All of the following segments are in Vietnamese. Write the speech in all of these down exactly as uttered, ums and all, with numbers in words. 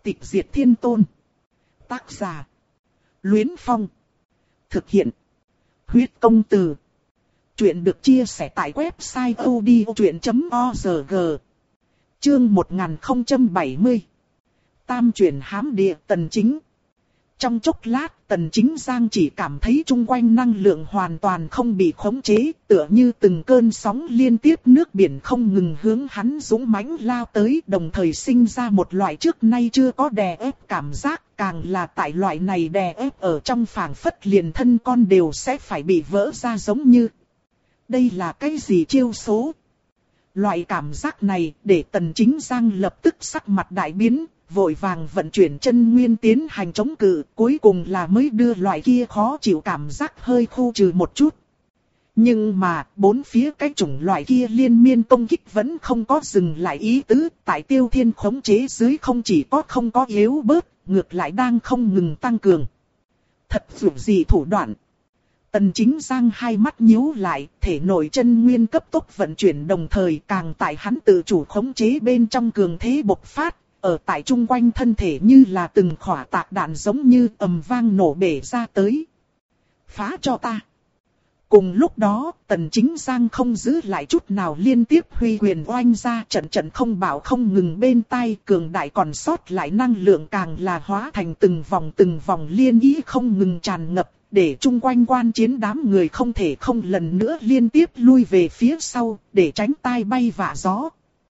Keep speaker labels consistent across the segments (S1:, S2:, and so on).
S1: Tịch diệt thiên tôn. Tác giả. Luyến Phong. Thực hiện. Huyết công từ. Chuyện được chia sẻ tại website odchuyện chấm org. Chương một nghìn không trăm bảy mươi. Tam chuyển hám địa Tần Chính. Trong chốc lát, Tần Chính Giang chỉ cảm thấy chung quanh năng lượng hoàn toàn không bị khống chế, tựa như từng cơn sóng liên tiếp nước biển không ngừng hướng hắn dũng mãnh lao tới, đồng thời sinh ra một loại trước nay chưa có đè ép cảm giác, càng là tại loại này đè ép ở trong phảng phất liền thân con đều sẽ phải bị vỡ ra giống như. Đây là cái gì chiêu số? Loại cảm giác này để Tần Chính Giang lập tức sắc mặt đại biến, vội vàng vận chuyển chân nguyên tiến hành chống cự, cuối cùng là mới đưa loại kia khó chịu cảm giác hơi khu trừ một chút. Nhưng mà, bốn phía cái chủng loại kia liên miên công kích vẫn không có dừng lại ý tứ, tại Tiêu Thiên khống chế dưới không chỉ có không có yếu bớt, ngược lại đang không ngừng tăng cường. Thật dù gì thủ đoạn. Tần Chính Giang hai mắt nhíu lại, thể nội chân nguyên cấp tốc vận chuyển đồng thời càng tại hắn tự chủ khống chế bên trong cường thế bộc phát. Ở tại chung quanh thân thể như là từng khỏa tạc đạn giống như ầm vang nổ bể ra tới. Phá cho ta. Cùng lúc đó, Tần Chính Giang không giữ lại chút nào liên tiếp huy quyền oanh ra trận trận không bảo không ngừng bên tai cường đại còn sót lại năng lượng càng là hóa thành từng vòng từng vòng liên ý không ngừng tràn ngập, để chung quanh quan chiến đám người không thể không lần nữa liên tiếp lui về phía sau, để tránh tai bay vạ gió.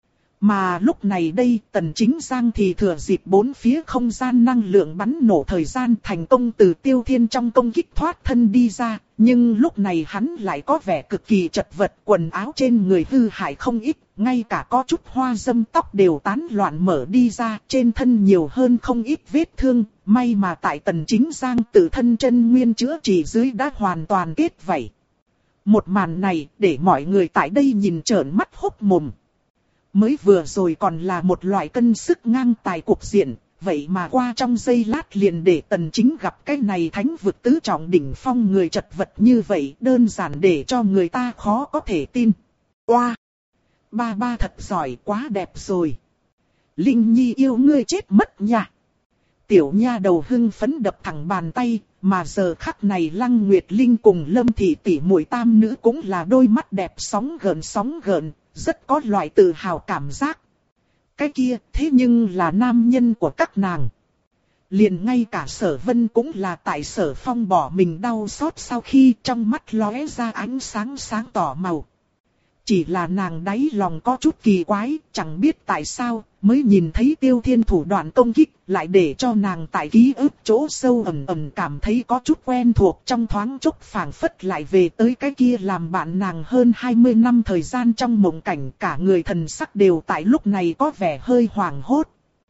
S1: Mà lúc này đây, Tần Chính Giang thì thừa dịp bốn phía không gian năng lượng bắn nổ thời gian thành công từ Tiêu Thiên trong công kích thoát thân đi ra, nhưng lúc này hắn lại có vẻ cực kỳ chật vật, quần áo trên người hư hại không ít, ngay cả có chút hoa dâm tóc đều tán loạn mở đi ra, trên thân nhiều hơn không ít vết thương, may mà tại Tần Chính Giang tự thân chân nguyên chữa trị dưới đã hoàn toàn kết vảy. Một màn này để mọi người tại đây nhìn trợn mắt hốc mồm. Mới vừa rồi còn là một loại cân sức ngang tài cục diện, vậy mà qua trong giây lát liền để Tần Chính gặp cái này thánh vực tứ trọng đỉnh phong người chật vật như vậy, đơn giản để cho người ta khó có thể tin. Oa! Wow. Ba ba thật giỏi, quá đẹp rồi. Linh Nhi yêu ngươi chết mất nha. Tiểu nha đầu hưng phấn đập thẳng bàn tay, mà giờ khắc này Lăng Nguyệt Linh cùng Lâm Thị tỷ muội tam nữ cũng là đôi mắt đẹp sóng gợn sóng gợn. Rất có loại tự hào cảm giác. Cái kia thế nhưng là nam nhân của các nàng. Liền ngay cả Sở Vân cũng là tại Sở Phong bỏ mình đau xót sau khi trong mắt lóe ra ánh sáng sáng tỏ màu. Chỉ là nàng đáy lòng có chút kỳ quái, chẳng biết tại sao, mới nhìn thấy Tiêu Thiên thủ đoạn công kích, lại để cho nàng tại ký ức chỗ sâu ẩn ẩn cảm thấy có chút quen thuộc, trong thoáng chốc phảng phất lại về tới cái kia làm bạn nàng hơn hai mươi năm thời gian trong mộng cảnh, cả người thần sắc đều tại lúc này có vẻ hơi hoảng hốt.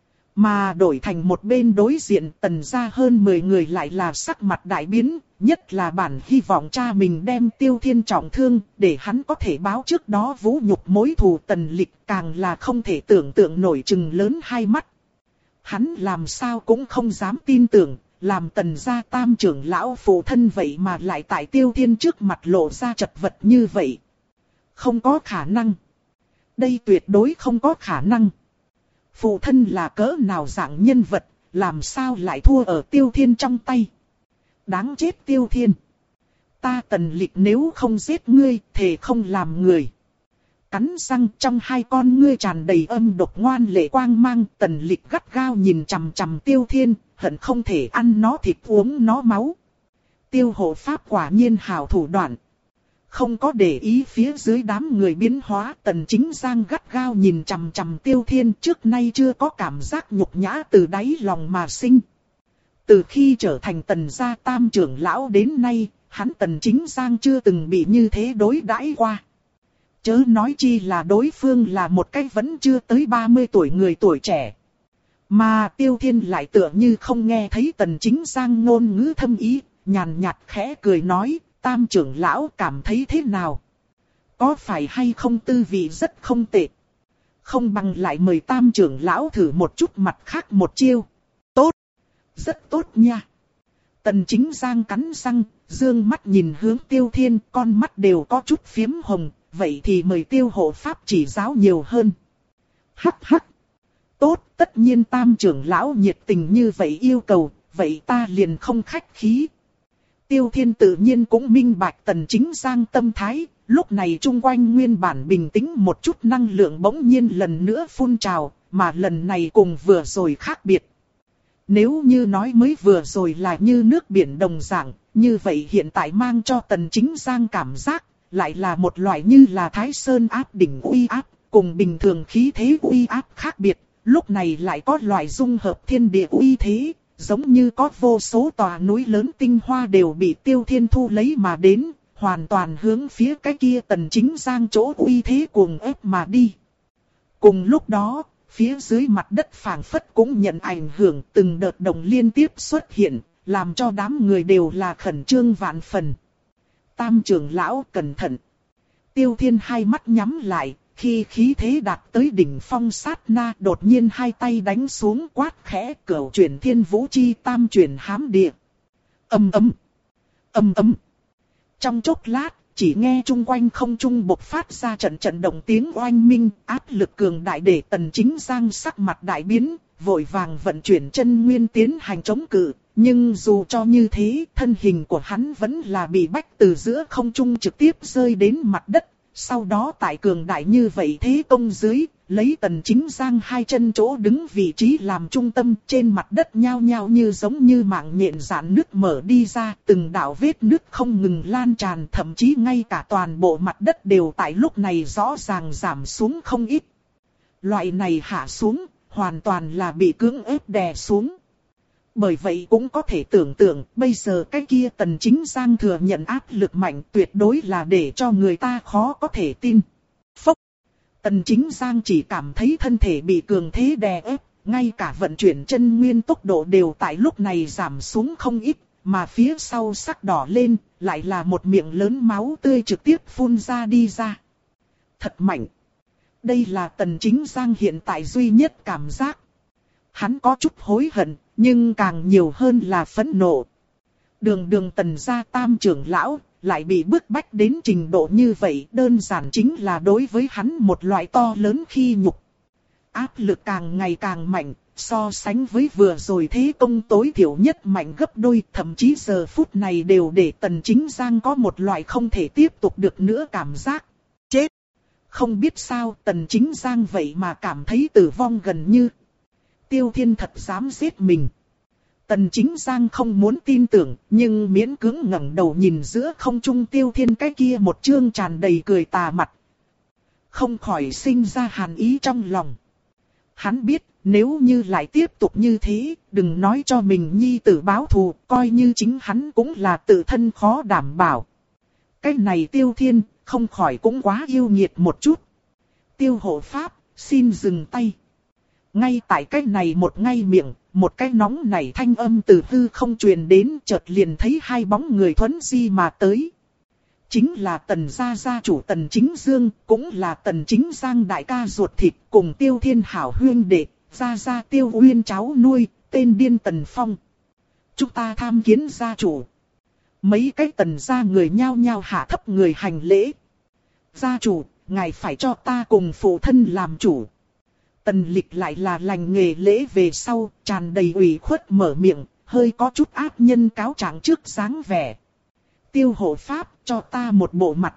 S1: Mà đổi thành một bên đối diện Tần gia hơn mười người lại là sắc mặt đại biến, nhất là bản hy vọng cha mình đem Tiêu Thiên trọng thương, để hắn có thể báo trước đó vũ nhục mối thù Tần Lịch, càng là không thể tưởng tượng nổi chừng lớn hai mắt. Hắn làm sao cũng không dám tin tưởng, làm Tần gia tam trưởng lão phụ thân vậy mà lại tại Tiêu Thiên trước mặt lộ ra chật vật như vậy. Không có khả năng. Đây tuyệt đối không có khả năng. Phụ thân là cỡ nào dạng nhân vật, làm sao lại thua ở Tiêu Thiên trong tay. Đáng chết Tiêu Thiên. Ta Tần Lịch nếu không giết ngươi, thề không làm người. Cắn răng trong hai con ngươi tràn đầy âm độc ngoan lệ quang mang. Tần Lịch gắt gao nhìn chằm chằm Tiêu Thiên, hận không thể ăn nó thịt uống nó máu. Tiêu hộ pháp quả nhiên hảo thủ đoạn. Không có để ý phía dưới đám người biến hóa, Tần Chính Giang gắt gao nhìn chằm chằm Tiêu Thiên, trước nay chưa có cảm giác nhục nhã từ đáy lòng mà sinh. Từ khi trở thành Tần gia tam trưởng lão đến nay, hắn Tần Chính Giang chưa từng bị như thế đối đãi qua. Chớ nói chi là đối phương là một cái vẫn chưa tới ba mươi tuổi người tuổi trẻ. Mà Tiêu Thiên lại tựa như không nghe thấy Tần Chính Giang ngôn ngữ thâm ý, nhàn nhạt khẽ cười nói, tam trưởng lão cảm thấy thế nào? Có phải hay không tư vị rất không tệ? Không bằng lại mời tam trưởng lão thử một chút mặt khác một chiêu. Tốt! Rất tốt nha! Tần Chính Giang cắn răng, dương mắt nhìn hướng Tiêu Thiên, con mắt đều có chút phiếm hồng, vậy thì mời Tiêu hộ pháp chỉ giáo nhiều hơn. Hắc hắc! tốt, tất nhiên Tam trưởng lão nhiệt tình như vậy yêu cầu, vậy ta liền không khách khí. Tiêu Thiên tự nhiên cũng minh bạch Tần Chính Giang tâm thái, lúc này chung quanh nguyên bản bình tĩnh một chút năng lượng bỗng nhiên lần nữa phun trào, mà lần này cùng vừa rồi khác biệt. Nếu như nói mới vừa rồi là như nước biển đồng dạng, như vậy hiện tại mang cho Tần Chính Giang cảm giác, lại là một loại như là Thái Sơn áp đỉnh uy áp, cùng bình thường khí thế uy áp khác biệt, lúc này lại có loại dung hợp thiên địa uy thế, giống như có vô số tòa núi lớn tinh hoa đều bị Tiêu Thiên thu lấy mà đến, hoàn toàn hướng phía cái kia Tần Chính Giang chỗ uy thế cuồng ép mà đi. Cùng lúc đó, phía dưới mặt đất phảng phất cũng nhận ảnh hưởng, từng đợt động liên tiếp xuất hiện, làm cho đám người đều là khẩn trương vạn phần. Tam trưởng lão cẩn thận. Tiêu Thiên hai mắt nhắm lại, khi khí thế đạt tới đỉnh phong sát na, đột nhiên hai tay đánh xuống quát khẽ, cửu chuyển thiên vũ chi tam chuyển hám địa. Ầm ầm, ầm ầm. Trong chốc lát, chỉ nghe chung quanh không trung bộc phát ra trận trận động tiếng oanh minh, áp lực cường đại để Tần Chính Giang sắc mặt đại biến, vội vàng vận chuyển chân nguyên tiến hành chống cự. Nhưng dù cho như thế, thân hình của hắn vẫn là bị bách từ giữa không trung trực tiếp rơi đến mặt đất. Sau đó tại cường đại như vậy thế công dưới, lấy Tần Chính Giang hai chân chỗ đứng vị trí làm trung tâm, trên mặt đất nhao nhao như giống như mạng nhện rạn nứt mở đi ra, từng đạo vết nứt không ngừng lan tràn, thậm chí ngay cả toàn bộ mặt đất đều tại lúc này rõ ràng giảm xuống không ít. Loại này hạ xuống, hoàn toàn là bị cưỡng ép đè xuống. Bởi vậy cũng có thể tưởng tượng, bây giờ cái kia Tần Chính Giang thừa nhận áp lực mạnh tuyệt đối là để cho người ta khó có thể tin. Phốc! Tần Chính Giang chỉ cảm thấy thân thể bị cường thế đè ép, ngay cả vận chuyển chân nguyên tốc độ đều tại lúc này giảm xuống không ít, mà phía sau sắc đỏ lên, lại là một miệng lớn máu tươi trực tiếp phun ra đi ra. Thật mạnh! Đây là Tần Chính Giang hiện tại duy nhất cảm giác. Hắn có chút hối hận, nhưng càng nhiều hơn là phẫn nộ. Đường đường Tần gia tam trưởng lão, lại bị bức bách đến trình độ như vậy, đơn giản chính là đối với hắn một loại to lớn khi nhục. Áp lực càng ngày càng mạnh, so sánh với vừa rồi thế công tối thiểu nhất mạnh gấp đôi, thậm chí giờ phút này đều để Tần Chính Giang có một loại không thể tiếp tục được nữa cảm giác. Chết! Không biết sao Tần Chính Giang vậy mà cảm thấy tử vong gần như. Tiêu Thiên thật dám giết mình. Tần Chính Giang không muốn tin tưởng, nhưng miễn cưỡng ngẩng đầu nhìn giữa không trung Tiêu Thiên cái kia một trương tràn đầy cười tà mặt. Không khỏi sinh ra hàn ý trong lòng. Hắn biết, nếu như lại tiếp tục như thế, đừng nói cho mình nhi tử báo thù, coi như chính hắn cũng là tự thân khó đảm bảo. Cái này Tiêu Thiên, không khỏi cũng quá yêu nghiệt một chút. Tiêu hộ pháp, xin dừng tay. Ngay tại cái này một ngay miệng, một cái nóng này thanh âm từ hư không truyền đến, chợt liền thấy hai bóng người thuấn di mà tới. Chính là Tần gia gia chủ Tần Chính Dương, cũng là Tần Chính Giang đại ca ruột thịt, cùng Tiêu Thiên hảo huyên đệ, gia gia Tiêu Uyên cháu nuôi, tên điên Tần Phong. Chúng ta tham kiến gia chủ. Mấy cái Tần gia người nhao nhao hạ thấp người hành lễ. Gia chủ, ngài phải cho ta cùng phụ thân làm chủ. Tần Lịch lại là lành nghề lễ về sau, tràn đầy ủy khuất mở miệng, hơi có chút ác nhân cáo trạng trước dáng vẻ. Tiêu hộ pháp, cho ta một bộ mặt.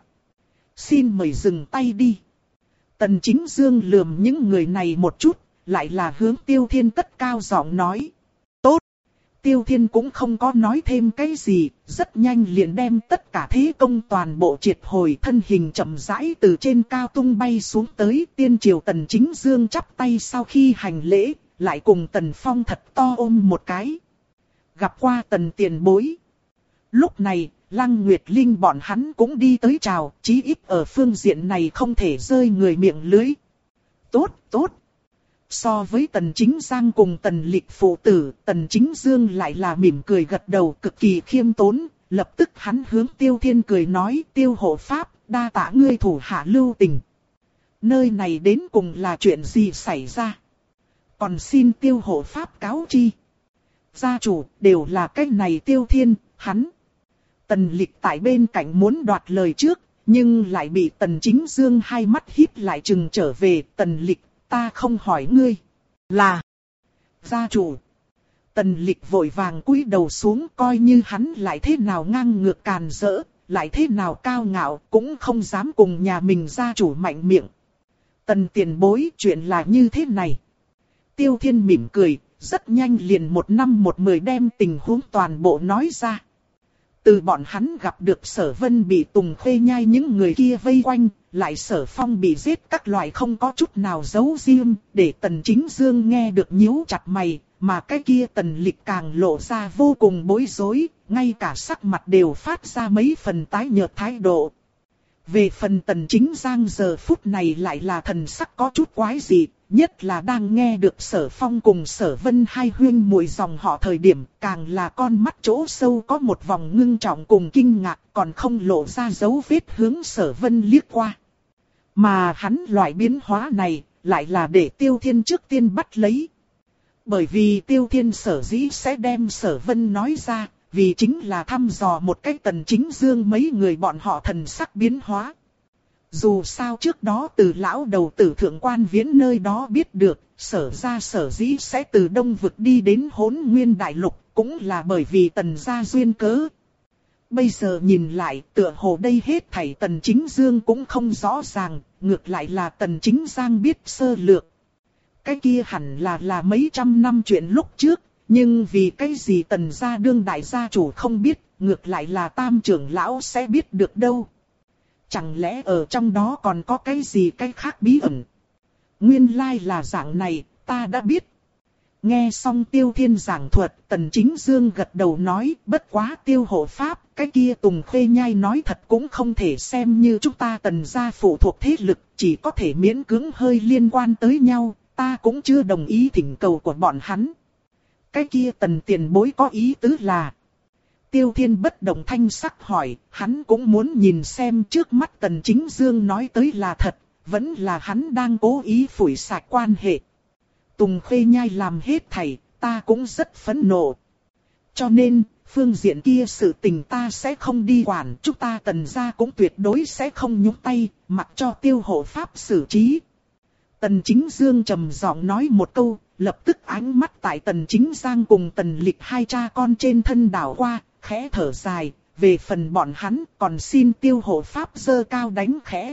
S1: Xin mời dừng tay đi. Tần Chính Dương lườm những người này một chút, lại là hướng Tiêu Thiên cất cao giọng nói. Tốt. Tiêu Thiên cũng không có nói thêm cái gì, rất nhanh liền đem tất cả thế công toàn bộ triệt hồi, thân hình chậm rãi từ trên cao tung bay xuống tới. Tiên triều Tần Chính Dương chắp tay sau khi hành lễ, lại cùng Tần Phong thật to ôm một cái. Gặp qua Tần tiền bối. Lúc này, Lăng Nguyệt Linh bọn hắn cũng đi tới chào, chí ít ở phương diện này không thể rơi người miệng lưới. Tốt, tốt. So với Tần Chính Giang cùng Tần Lịch phụ tử, Tần Chính Dương lại là mỉm cười gật đầu cực kỳ khiêm tốn, lập tức hắn hướng Tiêu Thiên cười nói, Tiêu hộ pháp, đa tạ ngươi thủ hạ lưu tình. Nơi này đến cùng là chuyện gì xảy ra? Còn xin Tiêu hộ pháp cáo chi. Gia chủ, đều là cái này Tiêu Thiên, hắn. Tần Lịch tại bên cạnh muốn đoạt lời trước, nhưng lại bị Tần Chính Dương hai mắt híp lại chừng trở về. Tần Lịch, ta không hỏi ngươi. Là gia chủ. Tần Lịch vội vàng cúi đầu xuống, coi như hắn lại thế nào ngang ngược càn rỡ, lại thế nào cao ngạo, cũng không dám cùng nhà mình gia chủ mạnh miệng. Tần tiền bối, chuyện là như thế này. Tiêu Thiên mỉm cười, rất nhanh liền một năm một mười đem tình huống toàn bộ nói ra. Từ bọn hắn gặp được Sở Vân bị Tùng Khê Nhai những người kia vây quanh, lại Sở Phong bị giết, các loại không có chút nào giấu riêng, để Tần Chính Dương nghe được nhíu chặt mày, mà cái kia Tần Lịch càng lộ ra vô cùng bối rối, ngay cả sắc mặt đều phát ra mấy phần tái nhợt thái độ. Về phần Tần Chính Giang giờ phút này lại là thần sắc có chút quái dị, nhất là đang nghe được Sở Phong cùng Sở Vân hai huynh muội dòng họ thời điểm, càng là con mắt chỗ sâu có một vòng ngưng trọng cùng kinh ngạc, còn không lộ ra dấu vết hướng Sở Vân liếc qua. Mà hắn loại biến hóa này, lại là để Tiêu Thiên trước tiên bắt lấy. Bởi vì Tiêu Thiên sở dĩ sẽ đem Sở Vân nói ra, vì chính là thăm dò một cách Tần Chính Dương mấy người bọn họ thần sắc biến hóa. Dù sao trước đó từ lão đầu tử Thượng Quan Viễn nơi đó biết được, Sở gia sở dĩ sẽ từ Đông Vực đi đến Hỗn Nguyên Đại Lục, cũng là bởi vì Tần gia duyên cớ. Bây giờ nhìn lại, tựa hồ đây hết thảy Tần Chính Dương cũng không rõ ràng, ngược lại là Tần Chính Giang biết sơ lược. Cái kia hẳn là là mấy trăm năm chuyện lúc trước, nhưng vì cái gì Tần gia đương đại gia chủ không biết, ngược lại là Tam trưởng lão sẽ biết được đâu. Chẳng lẽ ở trong đó còn có cái gì cái khác bí ẩn? Nguyên lai là dạng này, ta đã biết. Nghe xong Tiêu Thiên giảng thuật, Tần Chính Dương gật đầu nói, bất quá Tiêu hộ pháp, cái kia Tùng Khê Nhai nói thật cũng không thể xem như chúng ta Tần gia phụ thuộc thế lực, chỉ có thể miễn cưỡng hơi liên quan tới nhau, ta cũng chưa đồng ý thỉnh cầu của bọn hắn. Cái kia Tần tiền bối có ý tứ là... Tiêu Thiên bất động thanh sắc hỏi, hắn cũng muốn nhìn xem trước mắt Tần Chính Dương nói tới là thật, vẫn là hắn đang cố ý phủi sạch quan hệ. Tùng Khê Nhai làm hết thảy, ta cũng rất phẫn nộ. Cho nên, phương diện kia sự tình ta sẽ không đi quản, chúng ta Tần gia cũng tuyệt đối sẽ không nhúng tay, mặc cho Tiêu hộ pháp xử trí. Tần Chính Dương trầm giọng nói một câu, lập tức ánh mắt tại Tần Chính Giang cùng Tần Lịch hai cha con trên thân đảo qua, khẽ thở dài, về phần bọn hắn còn xin Tiêu hộ pháp giơ cao đánh khẽ.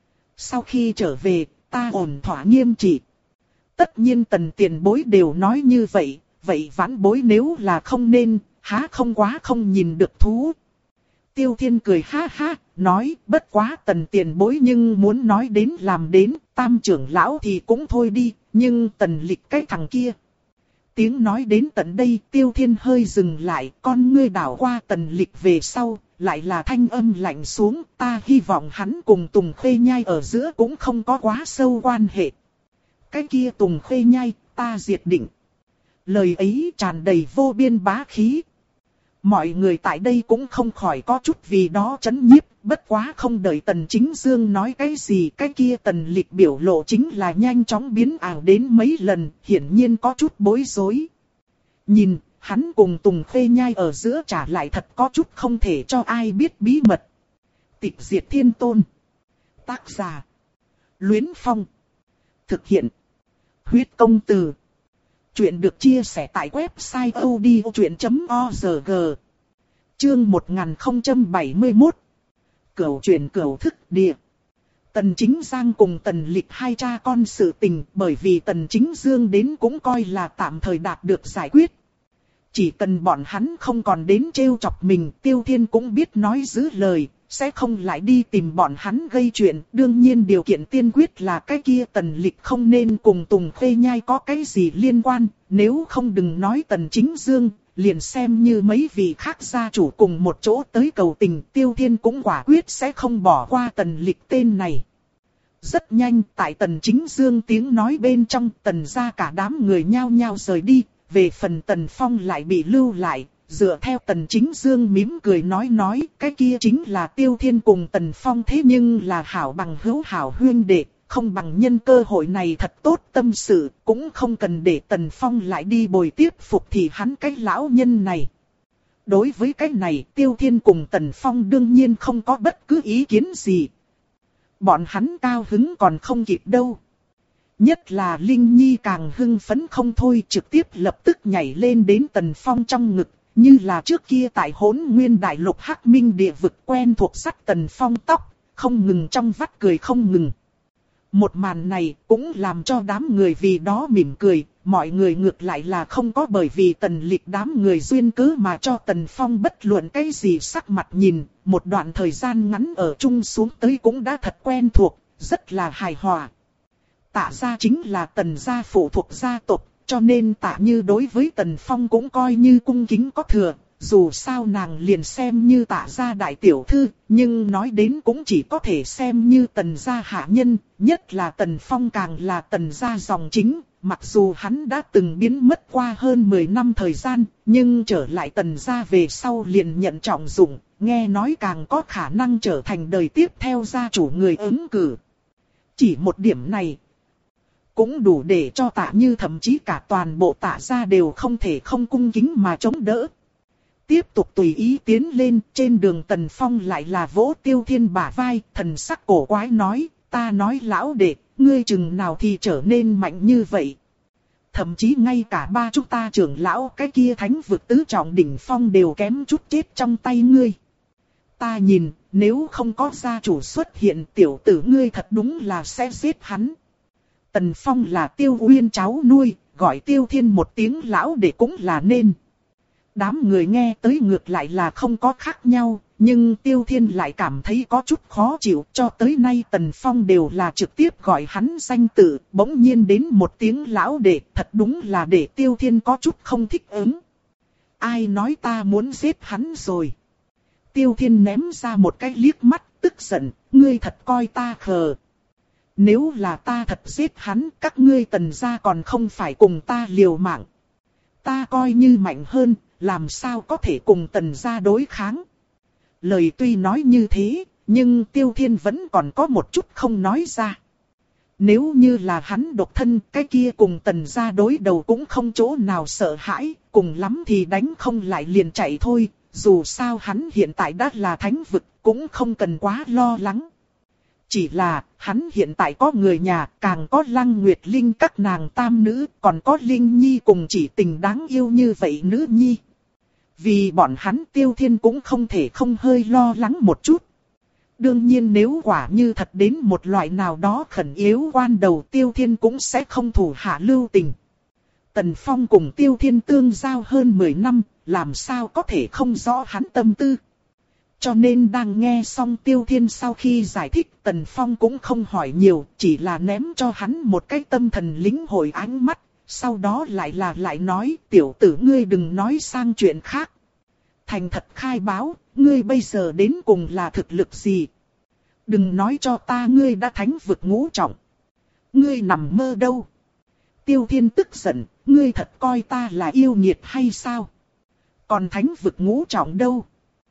S1: Sau khi trở về, ta ổn thỏa nghiêm trị. Tất nhiên Tần tiền bối đều nói như vậy, vậy vãn bối nếu là không nên, há không quá không nhìn được thú. Tiêu Thiên cười ha ha, nói bất quá Tần tiền bối nhưng muốn nói đến làm đến, Tam trưởng lão thì cũng thôi đi, nhưng Tần Lịch cái thằng kia. Tiếng nói đến tận đây, Tiêu Thiên hơi dừng lại, con ngươi đảo qua Tần Lịch về sau, lại là thanh âm lạnh xuống, ta hy vọng hắn cùng Tùng Khê Nhai ở giữa cũng không có quá sâu quan hệ. Cái kia Tùng Khê Nhai, ta diệt định. Lời ấy tràn đầy vô biên bá khí. Mọi người tại đây cũng không khỏi có chút vì đó chấn nhiếp, bất quá không đợi Tần Chính Dương nói cái gì, cái kia Tần Lịch biểu lộ chính là nhanh chóng biến ảo đến mấy lần, hiển nhiên có chút bối rối. Nhìn, hắn cùng Tùng Khê Nhai ở giữa trả lại thật có chút không thể cho ai biết bí mật. Tịch diệt thiên tôn. Tác giả. Luyến Phong. Thực hiện. Huyết công từ. Chuyện được chia sẻ tại website odchuyện chấm org. Chương một nghìn không trăm bảy mươi mốt. Cửu truyền cửu thức địa. Tần Chính Giang cùng Tần Lịch hai cha con sự tình, bởi vì Tần Chính Dương đến cũng coi là tạm thời đạt được giải quyết. Chỉ cần bọn hắn không còn đến trêu chọc mình, Tiêu Thiên cũng biết nói giữ lời, sẽ không lại đi tìm bọn hắn gây chuyện. Đương nhiên điều kiện tiên quyết là cái kia Tần Lịch không nên cùng Tùng Khê Nhai có cái gì liên quan, nếu không đừng nói Tần Chính Dương, liền xem như mấy vị khác gia chủ cùng một chỗ tới cầu tình, Tiêu Thiên cũng quả quyết sẽ không bỏ qua Tần Lịch tên này. Rất nhanh, tại Tần Chính Dương tiếng nói bên trong, Tần gia cả đám người nhao nhao rời đi, về phần Tần Phong lại bị lưu lại. Dựa theo Tần Chính Dương mỉm cười nói nói, cái kia chính là Tiêu Thiên cùng Tần Phong, thế nhưng là hảo bằng hữu hảo huyên đệ, không bằng nhân cơ hội này thật tốt tâm sự, cũng không cần để Tần Phong lại đi bồi tiếp phục thì hắn cái lão nhân này. Đối với cái này, Tiêu Thiên cùng Tần Phong đương nhiên không có bất cứ ý kiến gì. Bọn hắn cao hứng còn không kịp đâu. Nhất là Linh Nhi càng hưng phấn không thôi, trực tiếp lập tức nhảy lên đến Tần Phong trong ngực, như là trước kia tại Hỗn Nguyên Đại Lục Hắc Minh địa vực quen thuộc dắt Tần Phong tóc, không ngừng trong vắt cười không ngừng. Một màn này cũng làm cho đám người vì đó mỉm cười, mọi người ngược lại là không có bởi vì Tần Lịch đám người duyên cớ mà cho Tần Phong bất luận cái gì sắc mặt nhìn, một đoạn thời gian ngắn ở chung xuống tới cũng đã thật quen thuộc, rất là hài hòa. Tạ gia chính là Tần gia phụ thuộc gia tộc, cho nên Tạ Như đối với Tần Phong cũng coi như cung kính có thừa. Dù sao nàng liền xem như Tạ gia đại tiểu thư, nhưng nói đến cũng chỉ có thể xem như Tần gia hạ nhân, nhất là Tần Phong càng là Tần gia dòng chính. Mặc dù hắn đã từng biến mất qua hơn mười năm thời gian, nhưng trở lại Tần gia về sau liền nhận trọng dụng, nghe nói càng có khả năng trở thành đời tiếp theo gia chủ người ứng cử. Chỉ một điểm này cũng đủ để cho Tạ Như thậm chí cả toàn bộ Tạ gia đều không thể không cung kính mà chống đỡ. Tiếp tục tùy ý tiến lên, trên đường Tần Phong lại là vỗ Tiêu Thiên bả vai, thần sắc cổ quái nói, ta nói lão đệ, ngươi chừng nào thì trở nên mạnh như vậy. Thậm chí ngay cả ba chúng ta trưởng lão cái kia thánh vực tứ trọng đỉnh phong đều kém chút chết trong tay ngươi. Ta nhìn, nếu không có gia chủ xuất hiện, tiểu tử ngươi thật đúng là sẽ giết hắn. Tần Phong là Tiêu Uyên cháu nuôi, gọi Tiêu Thiên một tiếng lão đệ cũng là nên. Đám người nghe tới ngược lại là không có khác nhau, nhưng Tiêu Thiên lại cảm thấy có chút khó chịu. Cho tới nay Tần Phong đều là trực tiếp gọi hắn danh tự, bỗng nhiên đến một tiếng lão đệ, thật đúng là để Tiêu Thiên có chút không thích ứng. Ai nói ta muốn giết hắn rồi? Tiêu Thiên ném ra một cái liếc mắt, tức giận, ngươi thật coi ta khờ. Nếu là ta thật giết hắn, các ngươi Tần gia còn không phải cùng ta liều mạng. Ta coi như mạnh hơn, làm sao có thể cùng Tần gia đối kháng. Lời tuy nói như thế, nhưng Tiêu Thiên vẫn còn có một chút không nói ra. Nếu như là hắn độc thân, cái kia cùng Tần gia đối đầu cũng không chỗ nào sợ hãi, cùng lắm thì đánh không lại liền chạy thôi. Dù sao hắn hiện tại đã là thánh vực, cũng không cần quá lo lắng. Chỉ là, hắn hiện tại có người nhà, càng có Lăng Nguyệt Linh các nàng tam nữ, còn có Linh Nhi cùng chỉ tình đáng yêu như vậy nữ nhi. Vì bọn hắn Tiêu Thiên cũng không thể không hơi lo lắng một chút. Đương nhiên nếu quả như thật đến một loại nào đó khẩn yếu quan đầu, Tiêu Thiên cũng sẽ không thủ hạ lưu tình. Tần Phong cùng Tiêu Thiên tương giao hơn mười năm, làm sao có thể không rõ hắn tâm tư. Cho nên đang nghe xong Tiêu Thiên sau khi giải thích, Tần Phong cũng không hỏi nhiều, chỉ là ném cho hắn một cái tâm thần lĩnh hội ánh mắt, sau đó lại là lại nói, tiểu tử ngươi đừng nói sang chuyện khác. Thành thật khai báo, ngươi bây giờ đến cùng là thực lực gì? Đừng nói cho ta ngươi đã thánh vực ngũ trọng. Ngươi nằm mơ đâu? Tiêu Thiên tức giận, ngươi thật coi ta là yêu nghiệt hay sao? Còn thánh vực ngũ trọng đâu?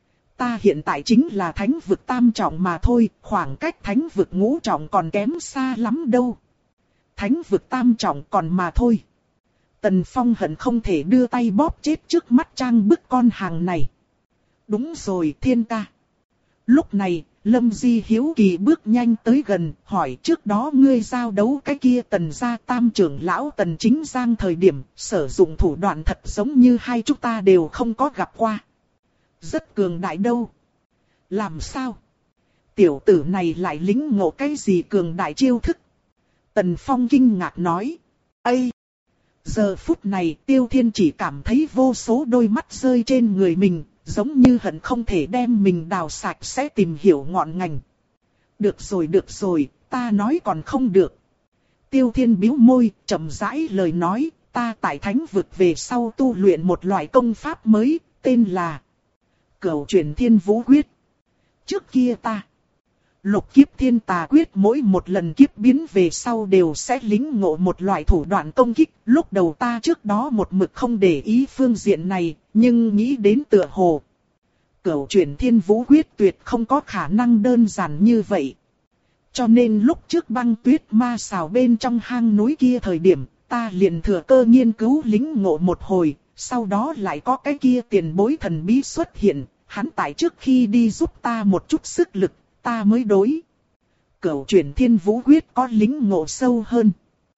S1: Ta hiện tại chính là thánh vực tam trọng mà thôi, khoảng cách thánh vực ngũ trọng còn kém xa lắm đâu. Thánh vực tam trọng còn mà thôi. Tần Phong hận không thể đưa tay bóp chết trước mắt trang bức con hàng này. Đúng rồi Thiên ca. Lúc này, Lâm Di hiếu kỳ bước nhanh tới gần, hỏi trước đó ngươi giao đấu cái kia Tần gia tam trưởng lão Tần Chính Giang thời điểm, sử dụng thủ đoạn thật giống như hai chúng ta đều không có gặp qua. Rất cường đại đâu. Làm sao? Tiểu tử này lại lĩnh ngộ cái gì cường đại chiêu thức? Tần Phong kinh ngạc nói. Ây! Giờ phút này Tiêu Thiên chỉ cảm thấy vô số đôi mắt rơi trên người mình, giống như hận không thể đem mình đào sạch sẽ tìm hiểu ngọn ngành. Được rồi được rồi, ta nói còn không được. Tiêu Thiên bĩu môi, chậm rãi lời nói, ta tại thánh vực về sau tu luyện một loại công pháp mới, tên là Cửu Chuyển Thiên Vũ Quyết. Trước kia ta Lục Kiếp Thiên Tà Quyết mỗi một lần kiếp biến về sau đều sẽ lĩnh ngộ một loại thủ đoạn công kích. Lúc đầu ta trước đó một mực không để ý phương diện này, nhưng nghĩ đến tựa hồ Cửu Chuyển Thiên Vũ Quyết tuyệt không có khả năng đơn giản như vậy. Cho nên lúc trước Băng Tuyết Ma Sào bên trong hang núi kia thời điểm, ta liền thừa cơ nghiên cứu lĩnh ngộ một hồi, sau đó lại có cái kia tiền bối thần bí xuất hiện, hắn tại trước khi đi giúp ta một chút sức lực, ta mới đối Cửu Chuyển Thiên Vũ Quyết có lĩnh ngộ sâu hơn.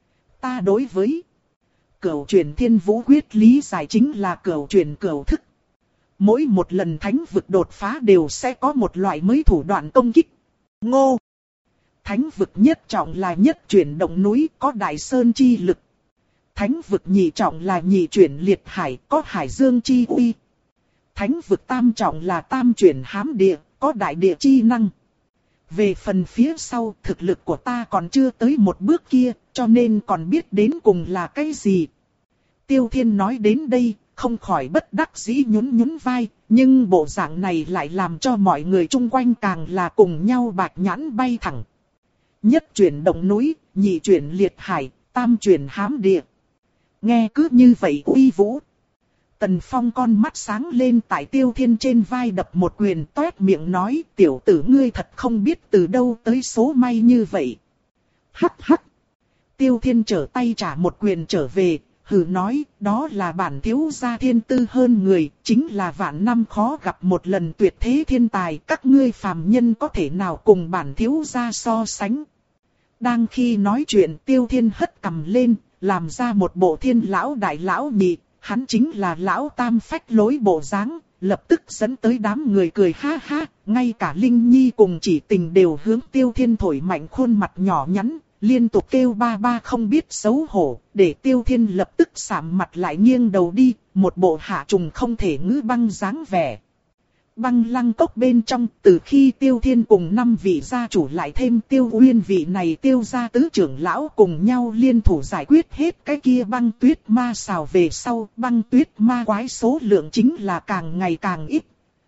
S1: Ta đối với Cửu chuyển thiên vũ quyết lý giải chính là cửu chuyển cửu thức. Mỗi một lần thánh vực đột phá đều sẽ có một loại mới thủ đoạn công kích. Ngô! Thánh vực nhất trọng là nhất chuyển động núi, có đại sơn chi lực. Thánh vực nhị trọng là nhị chuyển liệt hải, có hải dương chi uy. Thánh vực tam trọng là tam chuyển hám địa, có đại địa chi năng. Về phần phía sau, thực lực của ta còn chưa tới một bước kia, cho nên còn biết đến cùng là cái gì. Tiêu Thiên nói đến đây, không khỏi bất đắc dĩ nhún nhún vai, nhưng bộ dạng này lại làm cho mọi người chung quanh càng là cùng nhau bạch nhãn bay thẳng. Nhất chuyển động núi, nhị chuyển liệt hải, tam chuyển hám địa. Nghe cứ như vậy uy vũ. Tần Phong con mắt sáng lên tại Tiêu Thiên trên vai đập một quyền, toét miệng nói, tiểu tử ngươi thật không biết từ đâu tới số may như vậy. Hắc hắc. Tiêu Thiên trở tay trả một quyền trở về, hừ nói, đó là bản thiếu gia thiên tư hơn người, chính là vạn năm khó gặp một lần tuyệt thế thiên tài, các ngươi phàm nhân có thể nào cùng bản thiếu gia so sánh. Đang khi nói chuyện, Tiêu Thiên hất cằm lên, làm ra một bộ thiên lão đại lão nhị. Hắn chính là lão tam phách lối bộ dáng, lập tức dẫn tới đám người cười ha ha, ngay cả Linh Nhi cùng Chỉ Tình đều hướng Tiêu Thiên thổi mạnh khuôn mặt nhỏ nhắn, liên tục kêu ba ba không biết xấu hổ, để Tiêu Thiên lập tức sạm mặt lại nghiêng đầu đi, một bộ hạ trùng không thể ngữ băng dáng vẻ. Băng lăng cốc bên trong, từ khi Tiêu Thiên cùng năm vị gia chủ lại thêm Tiêu Uyên vị này Tiêu gia tứ trưởng lão cùng nhau liên thủ giải quyết hết cái kia băng tuyết ma xào về sau, băng tuyết ma quái số lượng chính là càng ngày càng ít.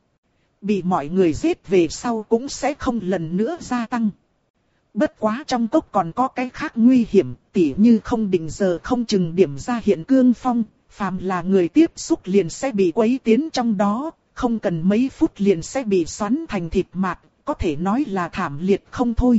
S1: Bị mọi người giết về sau cũng sẽ không lần nữa gia tăng. Bất quá trong cốc còn có cái khác nguy hiểm, tỉ như không định giờ không chừng điểm ra hiện cương phong, phàm là người tiếp xúc liền sẽ bị quấy tiến trong đó. Không cần mấy phút liền sẽ bị xoắn thành thịt mạt, có thể nói là thảm liệt không thôi.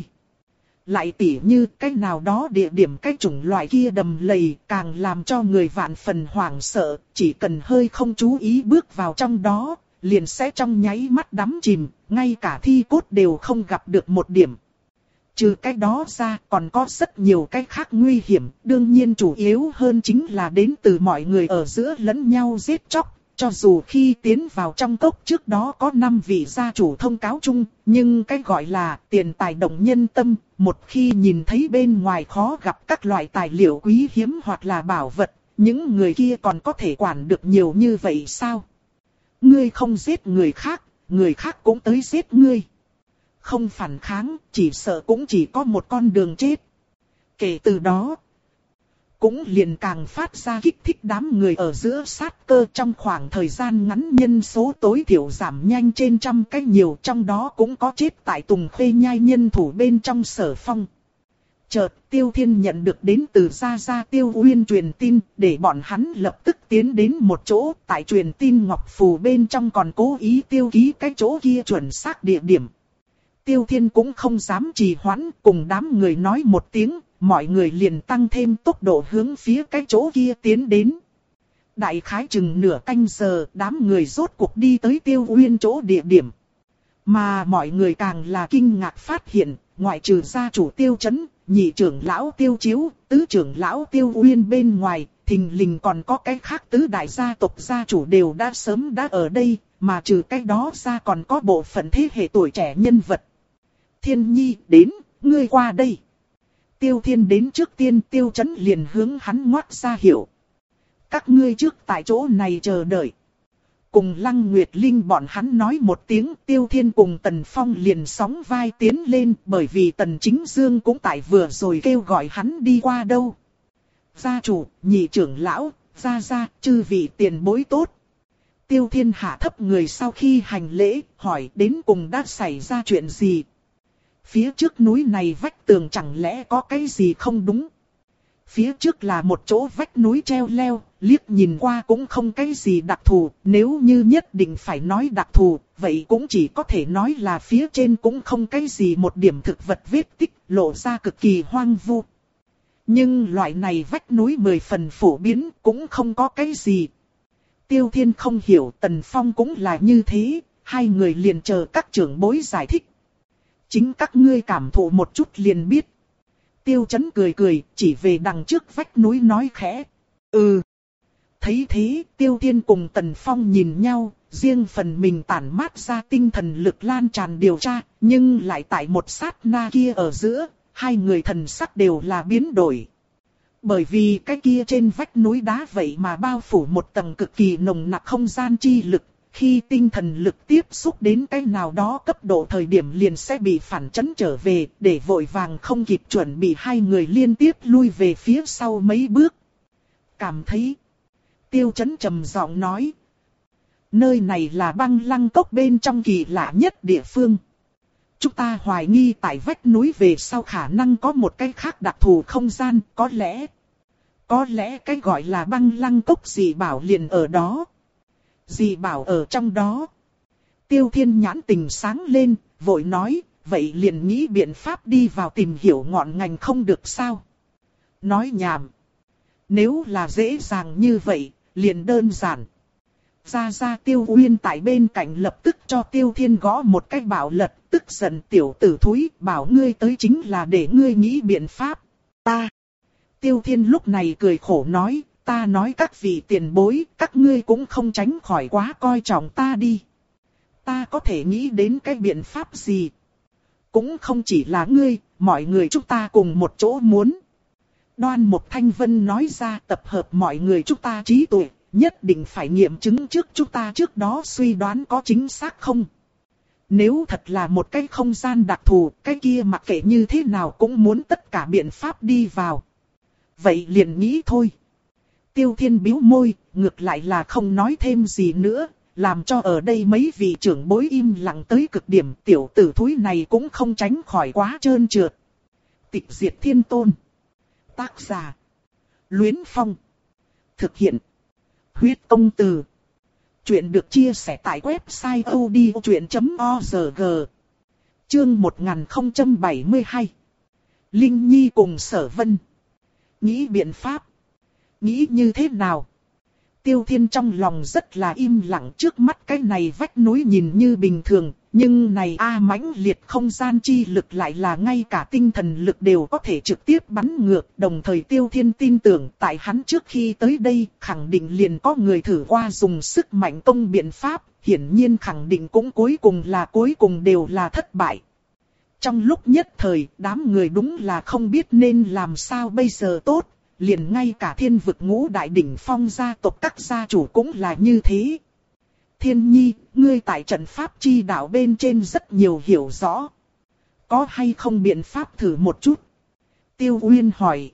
S1: Lại tỉ như cái nào đó địa điểm cái chủng loại kia đầm lầy càng làm cho người vạn phần hoảng sợ, chỉ cần hơi không chú ý bước vào trong đó, liền sẽ trong nháy mắt đắm chìm, ngay cả thi cốt đều không gặp được một điểm. Trừ cái đó ra còn có rất nhiều cái khác nguy hiểm, đương nhiên chủ yếu hơn chính là đến từ mọi người ở giữa lẫn nhau giết chóc. Cho dù khi tiến vào trong cốc trước đó có năm vị gia chủ thông cáo chung, nhưng cái gọi là tiền tài động nhân tâm, một khi nhìn thấy bên ngoài khó gặp các loại tài liệu quý hiếm hoặc là bảo vật, những người kia còn có thể quản được nhiều như vậy sao? Ngươi không giết người khác, người khác cũng tới giết ngươi. Không phản kháng, chỉ sợ cũng chỉ có một con đường chết. Kể từ đó, cũng liền càng phát ra kích thích đám người ở giữa sát cơ trong khoảng thời gian ngắn nhân số tối thiểu giảm nhanh trên trăm cái nhiều, trong đó cũng có chết tại Tùng Khê Nhai nhân thủ bên trong Sở Phong. Chợt Tiêu Thiên nhận được đến từ Gia Gia Tiêu Uyên truyền tin, để bọn hắn lập tức tiến đến một chỗ, tại truyền tin ngọc phù bên trong còn cố ý tiêu ký cái chỗ kia chuẩn xác địa điểm. Tiêu Thiên cũng không dám trì hoãn, cùng đám người nói một tiếng, mọi người liền tăng thêm tốc độ hướng phía cái chỗ kia tiến đến. Đại khái chừng nửa canh giờ, đám người rốt cuộc đi tới Tiêu Uyên chỗ địa điểm. Mà mọi người càng là kinh ngạc phát hiện, ngoại trừ gia chủ Tiêu Chấn, nhị trưởng lão Tiêu Chiếu, tứ trưởng lão Tiêu Uyên bên ngoài, thình lình còn có cái khác tứ đại gia tộc gia chủ đều đã sớm đã ở đây, mà trừ cái đó ra còn có bộ phận thế hệ tuổi trẻ nhân vật. Thiên Nhi, đến, ngươi qua đây. Tiêu Thiên đến trước tiên, Tiêu Chấn liền hướng hắn ngoắt ra hiệu. Các ngươi trước tại chỗ này chờ đợi. Cùng Lăng Nguyệt Linh bọn hắn nói một tiếng, Tiêu Thiên cùng Tần Phong liền sóng vai tiến lên, bởi vì Tần Chính Dương cũng tại vừa rồi kêu gọi hắn đi qua đâu. Gia chủ, nhị trưởng lão, gia gia, chư vị tiền bối tốt. Tiêu Thiên hạ thấp người sau khi hành lễ, hỏi đến cùng đã xảy ra chuyện gì. Phía trước núi này vách tường chẳng lẽ có cái gì không đúng? Phía trước là một chỗ vách núi treo leo, liếc nhìn qua cũng không cái gì đặc thù, nếu như nhất định phải nói đặc thù, vậy cũng chỉ có thể nói là phía trên cũng không cái gì một điểm thực vật vết tích, lộ ra cực kỳ hoang vu. Nhưng loại này vách núi mười phần phổ biến, cũng không có cái gì. Tiêu Thiên không hiểu, Tần Phong cũng là như thế, hai người liền chờ các trưởng bối giải thích. Chính các ngươi cảm thụ một chút liền biết. Tiêu Chấn cười cười, chỉ về đằng trước vách núi nói khẽ. Ừ. Thấy thế, Tiêu Thiên cùng Tần Phong nhìn nhau, riêng phần mình tản mát ra tinh thần lực lan tràn điều tra, nhưng lại tại một sát na kia ở giữa, hai người thần sắc đều là biến đổi. Bởi vì cái kia trên vách núi đá vậy mà bao phủ một tầng cực kỳ nồng nặc không gian chi lực, khi tinh thần lực tiếp xúc đến cái nào đó cấp độ thời điểm liền sẽ bị phản chấn trở về, để vội vàng không kịp chuẩn bị hai người liên tiếp lui về phía sau mấy bước. Cảm thấy, Tiêu Chấn trầm giọng nói, nơi này là băng lăng cốc bên trong kỳ lạ nhất địa phương. Chúng ta hoài nghi tại vách núi về sau khả năng có một cái khác đặc thù không gian, có lẽ. Có lẽ cái gọi là băng lăng cốc dị bảo liền ở đó. Dị bảo ở trong đó. Tiêu Thiên nhãn tình sáng lên, vội nói, vậy liền nghĩ biện pháp đi vào tìm hiểu ngọn ngành không được sao. Nói nhảm. Nếu là dễ dàng như vậy, liền đơn giản. Ra ra Tiêu Uyên tại bên cạnh lập tức cho Tiêu Thiên gõ một cái bảo lật, tức giận tiểu tử thúi, bảo ngươi tới chính là để ngươi nghĩ biện pháp. Ta. Tiêu Thiên lúc này cười khổ nói, ta nói các vị tiền bối, các ngươi cũng không tránh khỏi quá coi trọng ta đi. Ta có thể nghĩ đến cái biện pháp gì? Cũng không chỉ là ngươi, mọi người chúng ta cùng một chỗ muốn. Đoan Mục Thanh Vân nói ra tập hợp mọi người chúng ta trí tuệ, nhất định phải nghiệm chứng trước chúng ta trước đó suy đoán có chính xác không. Nếu thật là một cái không gian đặc thù, cái kia mặc kệ như thế nào cũng muốn tất cả biện pháp đi vào. Vậy liền nghĩ thôi. Tiêu Thiên bĩu môi, ngược lại là không nói thêm gì nữa, làm cho ở đây mấy vị trưởng bối im lặng tới cực điểm, tiểu tử thúi này cũng không tránh khỏi quá trơn trượt. Tịch Diệt Thiên Tôn. Tác giả. Luyến Phong. Thực hiện. Huyết Công Từ. Chuyện được chia sẻ tại website odchuyện chấm org. Chương một nghìn không trăm bảy mươi hai. Linh Nhi cùng Sở Vân. Nghĩ biện pháp. Nghĩ như thế nào? Tiêu Thiên trong lòng rất là im lặng, trước mắt cái này vách núi nhìn như bình thường, nhưng này a mãnh liệt không gian chi lực lại là ngay cả tinh thần lực đều có thể trực tiếp bắn ngược. Đồng thời Tiêu Thiên tin tưởng tại hắn trước khi tới đây khẳng định liền có người thử qua dùng sức mạnh công biện pháp, hiển nhiên khẳng định cũng cuối cùng là cuối cùng đều là thất bại. Trong lúc nhất thời đám người đúng là không biết nên làm sao bây giờ tốt. Liền ngay cả Thiên Vực Ngũ Đại Đỉnh Phong gia tộc các gia chủ cũng là như thế. Thiên Nhi, ngươi tại trận pháp chi đạo bên trên rất nhiều hiểu rõ. Có hay không biện pháp thử một chút? Tiêu Uyên hỏi.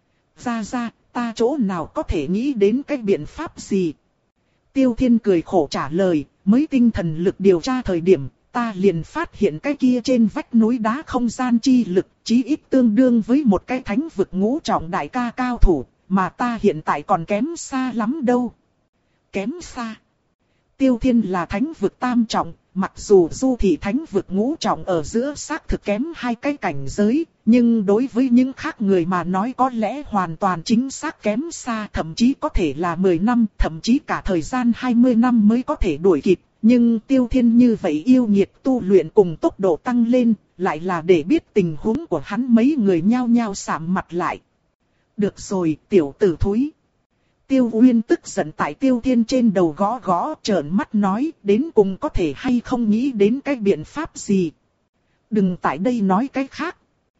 S1: Ra ra, ta chỗ nào có thể nghĩ đến cái biện pháp gì? Tiêu Thiên cười khổ trả lời, mới tinh thần lực điều tra thời điểm, ta liền phát hiện cái kia trên vách núi đá không gian chi lực, chí ít tương đương với một cái thánh vực ngũ trọng đại ca cao thủ, mà ta hiện tại còn kém xa lắm đâu. Kém xa. Tiêu Thiên là thánh vực tam trọng, mặc dù du thị thánh vực ngũ trọng ở giữa xác thực kém hai cái cảnh giới, nhưng đối với những khác người mà nói có lẽ hoàn toàn chính xác kém xa, thậm chí có thể là mười năm, thậm chí cả thời gian hai mươi năm mới có thể đuổi kịp. Nhưng Tiêu Thiên như vậy yêu nghiệt tu luyện cùng tốc độ tăng lên, lại là để biết tình huống của hắn mấy người nhao nhao sạm mặt lại. Được rồi, tiểu tử thúi. Tiêu Uyên tức giận tại Tiêu Thiên trên đầu gõ gõ, trợn mắt nói, đến cùng có thể hay không nghĩ đến cái biện pháp gì. Đừng tại đây nói cái khác.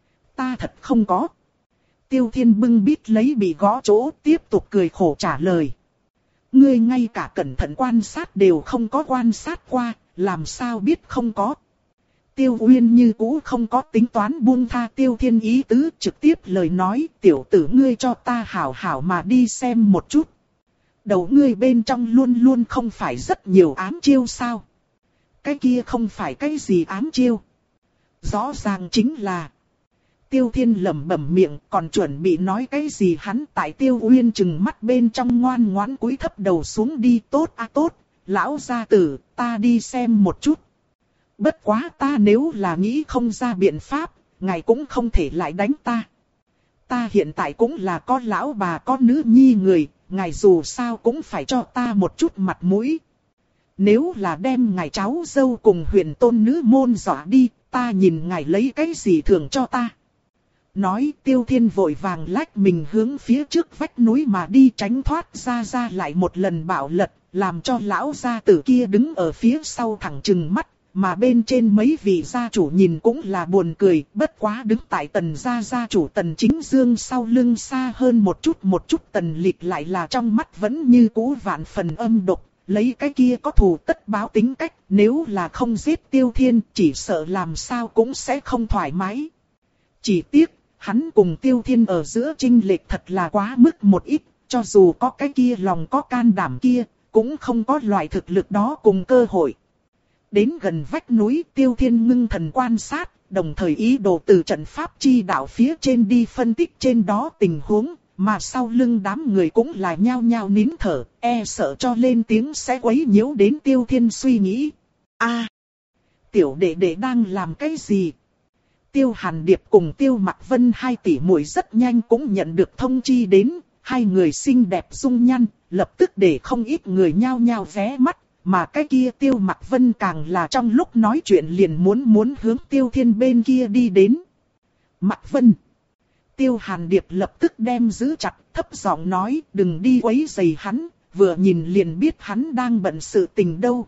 S1: Ta thật không có. Tiêu Thiên bưng bít lấy bị gõ chỗ, tiếp tục cười khổ trả lời. Ngươi ngay cả cẩn thận quan sát đều không có quan sát qua, làm sao biết không có. Tiêu Uyên như cũ không có tính toán buông tha Tiêu Thiên ý tứ, trực tiếp lời nói, tiểu tử ngươi cho ta hảo hảo mà đi xem một chút. Đầu ngươi bên trong luôn luôn không phải rất nhiều ám chiêu sao? Cái kia không phải cái gì ám chiêu. Rõ ràng chính là... Tiêu Thiên lẩm bẩm miệng, còn chuẩn bị nói cái gì hắn tại Tiêu Uyên chừng mắt bên trong ngoan ngoãn cúi thấp đầu xuống đi. Tốt a tốt, lão gia tử, ta đi xem một chút. Bất quá ta nếu là nghĩ không ra biện pháp, ngài cũng không thể lại đánh ta. Ta hiện tại cũng là có lão bà có nữ nhi người, ngài dù sao cũng phải cho ta một chút mặt mũi. Nếu là đem ngài cháu dâu cùng huyền tôn nữ môn dọa đi, ta nhìn ngài lấy cái gì thưởng cho ta. Nói Tiêu Thiên vội vàng lách mình hướng phía trước vách núi mà đi, tránh thoát ra ra lại một lần bạo lật, làm cho lão gia tử kia đứng ở phía sau thẳng trừng mắt, mà bên trên mấy vị gia chủ nhìn cũng là buồn cười, bất quá đứng tại Tần gia gia chủ Tần Chính Dương sau lưng xa hơn một chút một chút Tần Lịch lại là trong mắt vẫn như cũ vạn phần âm độc, lấy cái kia có thù tất báo tính cách, nếu là không giết Tiêu Thiên chỉ sợ làm sao cũng sẽ không thoải mái. Chỉ tiếc, hắn cùng Tiêu Thiên ở giữa chênh lệch thật là quá mức một ít, cho dù có cái kia lòng có can đảm kia, cũng không có loại thực lực đó cùng cơ hội. Đến gần vách núi, Tiêu Thiên ngưng thần quan sát, đồng thời ý đồ từ trận pháp chi đạo phía trên đi phân tích trên đó tình huống, mà sau lưng đám người cũng là nhao nhao nín thở, e sợ cho lên tiếng sẽ quấy nhiễu đến Tiêu Thiên suy nghĩ. A, tiểu đệ đệ đang làm cái gì? Tiêu Hàn Điệp cùng Tiêu Mặc Vân hai tỷ muội rất nhanh cũng nhận được thông chi đến, hai người xinh đẹp dung nhan, lập tức để không ít người nhao nhao vé mắt, mà cái kia Tiêu Mặc Vân càng là trong lúc nói chuyện liền muốn muốn hướng Tiêu Thiên bên kia đi đến. Mặc Vân. Tiêu Hàn Điệp lập tức đem giữ chặt, thấp giọng nói đừng đi quấy rầy hắn, vừa nhìn liền biết hắn đang bận sự tình đâu.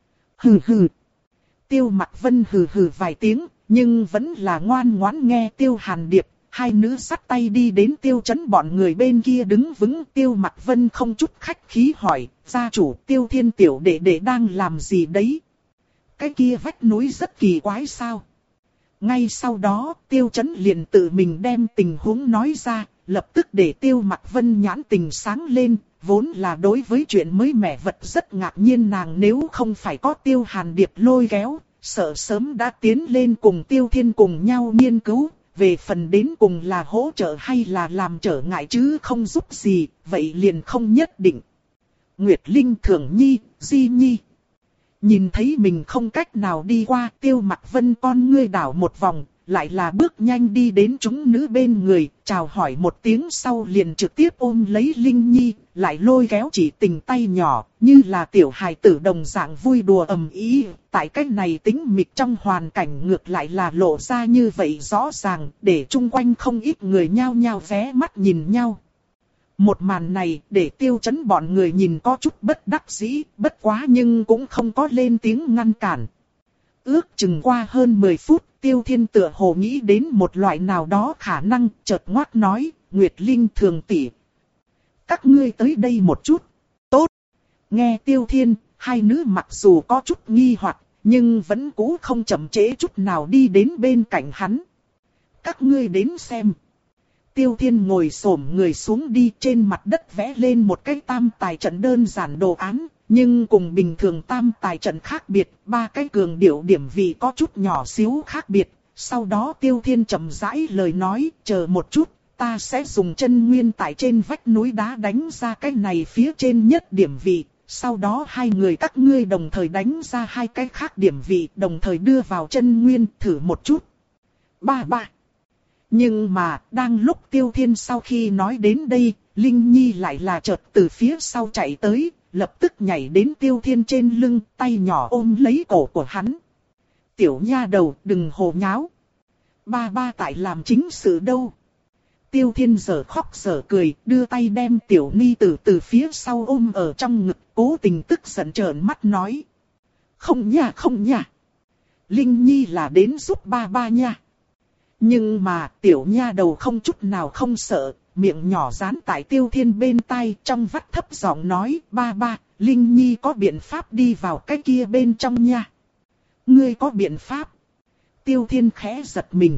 S1: Hừ hừ. Tiêu Mặc Vân hừ hừ vài tiếng, nhưng vẫn là ngoan ngoãn nghe Tiêu Hàn Điệp. Hai nữ sắt tay đi đến Tiêu Chấn bọn người bên kia đứng vững. Tiêu Mặc Vân không chút khách khí hỏi, gia chủ Tiêu Thiên tiểu đệ đệ đang làm gì đấy? Cái kia vách núi rất kỳ quái sao? Ngay sau đó, Tiêu Chấn liền tự mình đem tình huống nói ra, lập tức để Tiêu Mặc Vân nhãn tình sáng lên, vốn là đối với chuyện mới mẻ vật rất ngạc nhiên nàng, nếu không phải có Tiêu Hàn Điệp lôi kéo, sợ sớm đã tiến lên cùng Tiêu Thiên cùng nhau nghiên cứu, về phần đến cùng là hỗ trợ hay là làm trở ngại chứ không giúp gì, vậy liền không nhất định. Nguyệt Linh Thường Nhi, Di Nhi. Nhìn thấy mình không cách nào đi qua, Tiêu Mặc Vân con ngươi đảo một vòng, lại là bước nhanh đi đến chúng nữ bên người, chào hỏi một tiếng sau liền trực tiếp ôm lấy Linh Nhi, lại lôi kéo chỉ tình tay nhỏ, như là tiểu hài tử đồng dạng vui đùa ầm ĩ. Tại cách này tĩnh mịch trong hoàn cảnh ngược lại là lộ ra như vậy rõ ràng, để chung quanh không ít người nhao nhao vé mắt nhìn nhau. Một màn này để Tiêu Chấn bọn người nhìn có chút bất đắc dĩ, bất quá nhưng cũng không có lên tiếng ngăn cản. Ước chừng qua hơn mười phút, Tiêu Thiên tựa hồ nghĩ đến một loại nào đó khả năng, chợt ngoác nói, Nguyệt Linh Thường tỷ, các ngươi tới đây một chút. Tốt. Nghe Tiêu Thiên, hai nữ mặc dù có chút nghi hoặc, nhưng vẫn cũ không chậm trễ chút nào đi đến bên cạnh hắn. Các ngươi đến xem. Tiêu Thiên ngồi xổm người xuống đi, trên mặt đất vẽ lên một cái tam tài trận đơn giản đồ án, nhưng cùng bình thường tam tài trận khác biệt, ba cái cường điệu điểm vị có chút nhỏ xíu khác biệt. Sau đó Tiêu Thiên chậm rãi lời nói, chờ một chút, ta sẽ dùng chân nguyên tại trên vách núi đá đánh ra cái này phía trên nhất điểm vị. Sau đó hai người các ngươi đồng thời đánh ra hai cái khác điểm vị, đồng thời đưa vào chân nguyên, thử một chút. Ba ba. Nhưng mà, đang lúc Tiêu Thiên sau khi nói đến đây, Linh Nhi lại là chợt từ phía sau chạy tới, lập tức nhảy đến Tiêu Thiên trên lưng, tay nhỏ ôm lấy cổ của hắn. Tiểu nha đầu, đừng hồ nháo. Ba ba tại làm chính sự đâu. Tiêu Thiên giở khóc giở cười, đưa tay đem Tiểu Ni Tử từ phía sau ôm ở trong ngực, cố tình tức giận trợn mắt nói. Không nha, không nha. Linh Nhi là đến giúp ba ba nha. Nhưng mà tiểu nha đầu không chút nào không sợ, miệng nhỏ dán tại Tiêu Thiên bên tai, trong vắt thấp giọng nói, ba ba, Linh Nhi có biện pháp đi vào cái kia bên trong nha. Ngươi có biện pháp? Tiêu Thiên khẽ giật mình.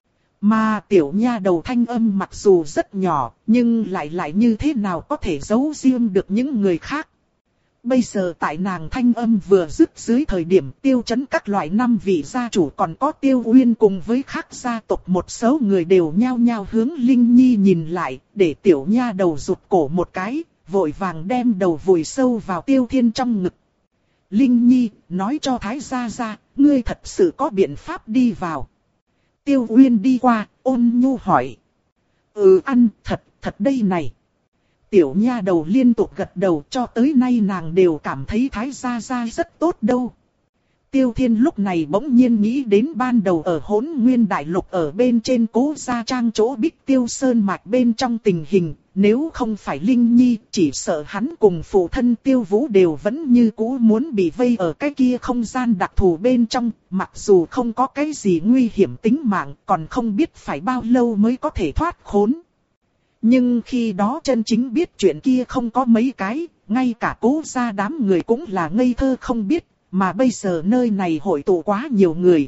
S1: Mà tiểu nha đầu thanh âm mặc dù rất nhỏ, nhưng lại lại như thế nào có thể giấu riêng được những người khác. Bây giờ tại nàng thanh âm vừa dứt dưới thời điểm Tiêu Chấn các loại năm vị gia chủ còn có Tiêu Uyên cùng với các gia tộc một số người đều nhao nhao hướng Linh Nhi nhìn lại, để tiểu nha đầu rụt cổ một cái, vội vàng đem đầu vùi sâu vào Tiêu Thiên trong ngực. Linh Nhi, nói cho Thái gia gia, ngươi thật sự có biện pháp đi vào. Tiêu Uyên đi qua, ôn nhu hỏi. Ừ ăn, thật, thật đây này. Tiểu nha đầu liên tục gật đầu, cho tới nay nàng đều cảm thấy Thái gia gia rất tốt đâu. Tiêu Thiên lúc này bỗng nhiên nghĩ đến ban đầu ở Hỗn Nguyên Đại Lục ở bên trên Cố Gia Trang chỗ Bích Tiêu Sơn mạch bên trong tình hình, nếu không phải Linh Nhi, chỉ sợ hắn cùng phụ thân Tiêu Vũ đều vẫn như cũ muốn bị vây ở cái kia không gian đặc thù bên trong, mặc dù không có cái gì nguy hiểm tính mạng, còn không biết phải bao lâu mới có thể thoát khốn. Nhưng khi đó chân chính biết chuyện kia không có mấy cái, ngay cả Cố Gia đám người cũng là ngây thơ không biết. Mà bây giờ nơi này hội tụ quá nhiều người.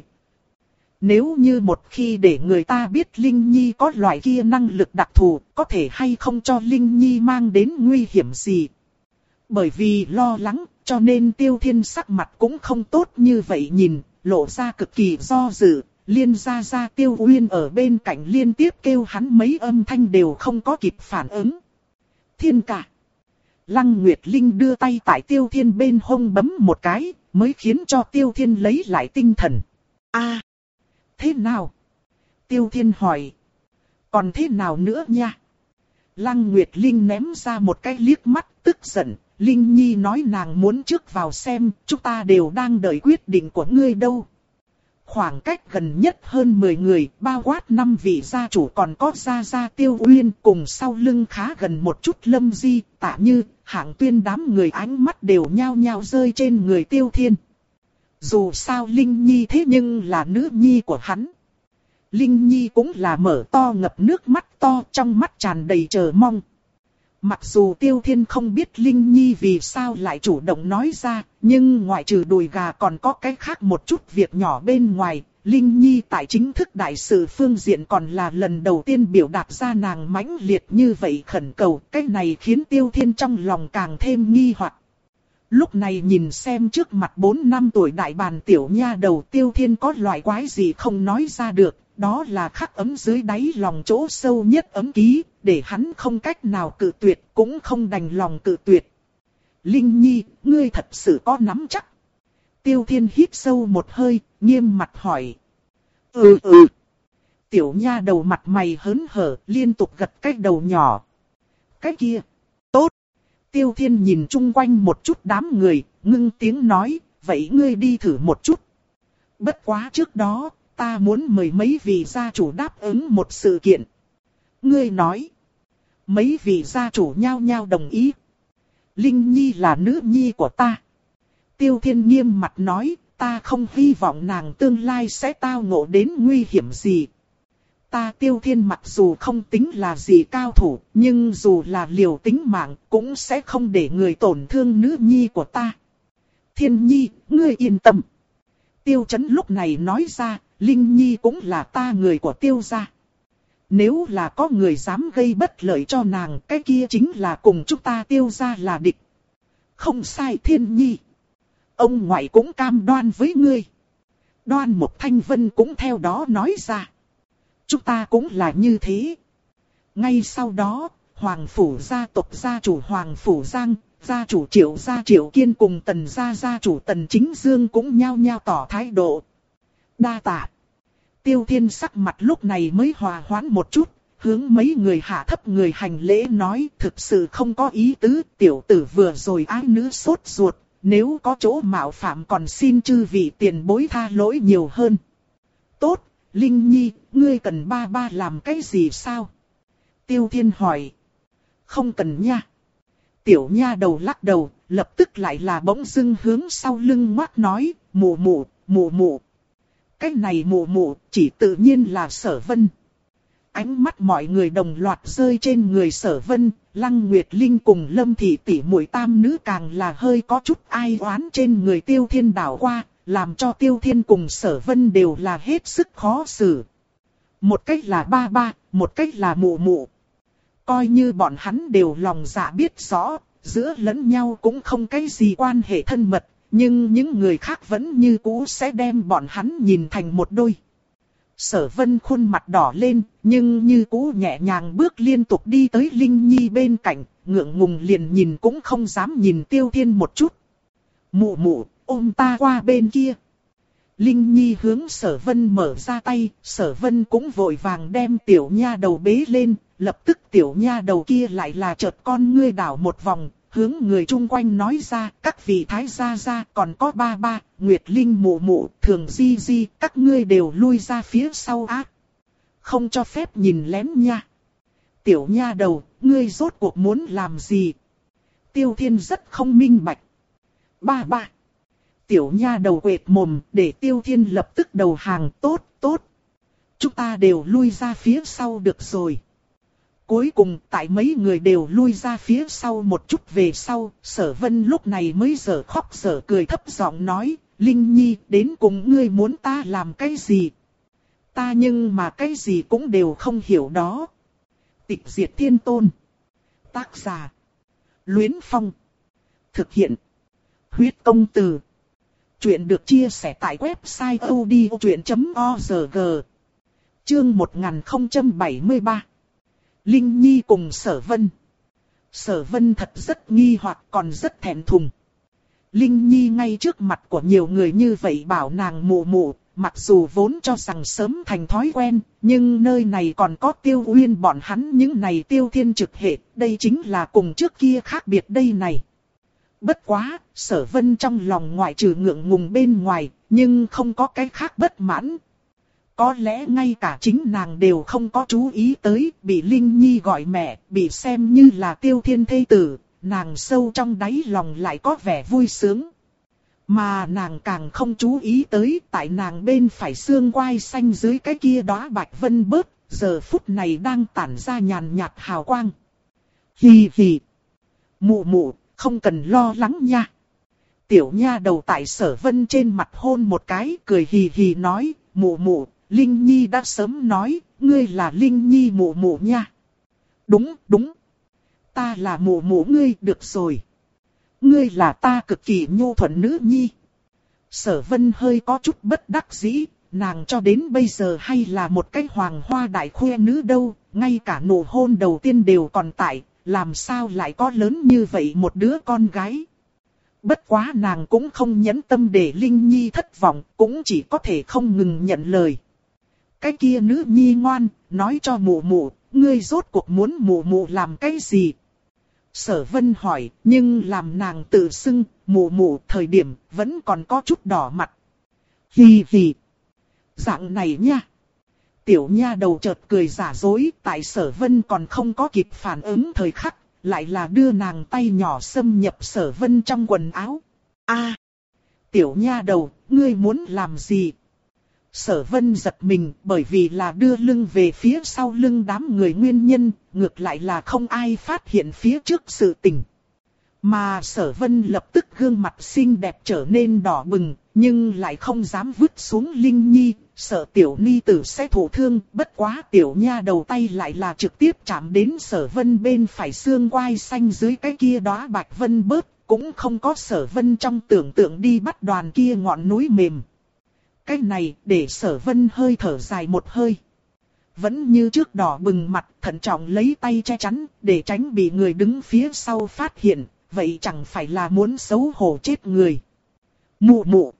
S1: Nếu như một khi để người ta biết Linh Nhi có loại kia năng lực đặc thù, có thể hay không cho Linh Nhi mang đến nguy hiểm gì. Bởi vì lo lắng, cho nên Tiêu Thiên sắc mặt cũng không tốt như vậy nhìn, lộ ra cực kỳ do dự. Liên gia gia Tiêu Uyên ở bên cạnh liên tiếp kêu hắn mấy âm thanh đều không có kịp phản ứng. Thiên cả. Lăng Nguyệt Linh đưa tay tại Tiêu Thiên bên hông bấm một cái, mới khiến cho Tiêu Thiên lấy lại tinh thần. A, thế nào? Tiêu Thiên hỏi. Còn thế nào nữa nha? Lăng Nguyệt Linh ném ra một cái liếc mắt tức giận. Linh Nhi nói nàng muốn trước vào xem, chúng ta đều đang đợi quyết định của ngươi đâu. Khoảng cách gần nhất hơn mười người, bao quát năm vị gia chủ còn có gia gia Tiêu Uyên cùng sau lưng khá gần một chút Lâm Di, Tạ Như, Hạng Tuyên đám người ánh mắt đều nhao nhao rơi trên người Tiêu Thiên. Dù sao Linh Nhi thế nhưng là nữ nhi của hắn. Linh Nhi cũng là mở to ngập nước mắt to, trong mắt tràn đầy chờ mong. Mặc dù Tiêu Thiên không biết Linh Nhi vì sao lại chủ động nói ra, nhưng ngoại trừ đùi gà còn có cái khác một chút việc nhỏ bên ngoài. Linh Nhi tại chính thức đại sự phương diện còn là lần đầu tiên biểu đạt ra nàng mãnh liệt như vậy khẩn cầu. Cái này khiến Tiêu Thiên trong lòng càng thêm nghi hoặc. Lúc này nhìn xem trước mặt bốn năm tuổi đại bàn tiểu nha đầu, Tiêu Thiên có loại quái gì không nói ra được. Đó là khắc ấm dưới đáy lòng chỗ sâu nhất ấm ký, để hắn không cách nào cự tuyệt, cũng không đành lòng cự tuyệt. Linh Nhi, ngươi thật sự có nắm chắc. Tiêu Thiên hít sâu một hơi, nghiêm mặt hỏi. Ừ ừ. Tiểu nha đầu mặt mày hớn hở, liên tục gật cái đầu nhỏ. Cái kia, tốt. Tiêu Thiên nhìn chung quanh một chút đám người, ngưng tiếng nói, vậy ngươi đi thử một chút. Bất quá trước đó, ta muốn mời mấy vị gia chủ đáp ứng một sự kiện. Ngươi nói. Mấy vị gia chủ nhao nhao đồng ý. Linh Nhi là nữ nhi của ta. Tiêu Thiên nghiêm mặt nói, ta không hy vọng nàng tương lai sẽ tao ngộ đến nguy hiểm gì. Ta Tiêu Thiên mặc dù không tính là gì cao thủ, nhưng dù là liều tính mạng, cũng sẽ không để người tổn thương nữ nhi của ta. Thiên Nhi, ngươi yên tâm. Tiêu Chấn lúc này nói ra, Linh Nhi cũng là ta người của Tiêu gia. Nếu là có người dám gây bất lợi cho nàng, cái kia chính là cùng chúng ta Tiêu gia là địch. Không sai Thiên Nhi. Ông ngoại cũng cam đoan với ngươi. Đoan Mục Thanh Vân cũng theo đó nói ra. Chúng ta cũng là như thế. Ngay sau đó, Hoàng Phủ gia tộc gia chủ Hoàng Phủ Giang, gia chủ Triệu gia Triệu Kiên cùng Tần gia gia chủ Tần Chính Dương cũng nhao nhao tỏ thái độ. Đa tạ. Tiêu Thiên sắc mặt lúc này mới hòa hoãn một chút, hướng mấy người hạ thấp người hành lễ nói thực sự không có ý tứ, tiểu tử vừa rồi ái nữ sốt ruột, nếu có chỗ mạo phạm còn xin chư vị tiền bối tha lỗi nhiều hơn. Tốt, Linh Nhi, ngươi cần ba ba làm cái gì sao? Tiêu Thiên hỏi. Không cần nha. Tiểu nha đầu lắc đầu, lập tức lại là bỗng dưng hướng sau lưng ngoác nói, mụ mụ, mụ mụ. Cái này mụ mụ, chỉ tự nhiên là Sở Vân. Ánh mắt mọi người đồng loạt rơi trên người Sở Vân, Lăng Nguyệt Linh cùng Lâm Thị tỷ muội tam nữ càng là hơi có chút ai oán trên người Tiêu Thiên đảo qua, làm cho Tiêu Thiên cùng Sở Vân đều là hết sức khó xử. Một cách là ba ba, một cách là mụ mụ. Coi như bọn hắn đều lòng dạ biết rõ, giữa lẫn nhau cũng không cái gì quan hệ thân mật. Nhưng những người khác vẫn như cũ sẽ đem bọn hắn nhìn thành một đôi. Sở Vân khuôn mặt đỏ lên, nhưng như cũ nhẹ nhàng bước liên tục đi tới Linh Nhi bên cạnh, ngượng ngùng liền nhìn cũng không dám nhìn Tiêu Thiên một chút. Mụ mụ, ôm ta qua bên kia. Linh Nhi hướng Sở Vân mở ra tay, Sở Vân cũng vội vàng đem tiểu nha đầu bế lên, lập tức tiểu nha đầu kia lại là chợt con ngươi đảo một vòng, hướng người chung quanh nói ra, các vị thái gia gia, còn có ba ba, Nguyệt Linh mụ mụ, Thường Di Di, các ngươi đều lui ra phía sau á. Không cho phép nhìn lén nha. Tiểu nha đầu, ngươi rốt cuộc muốn làm gì? Tiêu Thiên rất không minh bạch. Ba ba. Tiểu nha đầu quệt mồm, để Tiêu Thiên lập tức đầu hàng. Tốt, tốt. Chúng ta đều lui ra phía sau được rồi. Cuối cùng tại mấy người đều lui ra phía sau một chút về sau, Sở Vân lúc này mới dở khóc dở cười thấp giọng nói, Linh Nhi, đến cùng ngươi muốn ta làm cái gì? Ta nhưng mà cái gì cũng đều không hiểu đó. Tịch Diệt Thiên Tôn. Tác giả. Luyến Phong. Thực hiện. Huyết Công Từ. Chuyện được chia sẻ tại website odchuyện chấm org. Chương một nghìn không trăm bảy mươi ba. Linh Nhi cùng Sở Vân. Sở Vân thật rất nghi hoặc còn rất thẹn thùng. Linh Nhi ngay trước mặt của nhiều người như vậy bảo nàng mụ mụ, mặc dù vốn cho rằng sớm thành thói quen, nhưng nơi này còn có Tiêu Uyên bọn hắn những này Tiêu Thiên trực hệ, đây chính là cùng trước kia khác biệt đây này. Bất quá, Sở Vân trong lòng ngoại trừ ngượng ngùng bên ngoài, nhưng không có cái khác bất mãn. Có lẽ ngay cả chính nàng đều không có chú ý tới, bị Linh Nhi gọi mẹ, bị xem như là Tiêu Thiên thê tử, nàng sâu trong đáy lòng lại có vẻ vui sướng. Mà nàng càng không chú ý tới, tại nàng bên phải xương quai xanh dưới cái kia đóa bạch vân bớt, giờ phút này đang tản ra nhàn nhạt hào quang. Hì hì. Mụ mụ, không cần lo lắng nha. Tiểu nha đầu tại Sở Vân trên mặt hôn một cái, cười hì hì nói, mụ mụ, Linh Nhi đã sớm nói, ngươi là Linh Nhi mụ mụ nha. Đúng, đúng. Ta là mụ mụ ngươi, được rồi. Ngươi là ta cực kỳ nhu thuận nữ nhi. Sở Vân hơi có chút bất đắc dĩ, nàng cho đến bây giờ hay là một cái hoàng hoa đại khuê nữ đâu, ngay cả nụ hôn đầu tiên đều còn tại, làm sao lại có lớn như vậy một đứa con gái. Bất quá nàng cũng không nhẫn tâm để Linh Nhi thất vọng, cũng chỉ có thể không ngừng nhận lời. Cái kia nữ nhi ngoan, nói cho mụ mụ, ngươi rốt cuộc muốn mụ mụ làm cái gì? Sở Vân hỏi, nhưng làm nàng tự xưng, mụ mụ thời điểm vẫn còn có chút đỏ mặt. Hì hì. Dạng này nha. Tiểu nha đầu chợt cười giả dối, tại Sở Vân còn không có kịp phản ứng thời khắc, lại là đưa nàng tay nhỏ xâm nhập Sở Vân trong quần áo. A, tiểu nha đầu, ngươi muốn làm gì? Sở Vân giật mình, bởi vì là đưa lưng về phía sau lưng đám người nguyên nhân, ngược lại là không ai phát hiện phía trước sự tình. Mà Sở Vân lập tức gương mặt xinh đẹp trở nên đỏ bừng, nhưng lại không dám vứt xuống Linh Nhi, sợ tiểu ni tử sẽ thụ thương, bất quá tiểu nha đầu tay lại là trực tiếp chạm đến Sở Vân bên phải xương quai xanh dưới cái kia đóa bạch vân bớt, cũng không có Sở Vân trong tưởng tượng đi bắt đoàn kia ngọn núi mềm. Cái này để Sở Vân hơi thở dài một hơi. Vẫn như trước đỏ bừng mặt, thận trọng lấy tay che chắn, để tránh bị người đứng phía sau phát hiện, vậy chẳng phải là muốn xấu hổ chết người. Mụ mụ.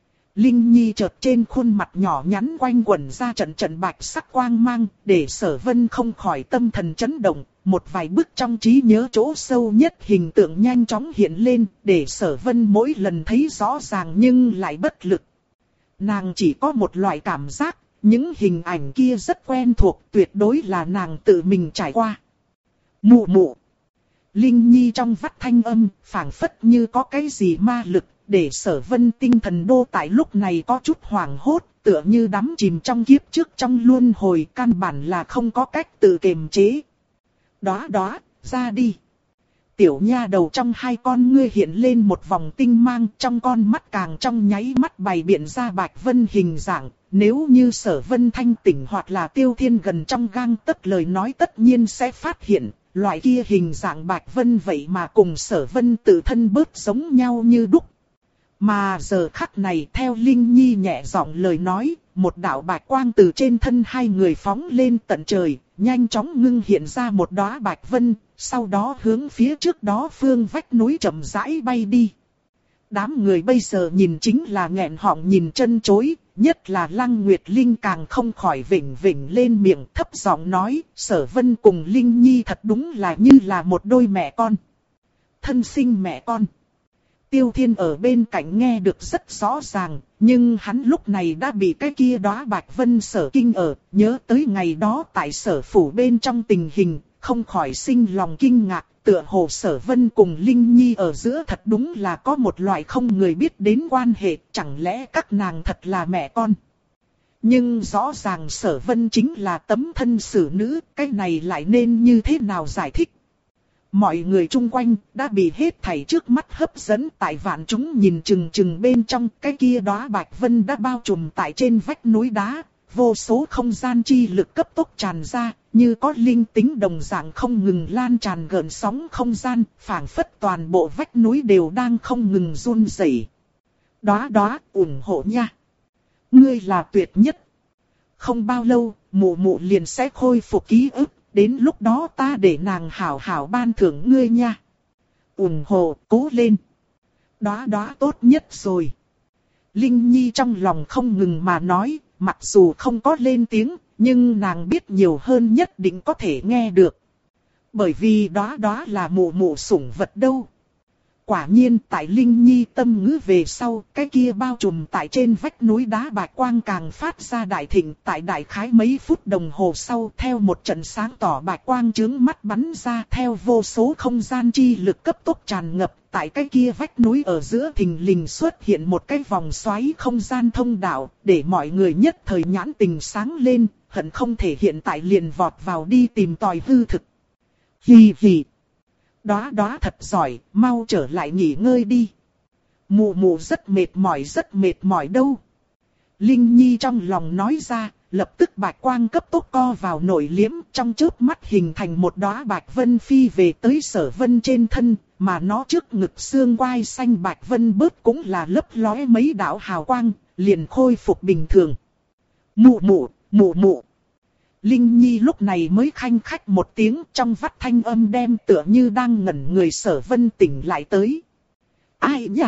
S1: Linh Nhi chợt trên khuôn mặt nhỏ nhắn quanh quẩn ra trận trận bạch sắc quang mang, để Sở Vân không khỏi tâm thần chấn động, một vài bức trong trí nhớ chỗ sâu nhất hình tượng nhanh chóng hiện lên, để Sở Vân mỗi lần thấy rõ ràng nhưng lại bất lực. Nàng chỉ có một loại cảm giác, những hình ảnh kia rất quen thuộc, tuyệt đối là nàng tự mình trải qua. Mụ mụ. Linh Nhi trong vắt thanh âm, phảng phất như có cái gì ma lực, để Sở Vân tinh thần đô tại lúc này có chút hoảng hốt, tựa như đắm chìm trong kiếp trước trong luân hồi, căn bản là không có cách tự kiềm chế. Đó đó, ra đi. Tiểu nha đầu trong hai con ngươi hiện lên một vòng tinh mang, trong con mắt càng trong nháy mắt bày biện ra bạch vân hình dạng. Nếu như Sở Vân thanh tỉnh hoặc là Tiêu Thiên gần trong gang tấc lời nói tất nhiên sẽ phát hiện, loại kia hình dạng bạch vân vậy mà cùng Sở Vân tự thân bớt giống nhau như đúc. Mà giờ khắc này theo Linh Nhi nhẹ giọng lời nói, một đạo bạch quang từ trên thân hai người phóng lên tận trời, nhanh chóng ngưng hiện ra một đóa bạch vân, sau đó hướng phía trước đó phương vách núi chậm rãi bay đi. Đám người bây giờ nhìn chính là nghẹn họng nhìn chân chối, nhất là Lăng Nguyệt Linh càng không khỏi vểnh vểnh lên miệng thấp giọng nói, Sở Vân cùng Linh Nhi thật đúng là như là một đôi mẹ con. thân sinh mẹ con. Tiêu Thiên ở bên cạnh nghe được rất rõ ràng, nhưng hắn lúc này đã bị cái kia đóa bạch vân sở kinh ở, nhớ tới ngày đó tại sở phủ bên trong tình hình, không khỏi sinh lòng kinh ngạc, tựa hồ Sở Vân cùng Linh Nhi ở giữa thật đúng là có một loại không người biết đến quan hệ, chẳng lẽ các nàng thật là mẹ con. Nhưng rõ ràng Sở Vân chính là tấm thân xử nữ, cái này lại nên như thế nào giải thích? Mọi người chung quanh đã bị hết thảy trước mắt hấp dẫn, tại vạn chúng nhìn chừng chừng bên trong, cái kia đóa bạch vân đã bao trùm tại trên vách núi đá, vô số không gian chi lực cấp tốc tràn ra, như có linh tính đồng dạng không ngừng lan tràn gợn sóng không gian, phảng phất toàn bộ vách núi đều đang không ngừng run rẩy. Đóa đóa, ủng hộ nha. Ngươi là tuyệt nhất. Không bao lâu, mụ mụ liền sẽ khôi phục ký ức, đến lúc đó ta để nàng hảo hảo ban thưởng ngươi nha. Ủng hộ, cố lên. Đóa đóa tốt nhất rồi. Linh Nhi trong lòng không ngừng mà nói, mặc dù không có lên tiếng, nhưng nàng biết nhiều hơn nhất định có thể nghe được. Bởi vì đó đó là mụ mụ sủng vật đâu. Quả nhiên tại Linh Nhi tâm ngữ về sau, cái kia bao trùm tại trên vách núi đá bạch quang càng phát ra đại thịnh, tại đại khái mấy phút đồng hồ sau, theo một trận sáng tỏ bạch quang chướng mắt bắn ra, theo vô số không gian chi lực cấp tốc tràn ngập, tại cái kia vách núi ở giữa thình lình xuất hiện một cái vòng xoáy không gian thông đạo, để mọi người nhất thời nhãn tình sáng lên, hận không thể hiện tại liền vọt vào đi tìm tòi hư thực. Hì hì. Đóa đóa thật giỏi, mau trở lại nghỉ ngơi đi. Mụ mụ rất mệt mỏi rất mệt mỏi đâu. Linh Nhi trong lòng nói ra, lập tức bạch quang cấp tốc co vào nội liễm, trong chớp mắt hình thành một đóa bạch vân phi về tới Sở Vân trên thân, mà nó trước ngực xương quai xanh bạch vân bớt cũng là lấp lóe mấy đạo hào quang, liền khôi phục bình thường. Mụ mụ, mụ mụ. Linh Nhi lúc này mới khanh khách một tiếng, trong vắt thanh âm đem tựa như đang ngẩn người Sở Vân tỉnh lại tới. Ai nhỉ?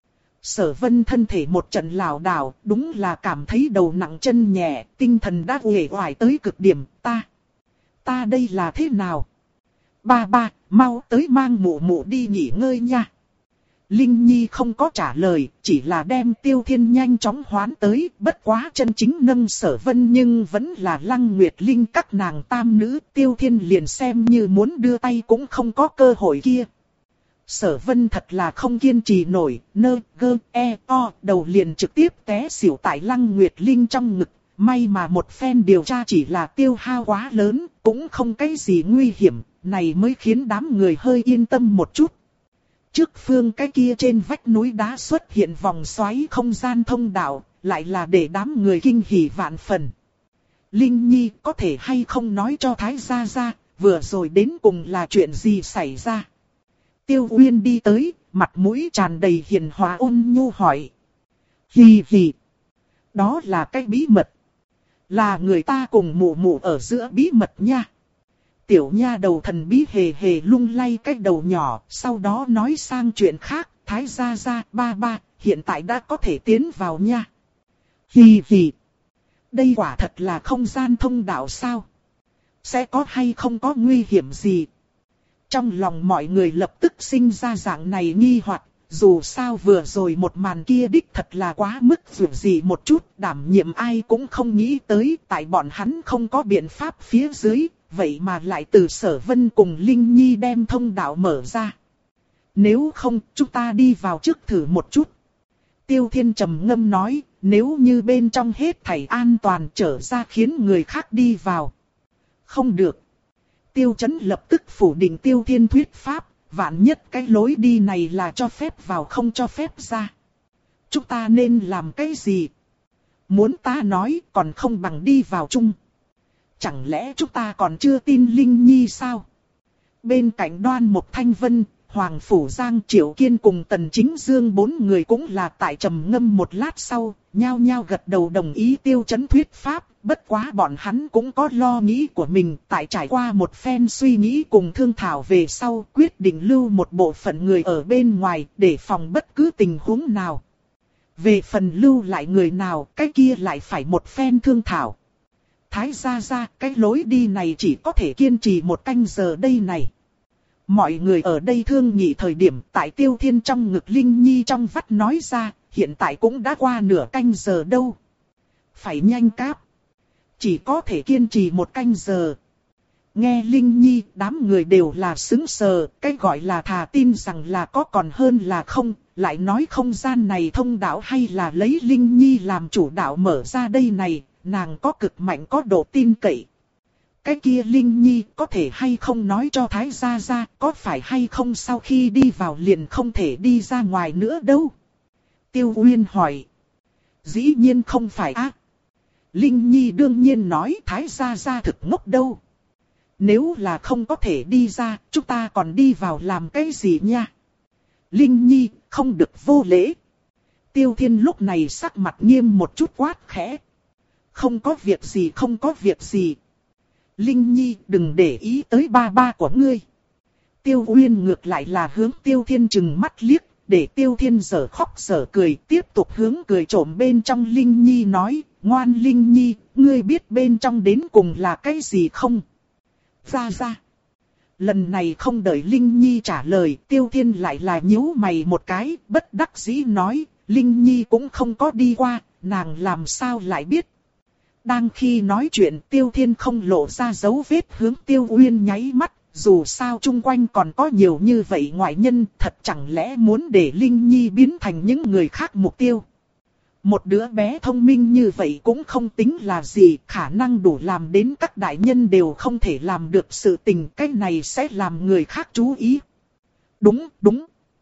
S1: Sở Vân thân thể một trận lảo đảo, đúng là cảm thấy đầu nặng chân nhẹ, tinh thần đã uể oải tới cực điểm. Ta, ta đây là thế nào? Ba ba, mau tới mang mụ mụ đi nghỉ ngơi nha. Linh Nhi không có trả lời, chỉ là đem Tiêu Thiên nhanh chóng hoán tới, bất quá chân chính nâng Sở Vân nhưng vẫn là Lăng Nguyệt Linh các nàng tam nữ, Tiêu Thiên liền xem như muốn đưa tay cũng không có cơ hội kia. Sở Vân thật là không kiên trì nổi, nơ, gơ, e, o, đầu liền trực tiếp té xỉu tại Lăng Nguyệt Linh trong ngực, may mà một phen điều tra chỉ là tiêu hao quá lớn, cũng không cái gì nguy hiểm, này mới khiến đám người hơi yên tâm một chút. Trước phương cái kia trên vách núi đá xuất hiện vòng xoáy không gian thông đạo, lại là để đám người kinh hỉ vạn phần. Linh Nhi có thể hay không nói cho Thái gia gia, vừa rồi đến cùng là chuyện gì xảy ra? Tiêu Uyên đi tới, mặt mũi tràn đầy hiền hòa ôn nhu hỏi. Hì hì. Đó là cái bí mật. Là người ta cùng mụ mụ ở giữa bí mật nha. Tiểu nha đầu thần bí hề hề lung lay cái đầu nhỏ, sau đó nói sang chuyện khác, Thái gia gia, ba ba, hiện tại đã có thể tiến vào nha. Hì hì. Đây quả thật là không gian thông đạo sao? Sẽ có hay không có nguy hiểm gì? Trong lòng mọi người lập tức sinh ra dạng này nghi hoặc, dù sao vừa rồi một màn kia đích thật là quá mức dù gì một chút, đảm nhiệm ai cũng không nghĩ tới, tại bọn hắn không có biện pháp phía dưới, vậy mà lại từ Sở Vân cùng Linh Nhi đem thông đạo mở ra. Nếu không, chúng ta đi vào trước thử một chút. Tiêu Thiên trầm ngâm nói, nếu như bên trong hết thảy an toàn trở ra khiến người khác đi vào. Không được. Tiêu Chấn lập tức phủ định Tiêu Thiên thuyết pháp, vạn nhất cái lối đi này là cho phép vào không cho phép ra. Chúng ta nên làm cái gì? Muốn ta nói còn không bằng đi vào chung. Chẳng lẽ chúng ta còn chưa tin Linh Nhi sao? Bên cạnh Đoan Mộc Thanh Vân, Hoàng Phủ Giang, Triệu Kiên cùng Tần Chính Dương bốn người cũng là tại trầm ngâm một lát sau, nhao nhao gật đầu đồng ý Tiêu Chấn thuyết pháp. Bất quá bọn hắn cũng có lo nghĩ của mình, tại trải qua một phen suy nghĩ cùng thương thảo về sau, quyết định lưu một bộ phận người ở bên ngoài để phòng bất cứ tình huống nào. Về phần lưu lại người nào, cái kia lại phải một phen thương thảo. Thái gia gia, cái lối đi này chỉ có thể kiên trì một canh giờ đây này. Mọi người ở đây thương nghị thời điểm tại Tiêu Thiên trong ngực Linh Nhi trong vắt nói ra, hiện tại cũng đã qua nửa canh giờ đâu. Phải nhanh cáp. Chỉ có thể kiên trì một canh giờ. Nghe Linh Nhi, đám người đều là sững sờ, cái gọi là thà tin rằng là có còn hơn là không, lại nói không gian này thông đạo hay là lấy Linh Nhi làm chủ đạo mở ra đây này, nàng có cực mạnh có độ tin cậy. Cái kia Linh Nhi có thể hay không nói cho Thái Gia Gia, có phải hay không sau khi đi vào liền không thể đi ra ngoài nữa đâu. Tiêu Uyên hỏi. Dĩ nhiên không phải á. Linh Nhi đương nhiên nói Thái Gia Gia thực ngốc đâu. Nếu là không có thể đi ra, chúng ta còn đi vào làm cái gì nha? Linh Nhi, không được vô lễ. Tiêu Thiên lúc này sắc mặt nghiêm một chút quát khẽ. Không có việc gì, không có việc gì. Linh Nhi, đừng để ý tới ba ba của ngươi. Tiêu Uyên ngược lại là hướng Tiêu Thiên trừng mắt liếc, để Tiêu Thiên giở khóc giở cười, tiếp tục hướng cười trộm bên trong Linh Nhi nói, ngoan Linh Nhi, ngươi biết bên trong đến cùng là cái gì không? Ra ra. Lần này không đợi Linh Nhi trả lời, Tiêu Thiên lại là nhíu mày một cái, bất đắc dĩ nói, Linh Nhi cũng không có đi qua, nàng làm sao lại biết. Đang khi nói chuyện Tiêu Thiên không lộ ra dấu vết hướng Tiêu Uyên nháy mắt, dù sao chung quanh còn có nhiều như vậy ngoại nhân, thật chẳng lẽ muốn để Linh Nhi biến thành những người khác mục tiêu. Một đứa bé thông minh như vậy cũng không tính là gì, khả năng đủ làm đến các đại nhân đều không thể làm được sự tình, cái này sẽ làm người khác chú ý. Đúng, đúng.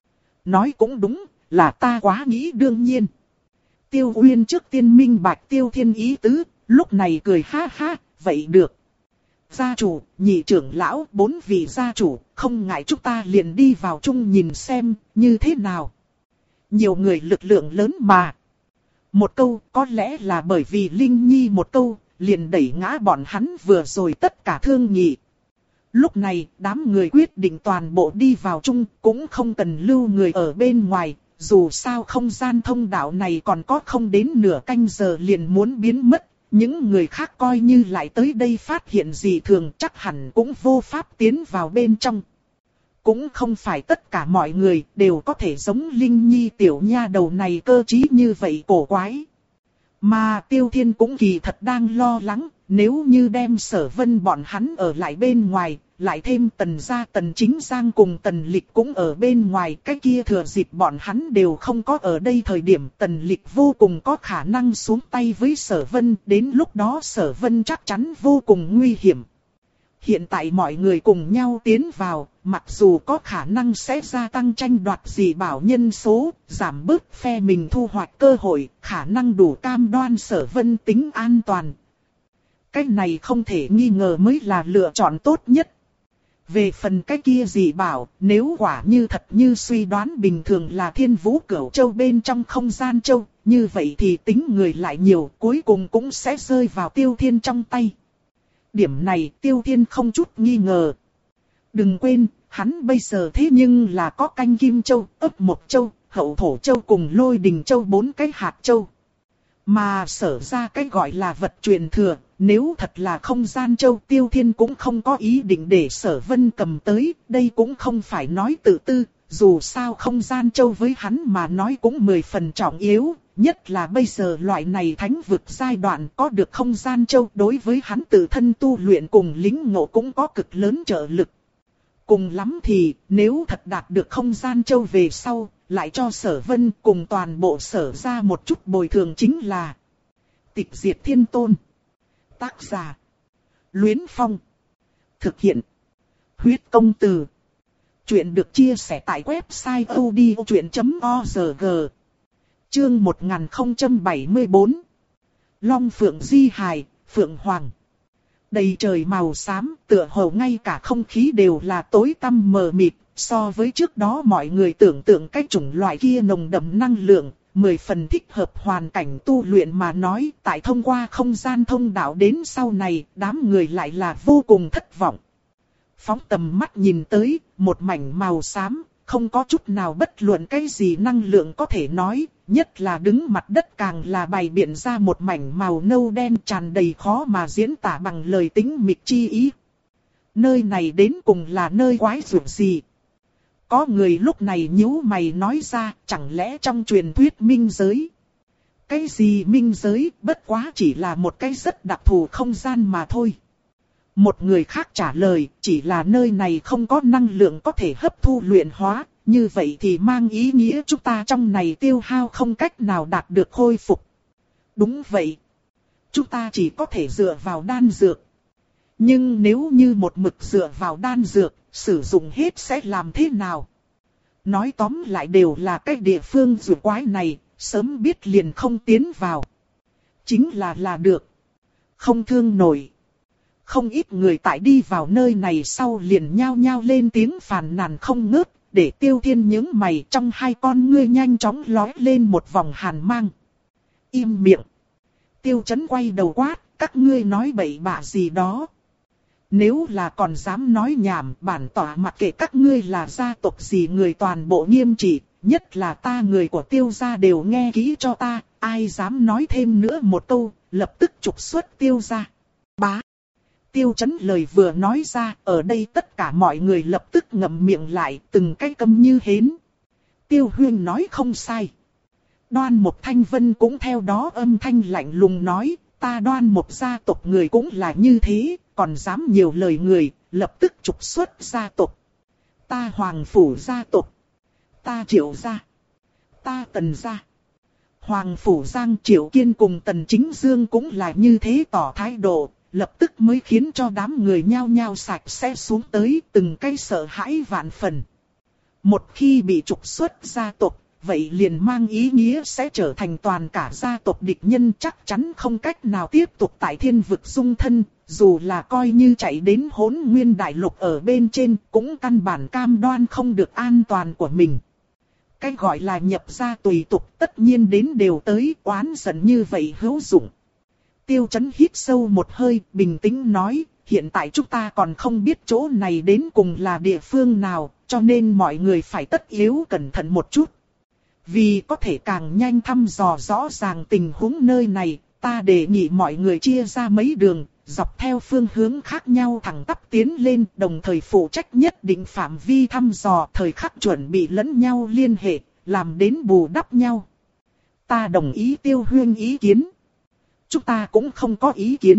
S1: Nói cũng đúng, là ta quá nghĩ đương nhiên. Tiêu Uyên trước tiên minh bạch Tiêu Thiên ý tứ, lúc này cười ha ha, vậy được. Gia chủ, nhị trưởng lão, bốn vị gia chủ, không ngại chúng ta liền đi vào chung nhìn xem, như thế nào. Nhiều người lực lượng lớn mà. Một câu, có lẽ là bởi vì Linh Nhi một câu, liền đẩy ngã bọn hắn vừa rồi tất cả thương nghị. Lúc này, đám người quyết định toàn bộ đi vào chung, cũng không cần lưu người ở bên ngoài, dù sao không gian thông đạo này còn có không đến nửa canh giờ liền muốn biến mất. Những người khác coi như lại tới đây phát hiện gì thường chắc hẳn cũng vô pháp tiến vào bên trong. Cũng không phải tất cả mọi người đều có thể giống Linh Nhi tiểu nha đầu này cơ trí như vậy cổ quái. Mà Tiêu Thiên cũng kỳ thật đang lo lắng, nếu như đem Sở Vân bọn hắn ở lại bên ngoài, lại thêm Tần gia Tần Chính Giang cùng Tần Lịch cũng ở bên ngoài, cái kia thừa dịp bọn hắn đều không có ở đây thời điểm Tần Lịch vô cùng có khả năng xuống tay với Sở Vân, đến lúc đó Sở Vân chắc chắn vô cùng nguy hiểm. Hiện tại mọi người cùng nhau tiến vào, mặc dù có khả năng sẽ gia tăng tranh đoạt dị bảo nhân số, giảm bớt phe mình thu hoạch cơ hội, khả năng đủ cam đoan Sở Vân tính an toàn. Cái này không thể nghi ngờ mới là lựa chọn tốt nhất. Về phần cái kia dị bảo, nếu quả như thật như suy đoán bình thường là Thiên Vũ Cửu Châu bên trong không gian châu, như vậy thì tính người lại nhiều, cuối cùng cũng sẽ rơi vào Tiêu Thiên trong tay. Điểm này Tiêu Thiên không chút nghi ngờ. Đừng quên, hắn bây giờ thế nhưng là có Canh Kim Châu, Ấp Mộc Châu, Hậu Thổ Châu cùng Lôi Đình Châu bốn cái hạt châu. Mà Sở ra cái gọi là vật truyền thừa, nếu thật là không gian châu Tiêu Thiên cũng không có ý định để Sở Vân cầm tới, đây cũng không phải nói tự tư, dù sao không gian châu với hắn mà nói cũng mười phần trọng yếu, nhất là bây giờ loại này thánh vực giai đoạn có được không gian châu đối với hắn tự thân tu luyện cùng lính ngộ cũng có cực lớn trợ lực. Cùng lắm thì, nếu thật đạt được không gian châu về sau, lại cho Sở Vân cùng toàn bộ Sở ra một chút bồi thường chính là Tịch Diệt Thiên Tôn. Tác giả Luyến Phong. Thực hiện Huyết Công Từ. Chuyện được chia sẻ tại website odchuyện chấm org. Chương một nghìn không trăm bảy mươi tư. Long Phượng Di Hài, Phượng Hoàng. Đầy trời màu xám, tựa hồ ngay cả không khí đều là tối tăm mờ mịt, so với trước đó mọi người tưởng tượng cái chủng loại kia nồng đậm năng lượng, mười phần thích hợp hoàn cảnh tu luyện mà nói, tại thông qua không gian thông đạo đến sau này, đám người lại là vô cùng thất vọng. Phóng tầm mắt nhìn tới, một mảnh màu xám, không có chút nào bất luận cái gì năng lượng có thể nói, nhất là đứng mặt đất càng là bày biện ra một mảnh màu nâu đen tràn đầy khó mà diễn tả bằng lời tính mịch chi ý. Nơi này đến cùng là nơi quái dữ gì? Có người lúc này nhíu mày nói ra, chẳng lẽ trong truyền thuyết minh giới? Cái gì minh giới, bất quá chỉ là một cái rất đặc thù không gian mà thôi. Một người khác trả lời, chỉ là nơi này không có năng lượng có thể hấp thu luyện hóa, như vậy thì mang ý nghĩa chúng ta trong này tiêu hao không cách nào đạt được khôi phục. Đúng vậy. Chúng ta chỉ có thể dựa vào đan dược. Nhưng nếu như một mực dựa vào đan dược, sử dụng hết sẽ làm thế nào? Nói tóm lại đều là cái địa phương rùa quái này, sớm biết liền không tiến vào. Chính là là được. Không thương nổi. Không ít người tại đi vào nơi này sau liền nhao nhao lên tiếng phàn nàn không ngớt, để Tiêu Thiên nhướng mày trong hai con ngươi nhanh chóng lóe lên một vòng hàn mang. Im miệng. Tiêu Chấn quay đầu quát, các ngươi nói bậy bạ gì đó. Nếu là còn dám nói nhảm, bản tỏa mặc kệ các ngươi là gia tộc gì người toàn bộ nghiêm trị, nhất là ta người của Tiêu gia đều nghe kỹ cho ta, ai dám nói thêm nữa một câu, lập tức trục xuất Tiêu gia. Bá. Tiêu Chấn lời vừa nói ra, ở đây tất cả mọi người lập tức ngậm miệng lại, từng cái câm như hến. Tiêu Huyên nói không sai. Đoan Mục Thanh Vân cũng theo đó âm thanh lạnh lùng nói, ta Đoan Mục gia tộc người cũng là như thế, còn dám nhiều lời người, lập tức trục xuất gia tộc. Ta Hoàng Phủ gia tộc, ta Triệu gia, ta Tần gia. Hoàng Phủ Giang Triệu Kiên cùng Tần Chính Dương cũng là như thế tỏ thái độ, lập tức mới khiến cho đám người nhao nhao sạch sẽ xuống tới từng cái sợ hãi vạn phần. Một khi bị trục xuất gia tộc, vậy liền mang ý nghĩa sẽ trở thành toàn cả gia tộc địch nhân, chắc chắn không cách nào tiếp tục tại thiên vực dung thân, dù là coi như chạy đến Hỗn Nguyên Đại Lục ở bên trên cũng căn bản cam đoan không được an toàn của mình. Cái gọi là nhập gia tùy tục tất nhiên đến đều tới, oán giận như vậy hữu dụng. Tiêu Chấn hít sâu một hơi, bình tĩnh nói, hiện tại chúng ta còn không biết chỗ này đến cùng là địa phương nào, cho nên mọi người phải tất yếu cẩn thận một chút. Vì có thể càng nhanh thăm dò rõ ràng tình huống nơi này, ta đề nghị mọi người chia ra mấy đường, dọc theo phương hướng khác nhau thẳng tắp tiến lên, đồng thời phụ trách nhất định phạm vi thăm dò, thời khắc chuẩn bị lẫn nhau liên hệ, làm đến bù đắp nhau. Ta đồng ý Tiêu Huyên ý kiến. Chúng ta cũng không có ý kiến.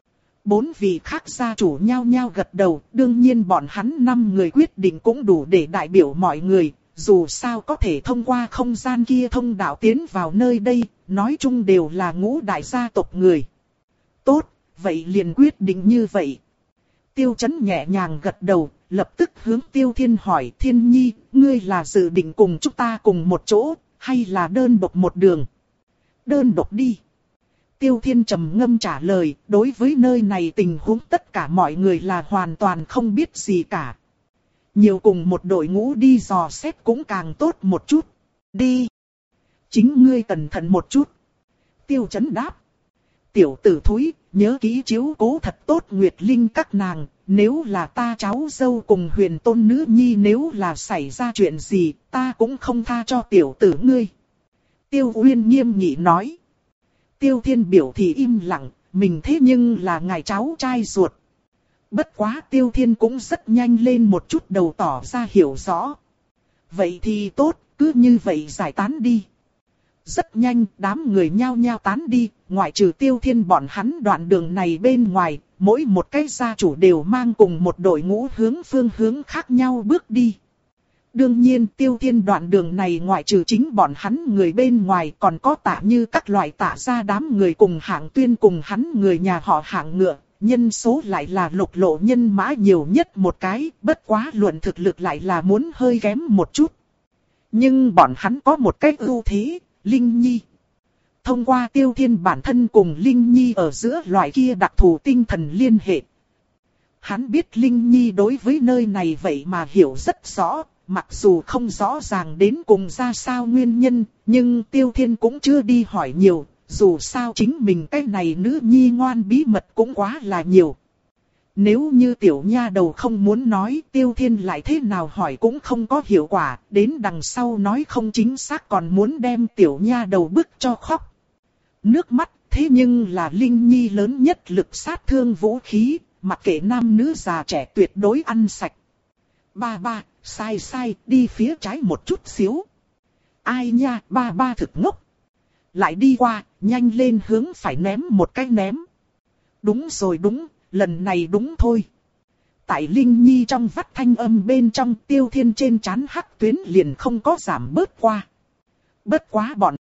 S1: Bốn vị khác gia chủ nhao nhao gật đầu, đương nhiên bọn hắn năm người quyết định cũng đủ để đại biểu mọi người, dù sao có thể thông qua không gian kia thông đạo tiến vào nơi đây, nói chung đều là ngũ đại gia tộc người. Tốt, vậy liền quyết định như vậy. Tiêu Chấn nhẹ nhàng gật đầu, lập tức hướng Tiêu Thiên hỏi, Thiên Nhi, ngươi là dự định cùng chúng ta cùng một chỗ, hay là đơn độc một đường? Đơn độc đi. Tiêu Thiên trầm ngâm trả lời, đối với nơi này tình huống tất cả mọi người là hoàn toàn không biết gì cả. Nhiều cùng một đội ngũ đi dò xét cũng càng tốt một chút. Đi. Chính ngươi cẩn thận một chút. Tiêu Chấn đáp. Tiểu tử thúi, nhớ kỹ chiếu cố thật tốt Nguyệt Linh các nàng, nếu là ta cháu dâu cùng Huyền Tôn nữ nhi nếu là xảy ra chuyện gì, ta cũng không tha cho tiểu tử ngươi. Tiêu Uyên nghiêm nghị nói. Tiêu Thiên biểu thì im lặng, mình thế nhưng là ngài cháu trai ruột. Bất quá Tiêu Thiên cũng rất nhanh lên một chút đầu tỏ ra hiểu rõ. Vậy thì tốt, cứ như vậy giải tán đi. Rất nhanh, đám người nhao nhao tán đi, ngoại trừ Tiêu Thiên bọn hắn đoạn đường này bên ngoài, mỗi một cái gia chủ đều mang cùng một đội ngũ hướng phương hướng khác nhau bước đi. Đương nhiên Tiêu Thiên đoạn đường này ngoại trừ chính bọn hắn người bên ngoài còn có Tạ Như các loại Tạ gia đám người cùng Hạng Tuyên cùng hắn người nhà họ Hạng ngựa, nhân số lại là Lục Lộ nhân mã nhiều nhất một cái, bất quá luận thực lực lại là muốn hơi kém một chút. Nhưng bọn hắn có một cách ưu thế, Linh Nhi. Thông qua Tiêu Thiên bản thân cùng Linh Nhi ở giữa loại kia đặc thù tinh thần liên hệ. Hắn biết Linh Nhi đối với nơi này vậy mà hiểu rất rõ. Mặc dù không rõ ràng đến cùng ra sao nguyên nhân, nhưng Tiêu Thiên cũng chưa đi hỏi nhiều, dù sao chính mình cái này nữ nhi ngoan bí mật cũng quá là nhiều. Nếu như tiểu nha đầu không muốn nói, Tiêu Thiên lại thế nào hỏi cũng không có hiệu quả, đến đằng sau nói không chính xác còn muốn đem tiểu nha đầu bức cho khóc. Nước mắt thế nhưng là Linh Nhi lớn nhất lực sát thương vũ khí, mặc kệ nam nữ già trẻ tuyệt đối ăn sạch. Ba ba, sai sai, đi phía trái một chút xíu. Ai nha, ba ba thực ngốc. Lại đi qua, nhanh lên hướng phải ném một cái ném. Đúng rồi đúng, lần này đúng thôi. Tại Linh Nhi trong vắt thanh âm bên trong, Tiêu Thiên trên trán hắc tuyến liền không có giảm bớt qua. Bất quá bọn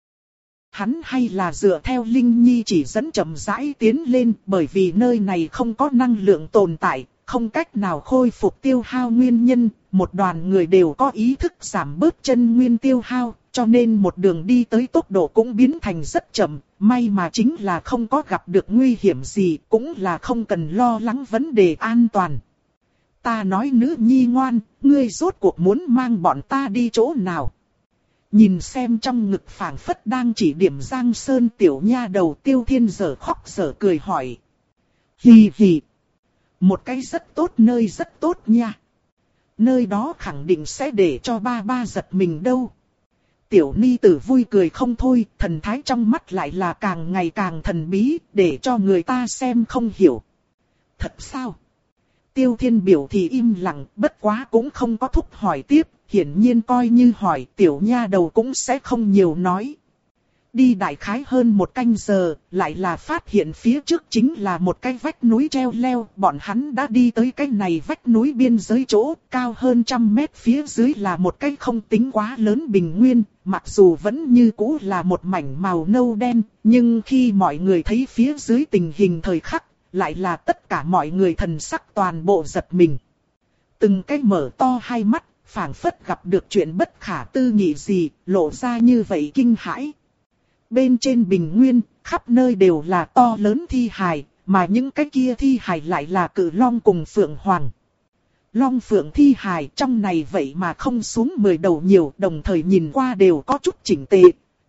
S1: hắn hay là dựa theo Linh Nhi chỉ dẫn chậm rãi tiến lên, bởi vì nơi này không có năng lượng tồn tại, không cách nào khôi phục tiêu hao nguyên nhân, một đoàn người đều có ý thức giảm bớt chân nguyên tiêu hao, cho nên một đường đi tới tốc độ cũng biến thành rất chậm, may mà chính là không có gặp được nguy hiểm gì, cũng là không cần lo lắng vấn đề an toàn. Ta nói nữ nhi ngoan, ngươi rốt cuộc muốn mang bọn ta đi chỗ nào? Nhìn xem trong ngực phảng phất đang chỉ điểm Giang Sơn tiểu nha đầu, Tiêu Thiên dở khóc dở cười hỏi. Hì hì. Một cái rất tốt nơi rất tốt nha. Nơi đó khẳng định sẽ để cho ba ba giật mình đâu. Tiểu ni tử vui cười không thôi, thần thái trong mắt lại là càng ngày càng thần bí, để cho người ta xem không hiểu. Thật sao? Tiêu Thiên biểu thì im lặng, bất quá cũng không có thúc hỏi tiếp, hiển nhiên coi như hỏi tiểu nha đầu cũng sẽ không nhiều nói. Đi đại khái hơn một canh giờ, lại là phát hiện phía trước chính là một cái vách núi treo leo, bọn hắn đã đi tới cái này vách núi biên giới chỗ, cao hơn trăm mét, phía dưới là một cái không tính quá lớn bình nguyên, mặc dù vẫn như cũ là một mảnh màu nâu đen, nhưng khi mọi người thấy phía dưới tình hình thời khắc, lại là tất cả mọi người thần sắc toàn bộ giật mình. Từng cái mở to hai mắt, phảng phất gặp được chuyện bất khả tư nghị gì, lộ ra như vậy kinh hãi. Bên trên bình nguyên, khắp nơi đều là to lớn thi hài, mà những cái kia thi hài lại là cự long cùng phượng hoàng. Long phượng thi hài trong này vậy mà không xuống mười đầu nhiều, đồng thời nhìn qua đều có chút chỉnh tề.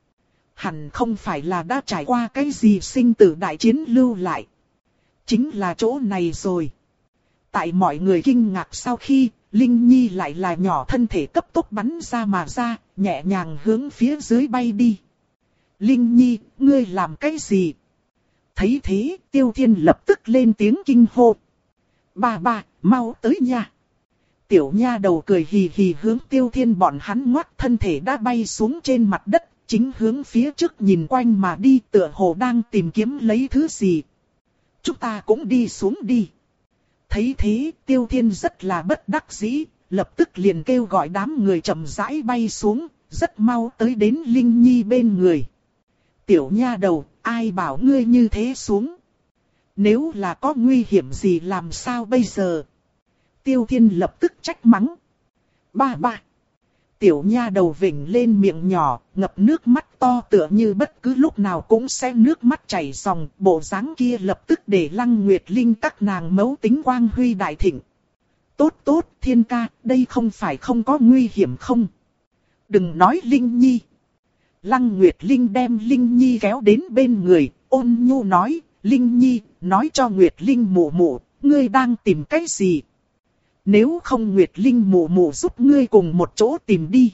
S1: Hẳn không phải là đã trải qua cái gì sinh tử đại chiến lưu lại. Chính là chỗ này rồi. Tại mọi người kinh ngạc sau khi, Linh Nhi lại là nhỏ thân thể cấp tốc bắn ra mà ra, nhẹ nhàng hướng phía dưới bay đi. Linh Nhi, ngươi làm cái gì? Thấy thế, Tiêu Thiên lập tức lên tiếng kinh hô. Ba ba, mau tới nha. Tiểu nha đầu cười hì hì hướng Tiêu Thiên bọn hắn ngoắt, thân thể đã bay xuống trên mặt đất, chính hướng phía trước nhìn quanh mà đi, tựa hồ đang tìm kiếm lấy thứ gì. Chúng ta cũng đi xuống đi. Thấy thế, Tiêu Thiên rất là bất đắc dĩ, lập tức liền kêu gọi đám người chậm rãi bay xuống, rất mau tới đến Linh Nhi bên người. Tiểu nha đầu, ai bảo ngươi như thế xuống? Nếu là có nguy hiểm gì làm sao bây giờ? Tiêu Thiên lập tức trách mắng. Ba ba. Tiểu nha đầu vểnh lên miệng nhỏ, ngập nước mắt to tựa như bất cứ lúc nào cũng sẽ nước mắt chảy ròng, bộ dáng kia lập tức để Lăng Nguyệt Linh các nàng mấu tính quang huy đại thịnh. Tốt tốt, Thiên ca, đây không phải không có nguy hiểm không? Đừng nói Linh Nhi. Lăng Nguyệt Linh đem Linh Nhi kéo đến bên người, ôn nhu nói, Linh Nhi, nói cho Nguyệt Linh mụ mụ, ngươi đang tìm cái gì? Nếu không Nguyệt Linh mụ mụ giúp ngươi cùng một chỗ tìm đi.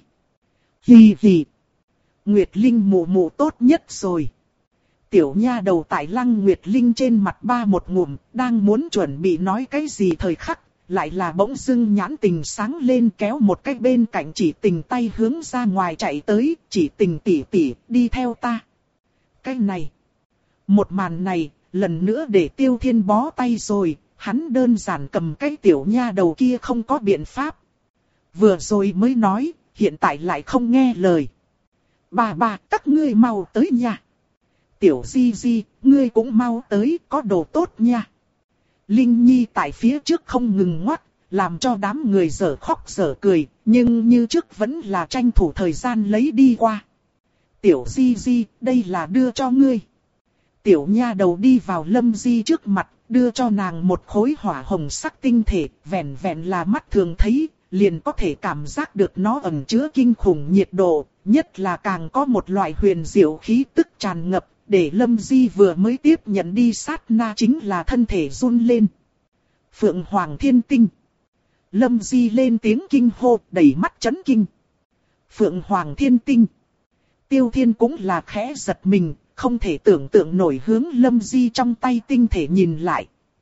S1: Hì hì. Nguyệt Linh mụ mụ tốt nhất rồi. Tiểu nha đầu tại Lăng Nguyệt Linh trên mặt ba một ngụm, đang muốn chuẩn bị nói cái gì thời khắc, lại là bỗng dưng nhãn tình sáng lên, kéo một cái bên cạnh Chỉ Tình tay hướng ra ngoài chạy tới, Chỉ Tình tỉ tỉ, đi theo ta. Cái này, một màn này, lần nữa để Tiêu Thiên bó tay rồi, hắn đơn giản cầm cái tiểu nha đầu kia không có biện pháp. Vừa rồi mới nói, hiện tại lại không nghe lời. Bà bà, các ngươi mau tới nha. Tiểu Di Di, ngươi cũng mau tới, có đồ tốt nha. Linh Nhi tại phía trước không ngừng ngoắt, làm cho đám người dở khóc dở cười, nhưng như trước vẫn là tranh thủ thời gian lấy đi qua. Tiểu Di Di, đây là đưa cho ngươi. Tiểu nha đầu đi vào Lâm Di trước mặt, đưa cho nàng một khối hỏa hồng sắc tinh thể, vẹn vẹn là mắt thường thấy, liền có thể cảm giác được nó ẩn chứa kinh khủng nhiệt độ, nhất là càng có một loại huyền diệu khí tức tràn ngập, để Lâm Di vừa mới tiếp nhận đi sát na chính là thân thể run lên. Phượng Hoàng Thiên Tinh. Lâm Di lên tiếng kinh hô, đầy mắt chấn kinh. Phượng Hoàng Thiên Tinh. Tiêu Thiên cũng là khẽ giật mình, không thể tưởng tượng nổi hướng Lâm Di trong tay tinh thể nhìn lại.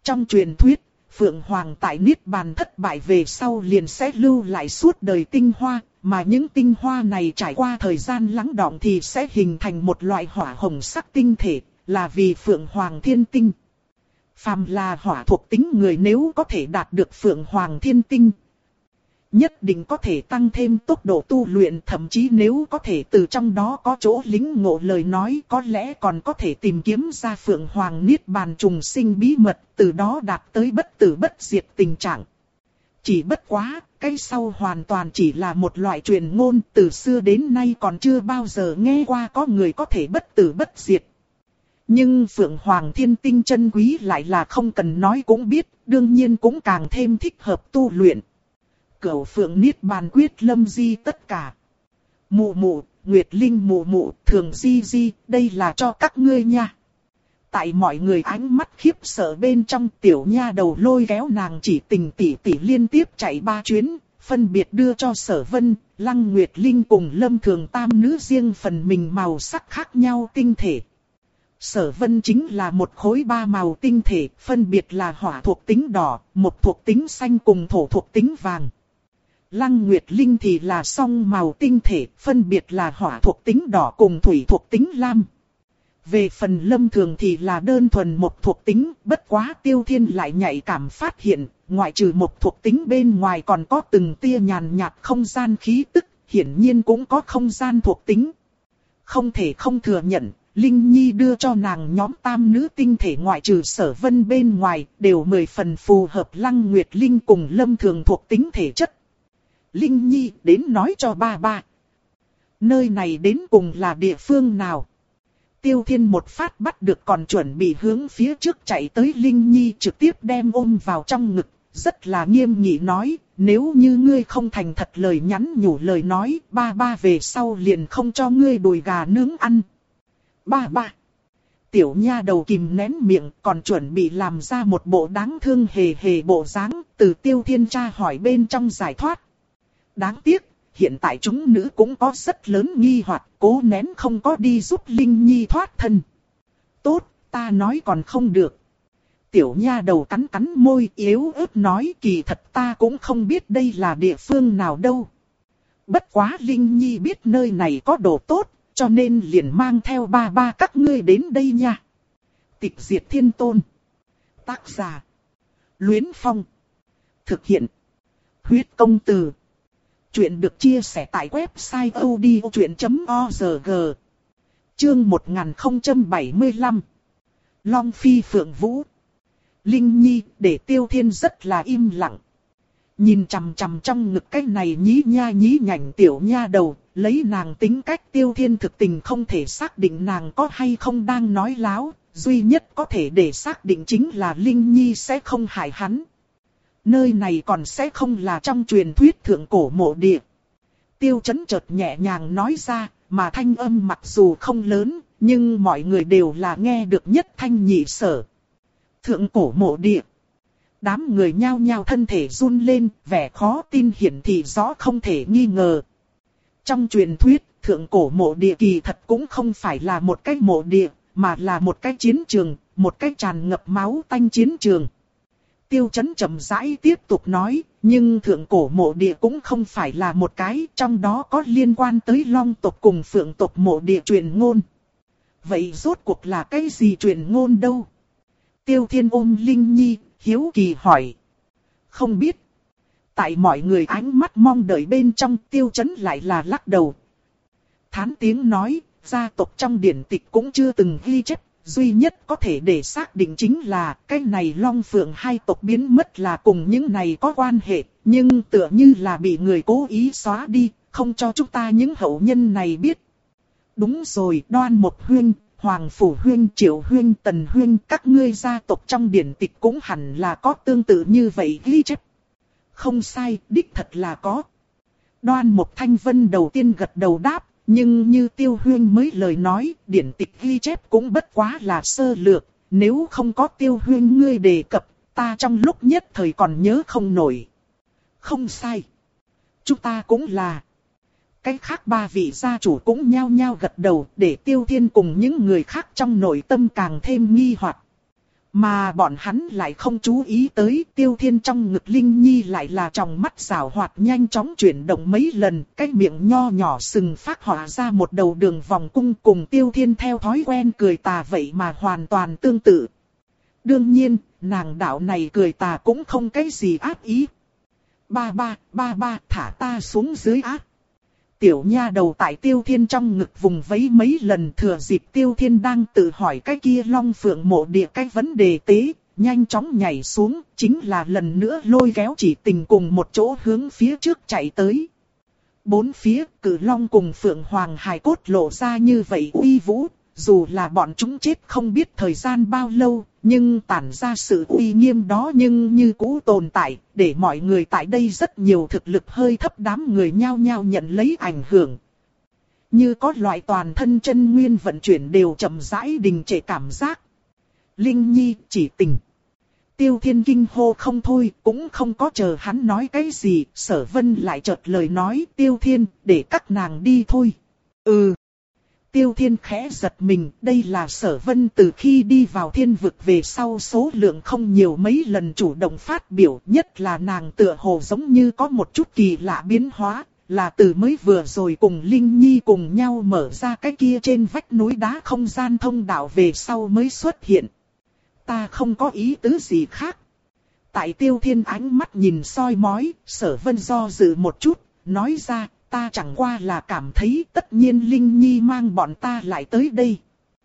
S1: Trong truyền thuyết, Phượng Hoàng tại Niết Bàn thất bại về sau liền sẽ lưu lại suốt đời tinh hoa, mà những tinh hoa này trải qua thời gian lắng đọng thì sẽ hình thành một loại hỏa hồng sắc tinh thể, là vì Phượng Hoàng thiên tinh. Phàm là hỏa thuộc tính người nếu có thể đạt được Phượng Hoàng thiên tinh, nhất định có thể tăng thêm tốc độ tu luyện, thậm chí nếu có thể từ trong đó có chỗ lĩnh ngộ lời nói, có lẽ còn có thể tìm kiếm ra Phượng Hoàng Niết Bàn trùng sinh bí mật, từ đó đạt tới bất tử bất diệt tình trạng. Chỉ bất quá, cái sau hoàn toàn chỉ là một loại truyền ngôn, từ xưa đến nay còn chưa bao giờ nghe qua có người có thể bất tử bất diệt. Nhưng Phượng Hoàng thiên tinh chân quý lại là không cần nói cũng biết, đương nhiên cũng càng thêm thích hợp tu luyện. Cửu Phượng Niết Bàn quyết lâm di tất cả. Mụ mụ, Nguyệt Linh mụ mụ, Thường Di Di, đây là cho các ngươi nha. Tại mọi người ánh mắt khiếp sợ bên trong, tiểu nha đầu lôi kéo nàng chỉ tình tỉ tỉ liên tiếp chạy ba chuyến, phân biệt đưa cho Sở Vân, Lăng Nguyệt Linh cùng Lâm Thường tam nữ riêng phần mình màu sắc khác nhau tinh thể. Sở Vân chính là một khối ba màu tinh thể, phân biệt là hỏa thuộc tính đỏ, mộc thuộc tính xanh cùng thổ thuộc tính vàng. Lăng Nguyệt Linh thì là song màu tinh thể, phân biệt là hỏa thuộc tính đỏ cùng thủy thuộc tính lam. Về phần Lâm Thường thì là đơn thuần mộc thuộc tính, bất quá Tiêu Thiên lại nhạy cảm phát hiện, ngoại trừ mộc thuộc tính bên ngoài còn có từng tia nhàn nhạt không gian khí tức, hiển nhiên cũng có không gian thuộc tính. Không thể không thừa nhận, Linh Nhi đưa cho nàng nhóm tam nữ tinh thể ngoại trừ Sở Vân bên ngoài, đều mười phần phù hợp Lăng Nguyệt Linh cùng Lâm Thường thuộc tính thể chất. Linh Nhi đến nói cho ba ba. Nơi này đến cùng là địa phương nào? Tiêu Thiên một phát bắt được còn chuẩn bị hướng phía trước chạy tới Linh Nhi trực tiếp đem ôm vào trong ngực, rất là nghiêm nghị nói, nếu như ngươi không thành thật lời nhắn nhủ lời nói, ba ba về sau liền không cho ngươi đùi gà nướng ăn. Ba ba. Tiểu nha đầu kìm nén miệng còn chuẩn bị làm ra một bộ đáng thương hề hề bộ dáng, từ Tiêu Thiên tra hỏi bên trong giải thoát. Đáng tiếc, hiện tại chúng nữ cũng có rất lớn nghi hoặc, cố nén không có đi giúp Linh Nhi thoát thân. Tốt, ta nói còn không được. Tiểu nha đầu cắn cắn môi yếu ớt nói, kỳ thật ta cũng không biết đây là địa phương nào đâu. Bất quá Linh Nhi biết nơi này có đồ tốt, cho nên liền mang theo ba ba các ngươi đến đây nha. Tịch Diệt Thiên Tôn. Tác giả: Luyến Phong. Thực hiện: Huyết Công Từ. Chuyện được chia sẻ tại website odchuyện chấm org. Chương một nghìn không trăm bảy mươi lăm. Long Phi Phượng Vũ. Linh Nhi để Tiêu Thiên rất là im lặng. Nhìn chằm chằm trong ngực cái này nhí nha nhí nhảnh tiểu nha đầu, lấy nàng tính cách Tiêu Thiên thực tình không thể xác định nàng có hay không đang nói láo, duy nhất có thể để xác định chính là Linh Nhi sẽ không hại hắn. Nơi này còn sẽ không là trong truyền thuyết thượng cổ mộ địa. Tiêu Chấn chợt nhẹ nhàng nói ra, mà thanh âm mặc dù không lớn, nhưng mọi người đều là nghe được nhất thanh nhị sở. Thượng cổ mộ địa. Đám người nhao nhao thân thể run lên, vẻ khó tin hiển thị rõ không thể nghi ngờ. Trong truyền thuyết, thượng cổ mộ địa kỳ thật cũng không phải là một cái mộ địa, mà là một cái chiến trường, một cái tràn ngập máu tanh chiến trường. Tiêu Chấn chậm rãi tiếp tục nói, nhưng thượng cổ mộ địa cũng không phải là một cái, trong đó có liên quan tới Long tộc cùng Phượng tộc mộ địa truyền ngôn. Vậy rốt cuộc là cái gì truyền ngôn đâu? Tiêu Thiên ôm Linh Nhi, hiếu kỳ hỏi. Không biết. Tại mọi người ánh mắt mong đợi bên trong, Tiêu Chấn lại là lắc đầu. Thán tiếng nói, gia tộc trong điển tịch cũng chưa từng ghi chép. Duy nhất có thể để xác định chính là cái này Long Phượng hai tộc biến mất là cùng những này có quan hệ, nhưng tựa như là bị người cố ý xóa đi, không cho chúng ta những hậu nhân này biết. Đúng rồi, Đoan Mộc Huyên, Hoàng Phủ Huyên, Triệu Huyên, Tần Huyên, các ngươi gia tộc trong điển tịch cũng hẳn là có tương tự như vậy ghi chép. Không sai, đích thật là có. Đoan Mộc Thanh Vân đầu tiên gật đầu đáp. Nhưng như Tiêu Huyên mới lời nói, điển tịch ghi chép cũng bất quá là sơ lược, nếu không có Tiêu Huyên ngươi đề cập, ta trong lúc nhất thời còn nhớ không nổi. Không sai. Chúng ta cũng là. Cái khác ba vị gia chủ cũng nhao nhao gật đầu để Tiêu Thiên cùng những người khác trong nội tâm càng thêm nghi hoặc. Mà bọn hắn lại không chú ý tới Tiêu Thiên trong ngực Linh Nhi lại là tròng mắt rảo hoạt nhanh chóng chuyển động mấy lần, cái miệng nho nhỏ sừng phát họa ra một đầu đường vòng cung cùng Tiêu Thiên theo thói quen cười tà vậy mà hoàn toàn tương tự. Đương nhiên, nàng đạo này cười tà cũng không cái gì ác ý. Ba ba, ba ba, thả ta xuống dưới ác. Tiểu nha đầu tại Tiêu Thiên trong ngực vùng vẫy mấy lần, thừa dịp Tiêu Thiên đang tự hỏi cái kia Long Phượng mộ địa cái vấn đề tế, nhanh chóng nhảy xuống, chính là lần nữa lôi kéo Chỉ Tình cùng một chỗ hướng phía trước chạy tới. Bốn phía, Cử Long cùng Phượng Hoàng hài cốt lộ ra như vậy uy vũ, dù là bọn chúng chết không biết thời gian bao lâu, nhưng tản ra sự uy nghiêm đó nhưng như cũ tồn tại, để mọi người tại đây rất nhiều thực lực hơi thấp đám người nhao nhao nhận lấy ảnh hưởng. Như có loại toàn thân chân nguyên vận chuyển đều chậm rãi đình trệ cảm giác. Linh Nhi, Chỉ Tình. Tiêu Thiên kinh hô không thôi, cũng không có chờ hắn nói cái gì, Sở Vân lại chợt lời nói, Tiêu Thiên, để các nàng đi thôi. Ừ. Tiêu Thiên khẽ giật mình, đây là Sở Vân từ khi đi vào thiên vực về sau số lượng không nhiều mấy lần chủ động phát biểu, nhất là nàng tựa hồ giống như có một chút kỳ lạ biến hóa, là từ mới vừa rồi cùng Linh Nhi cùng nhau mở ra cái kia trên vách núi đá không gian thông đạo về sau mới xuất hiện. Ta không có ý tứ gì khác. Tại Tiêu Thiên ánh mắt nhìn soi mói, Sở Vân do dự một chút, nói ra, ta chẳng qua là cảm thấy tất nhiên Linh Nhi mang bọn ta lại tới đây.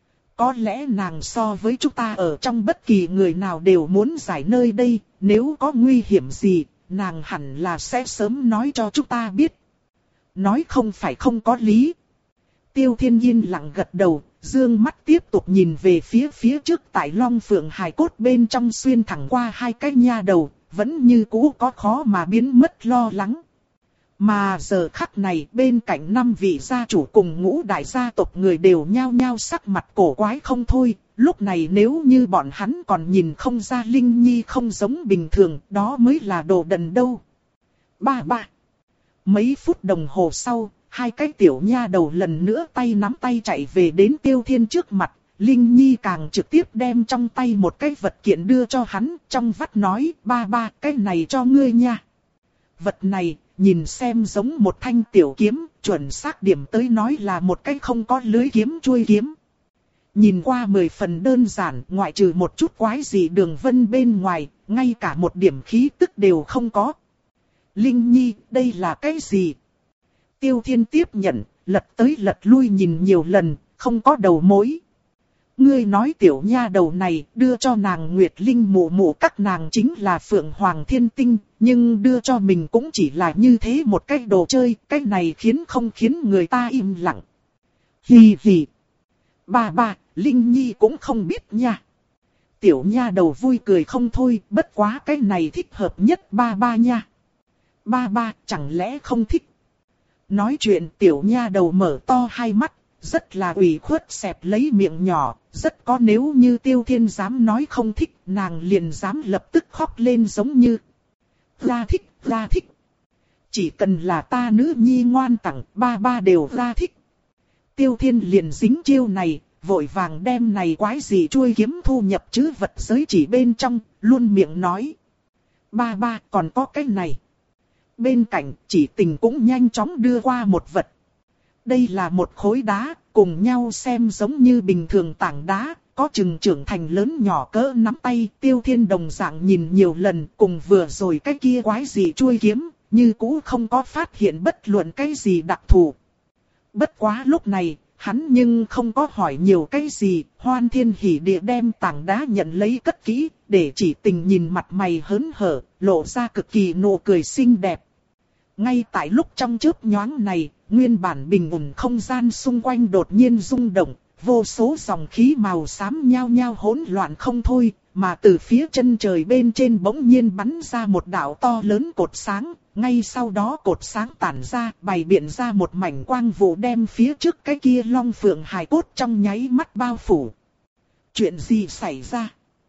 S1: Có lẽ nàng so với chúng ta ở trong bất kỳ người nào đều muốn giải nơi đây, nếu có nguy hiểm gì, nàng hẳn là sẽ sớm nói cho chúng ta biết. Nói không phải không có lý. Tiêu Thiên yên lặng gật đầu, dương mắt tiếp tục nhìn về phía phía trước tại Long Phượng hài cốt bên trong xuyên thẳng qua hai cái nha đầu, vẫn như cũ có khó mà biến mất lo lắng. Mà giờ khắc này bên cạnh năm vị gia chủ cùng ngũ đại gia tộc người đều nhao nhao sắc mặt cổ quái không thôi. Lúc này nếu như bọn hắn còn nhìn không ra Linh Nhi không giống bình thường, đó mới là đồ đần đâu. Ba ba. Mấy phút đồng hồ sau, hai cái tiểu nha đầu lần nữa tay nắm tay chạy về đến Tiêu Thiên trước mặt. Linh Nhi càng trực tiếp đem trong tay một cái vật kiện đưa cho hắn, trong vắt nói, ba ba, cái này cho ngươi nha. Vật này, nhìn xem giống một thanh tiểu kiếm, chuẩn xác điểm tới nói là một cái không có lưới kiếm chuôi kiếm. Nhìn qua mười phần đơn giản, ngoại trừ một chút quái dị đường vân bên ngoài, ngay cả một điểm khí tức đều không có. Linh Nhi, đây là cái gì? Tiêu Thiên tiếp nhận, lật tới lật lui nhìn nhiều lần, không có đầu mối. Ngươi nói tiểu nha đầu này đưa cho nàng Nguyệt Linh mụ mụ các nàng chính là Phượng Hoàng Thiên Tinh, nhưng đưa cho mình cũng chỉ là như thế một cái đồ chơi, cái này khiến không khiến người ta im lặng. Hì hì. Ba ba, Linh Nhi cũng không biết nha. Tiểu nha đầu vui cười không thôi, bất quá cái này thích hợp nhất ba ba nha. Ba ba, chẳng lẽ không thích? Nói chuyện tiểu nha đầu mở to hai mắt, rất là ủy khuất xẹp lấy miệng nhỏ, rất có nếu như Tiêu Thiên dám nói không thích, nàng liền dám lập tức khóc lên giống như. Ra thích, ra thích. Chỉ cần là ta nữ nhi ngoan tặng, ba ba đều ra thích. Tiêu Thiên liền dính chiêu này, vội vàng đem này quái gì chuôi kiếm thu nhập chứ vật giới chỉ bên trong, luôn miệng nói. Ba ba còn có cái này. Bên cạnh Chỉ Tình cũng nhanh chóng đưa qua một vật. Đây là một khối đá, cùng nhau xem giống như bình thường tảng đá, có chừng trưởng thành lớn nhỏ cỡ nắm tay. Tiêu Thiên đồng dạng nhìn nhiều lần, cùng vừa rồi cái kia quái gì chuôi kiếm, như cũ không có phát hiện bất luận cái gì đặc thù. Bất quá lúc này, hắn nhưng không có hỏi nhiều cái gì, hoan thiên hỉ địa đem tảng đá nhận lấy cất kỹ, để Chỉ Tình nhìn mặt mày hớn hở, lộ ra cực kỳ nụ cười xinh đẹp. Ngay tại lúc trong chớp nhoáng này, nguyên bản bình ổn không gian xung quanh đột nhiên rung động, vô số dòng khí màu xám nhao nhao hỗn loạn không thôi, mà từ phía chân trời bên trên bỗng nhiên bắn ra một đạo to lớn cột sáng, ngay sau đó cột sáng tản ra, bày biện ra một mảnh quang vụ đem phía trước cái kia Long Phượng hài cốt trong nháy mắt bao phủ. Chuyện gì xảy ra?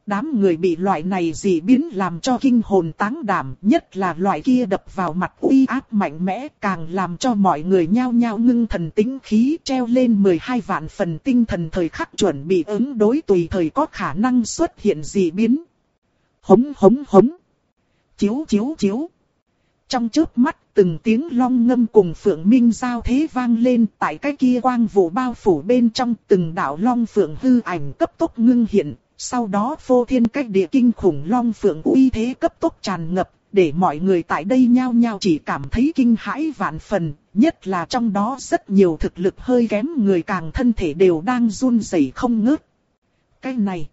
S1: Đám người bị loại này dị biến làm cho kinh hồn táng đảm, nhất là loại kia đập vào mặt uy áp mạnh mẽ, càng làm cho mọi người nhao nhao ngưng thần tĩnh khí, treo lên mười hai vạn phần tinh thần thời khắc chuẩn bị ứng đối tùy thời có khả năng xuất hiện dị biến. Hống hống hống. Chiếu chiếu chiếu. Trong chớp mắt, từng tiếng long ngâm cùng phượng minh giao thế vang lên, tại cái kia quang vụ bao phủ bên trong, từng đạo long phượng hư ảnh cấp tốc ngưng hiện. Sau đó phô thiên cách địa kinh khủng long phượng uy thế cấp tốc tràn ngập, để mọi người tại đây nhao nhao chỉ cảm thấy kinh hãi vạn phần, nhất là trong đó rất nhiều thực lực hơi kém người càng thân thể đều đang run rẩy không ngớt. Cái này,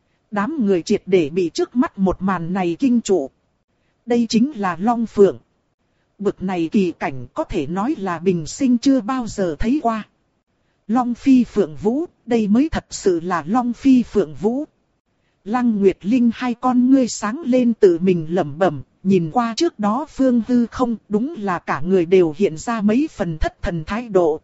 S1: đám người triệt để bị trước mắt một màn này kinh trụ. Đây chính là long phượng. Bực này kỳ cảnh có thể nói là bình sinh chưa bao giờ thấy qua. Long phi phượng vũ, đây mới thật sự là long phi phượng vũ. Lăng Nguyệt Linh hai con ngươi sáng lên tự mình lẩm bẩm, nhìn qua trước đó phương hư không, đúng là cả người đều hiện ra mấy phần thất thần thái độ.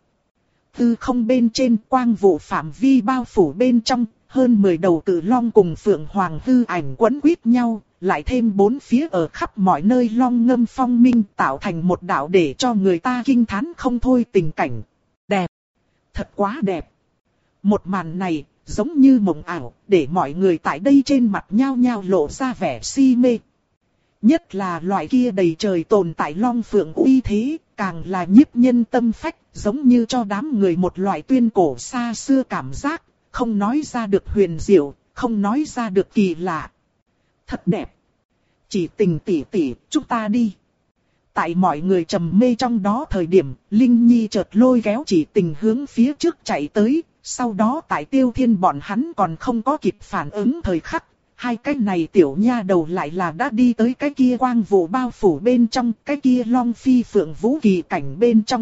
S1: Hư không bên trên quang vụ phạm vi bao phủ bên trong, hơn mười đầu cự long cùng phượng hoàng hư ảnh quấn quýt nhau, lại thêm bốn phía ở khắp mọi nơi long ngâm phong minh tạo thành một đạo để cho người ta kinh thán không thôi tình cảnh. Đẹp! Thật quá đẹp! Một màn này, giống như mộng ảo, để mọi người tại đây trên mặt nhao nhao lộ ra vẻ si mê. Nhất là loại kia đầy trời tồn tại long phượng uy thế, càng là nhiếp nhân tâm phách, giống như cho đám người một loại tuyên cổ xa xưa cảm giác, không nói ra được huyền diệu, không nói ra được kỳ lạ. Thật đẹp! Chỉ tình tỷ tỷ, chúng ta đi. Tại mọi người trầm mê trong đó thời điểm, Linh Nhi chợt lôi kéo Chỉ Tình hướng phía trước chạy tới. Sau đó tại Tiêu Thiên bọn hắn còn không có kịp phản ứng thời khắc, hai cái này tiểu nha đầu lại là đã đi tới cái kia quang vụ bao phủ bên trong, cái kia long phi phượng vũ kỳ cảnh bên trong.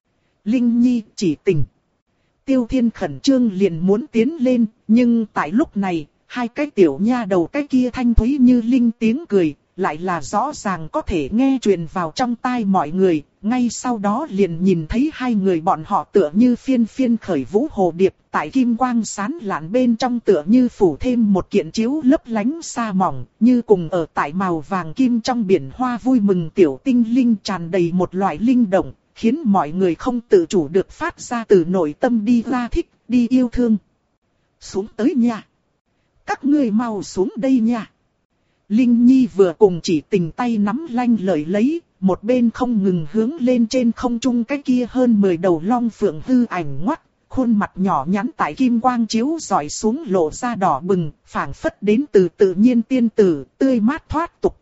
S1: Linh Nhi, Chỉ Tình. Tiêu Thiên khẩn trương liền muốn tiến lên, nhưng tại lúc này, hai cái tiểu nha đầu cái kia thanh thúy như linh tiếng cười, lại là rõ ràng có thể nghe truyền vào trong tai mọi người. Ngay sau đó liền nhìn thấy hai người bọn họ tựa như phiên phiên khởi vũ hồ điệp, tại kim quang sáng lạn bên trong tựa như phủ thêm một kiện chiếu lấp lánh sa mỏng, như cùng ở tại màu vàng kim trong biển hoa vui mừng tiểu tinh linh, tràn đầy một loại linh động, khiến mọi người không tự chủ được phát ra từ nội tâm đi ra thích, đi yêu thương. Xuống tới nha! Các ngươi mau xuống đây nha! Linh Nhi vừa cùng Chỉ Tình tay nắm lanh lợi lấy, một bên không ngừng hướng lên trên không trung cái kia hơn mười đầu long phượng hư ảnh ngoắt, khuôn mặt nhỏ nhắn tại kim quang chiếu rọi xuống lộ ra đỏ bừng, phảng phất đến từ tự nhiên tiên tử, tươi mát thoát tục.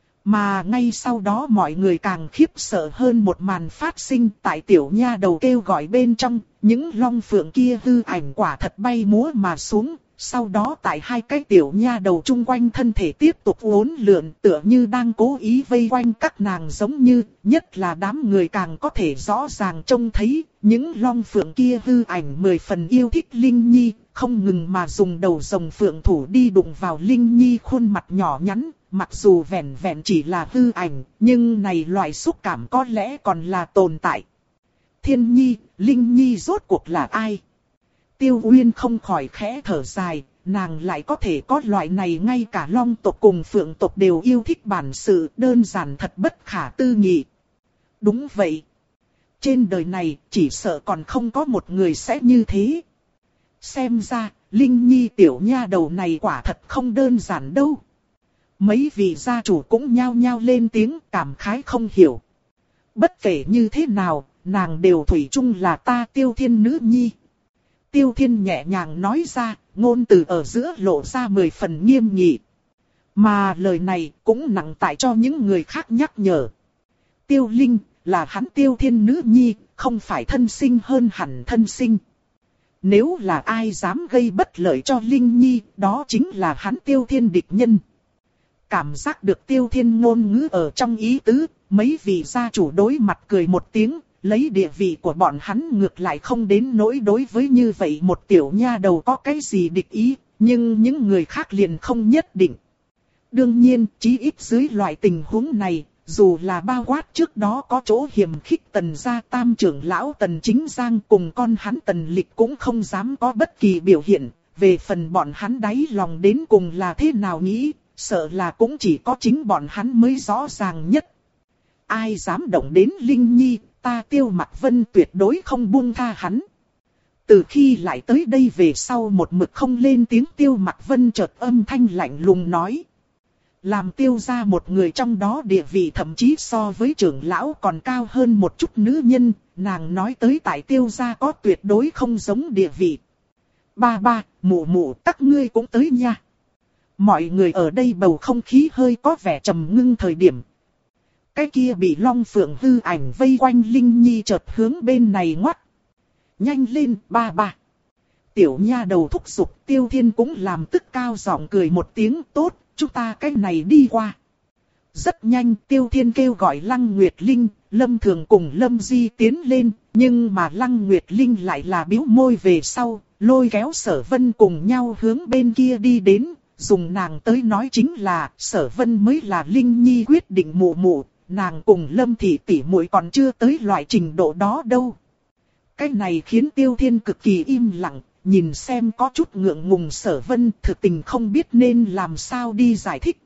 S1: Mà ngay sau đó mọi người càng khiếp sợ hơn một màn phát sinh tại tiểu nha đầu kêu gọi bên trong, những long phượng kia hư ảnh quả thật bay múa mà xuống. Sau đó tại hai cái tiểu nha đầu chung quanh thân thể tiếp tục uốn lượn tựa như đang cố ý vây quanh các nàng giống như, nhất là đám người càng có thể rõ ràng trông thấy, những long phượng kia hư ảnh mười phần yêu thích Linh Nhi, không ngừng mà dùng đầu rồng phượng thủ đi đụng vào Linh Nhi khuôn mặt nhỏ nhắn, mặc dù vẹn vẹn chỉ là hư ảnh, nhưng này loại xúc cảm có lẽ còn là tồn tại. Thiên Nhi, Linh Nhi rốt cuộc là ai? Tiêu Uyên không khỏi khẽ thở dài, nàng lại có thể có loại này ngay cả long tộc cùng phượng tộc đều yêu thích bản sự, đơn giản thật bất khả tư nghị. Đúng vậy. Trên đời này chỉ sợ còn không có một người sẽ như thế. Xem ra, Linh Nhi tiểu nha đầu này quả thật không đơn giản đâu. Mấy vị gia chủ cũng nhao nhao lên tiếng cảm khái không hiểu. Bất kể như thế nào, nàng đều thủy chung là ta Tiêu Thiên nữ nhi. Tiêu Thiên nhẹ nhàng nói ra, ngôn từ ở giữa lộ ra mười phần nghiêm nghị. Mà lời này cũng nặng tại cho những người khác nhắc nhở. Tiêu Linh là hắn Tiêu Thiên nữ nhi, không phải thân sinh hơn hẳn thân sinh. Nếu là ai dám gây bất lợi cho Linh Nhi, đó chính là hắn Tiêu Thiên địch nhân. Cảm giác được Tiêu Thiên ngôn ngữ ở trong ý tứ, mấy vị gia chủ đối mặt cười một tiếng. Lấy địa vị của bọn hắn ngược lại không đến nỗi đối với như vậy một tiểu nha đầu có cái gì địch ý, nhưng những người khác liền không nhất định. Đương nhiên, chí ít dưới loại tình huống này, dù là bao quát trước đó có chỗ hiềm khích Tần gia tam trưởng lão Tần Chính Giang cùng con hắn Tần Lịch cũng không dám có bất kỳ biểu hiện, về phần bọn hắn đáy lòng đến cùng là thế nào nghĩ, sợ là cũng chỉ có chính bọn hắn mới rõ ràng nhất. Ai dám động đến Linh Nhi, ta Tiêu Mặc Vân tuyệt đối không buông tha hắn. Từ khi lại tới đây về sau một mực không lên tiếng, Tiêu Mặc Vân chợt âm thanh lạnh lùng nói. Làm Tiêu gia một người trong đó địa vị thậm chí so với trưởng lão còn cao hơn một chút nữ nhân, nàng nói tới tại Tiêu gia có tuyệt đối không giống địa vị. Ba ba, mụ mụ, các ngươi cũng tới nha. Mọi người ở đây bầu không khí hơi có vẻ trầm ngưng thời điểm. Cái kia bị Long Phượng hư ảnh vây quanh Linh Nhi chợt hướng bên này ngoắt. Nhanh lên, ba ba. Tiểu nha đầu thúc giục, Tiêu Thiên cũng làm tức cao giọng cười một tiếng, tốt, chúng ta cái này đi qua. Rất nhanh, Tiêu Thiên kêu gọi Lăng Nguyệt Linh, Lâm Thường cùng Lâm Di tiến lên, nhưng mà Lăng Nguyệt Linh lại là bĩu môi về sau, lôi kéo Sở Vân cùng nhau hướng bên kia đi đến, dùng nàng tới nói chính là Sở Vân mới là Linh Nhi quyết định mụ mụ, nàng cùng Lâm thị tỷ muội còn chưa tới loại trình độ đó đâu. Cái này khiến Tiêu Thiên cực kỳ im lặng, nhìn xem có chút ngượng ngùng Sở Vân, thực tình không biết nên làm sao đi giải thích.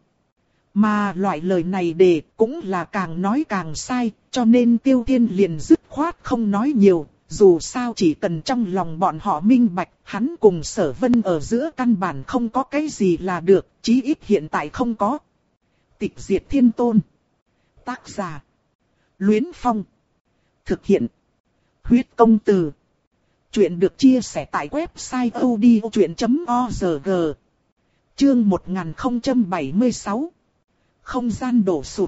S1: Mà loại lời này để cũng là càng nói càng sai, cho nên Tiêu Thiên liền dứt khoát không nói nhiều, dù sao chỉ cần trong lòng bọn họ minh bạch, hắn cùng Sở Vân ở giữa căn bản không có cái gì là được, chí ít hiện tại không có. Tịch Diệt Thiên Tôn. Tác giả Luyến Phong. Thực hiện Huyết Công Từ. Chuyện được chia sẻ tại website odchuyện chấm org. Chương một nghìn không trăm bảy mươi sáu. Không gian đổ sụt.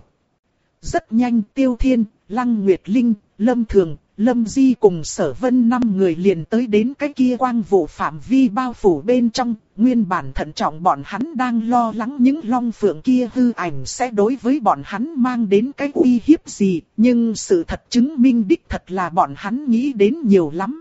S1: Rất nhanh Tiêu Thiên, Lăng Nguyệt Linh, Lâm Thường, Lâm Di cùng Sở Vân năm người liền tới đến cái kia quang vụ phạm vi bao phủ bên trong. Nguyên bản thận trọng bọn hắn đang lo lắng những long phượng kia hư ảnh sẽ đối với bọn hắn mang đến cái uy hiếp gì. Nhưng sự thật chứng minh đích thật là bọn hắn nghĩ đến nhiều lắm.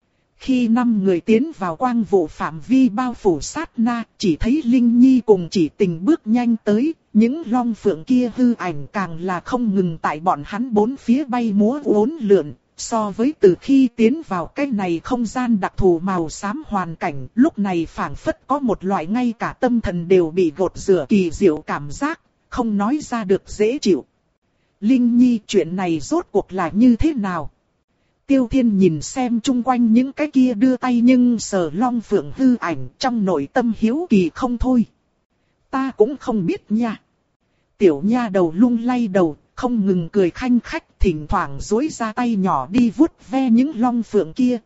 S1: Khi năm người tiến vào quang vụ phạm vi bao phủ sát na, chỉ thấy Linh Nhi cùng Chỉ Tình bước nhanh tới, những long phượng kia hư ảnh càng là không ngừng tại bọn hắn bốn phía bay múa uốn lượn. So với từ khi tiến vào cái này không gian đặc thù màu xám hoàn cảnh, lúc này phảng phất có một loại ngay cả tâm thần đều bị gột rửa kỳ diệu cảm giác, không nói ra được dễ chịu. Linh Nhi, chuyện này rốt cuộc là như thế nào? Tiêu Thiên nhìn xem chung quanh những cái kia đưa tay nhưng sờ long phượng hư ảnh, trong nội tâm hiếu kỳ không thôi. Ta cũng không biết nha. Tiểu nha đầu lung lay đầu, không ngừng cười khanh khách, thỉnh thoảng duỗi ra tay nhỏ đi vuốt ve những long phượng kia.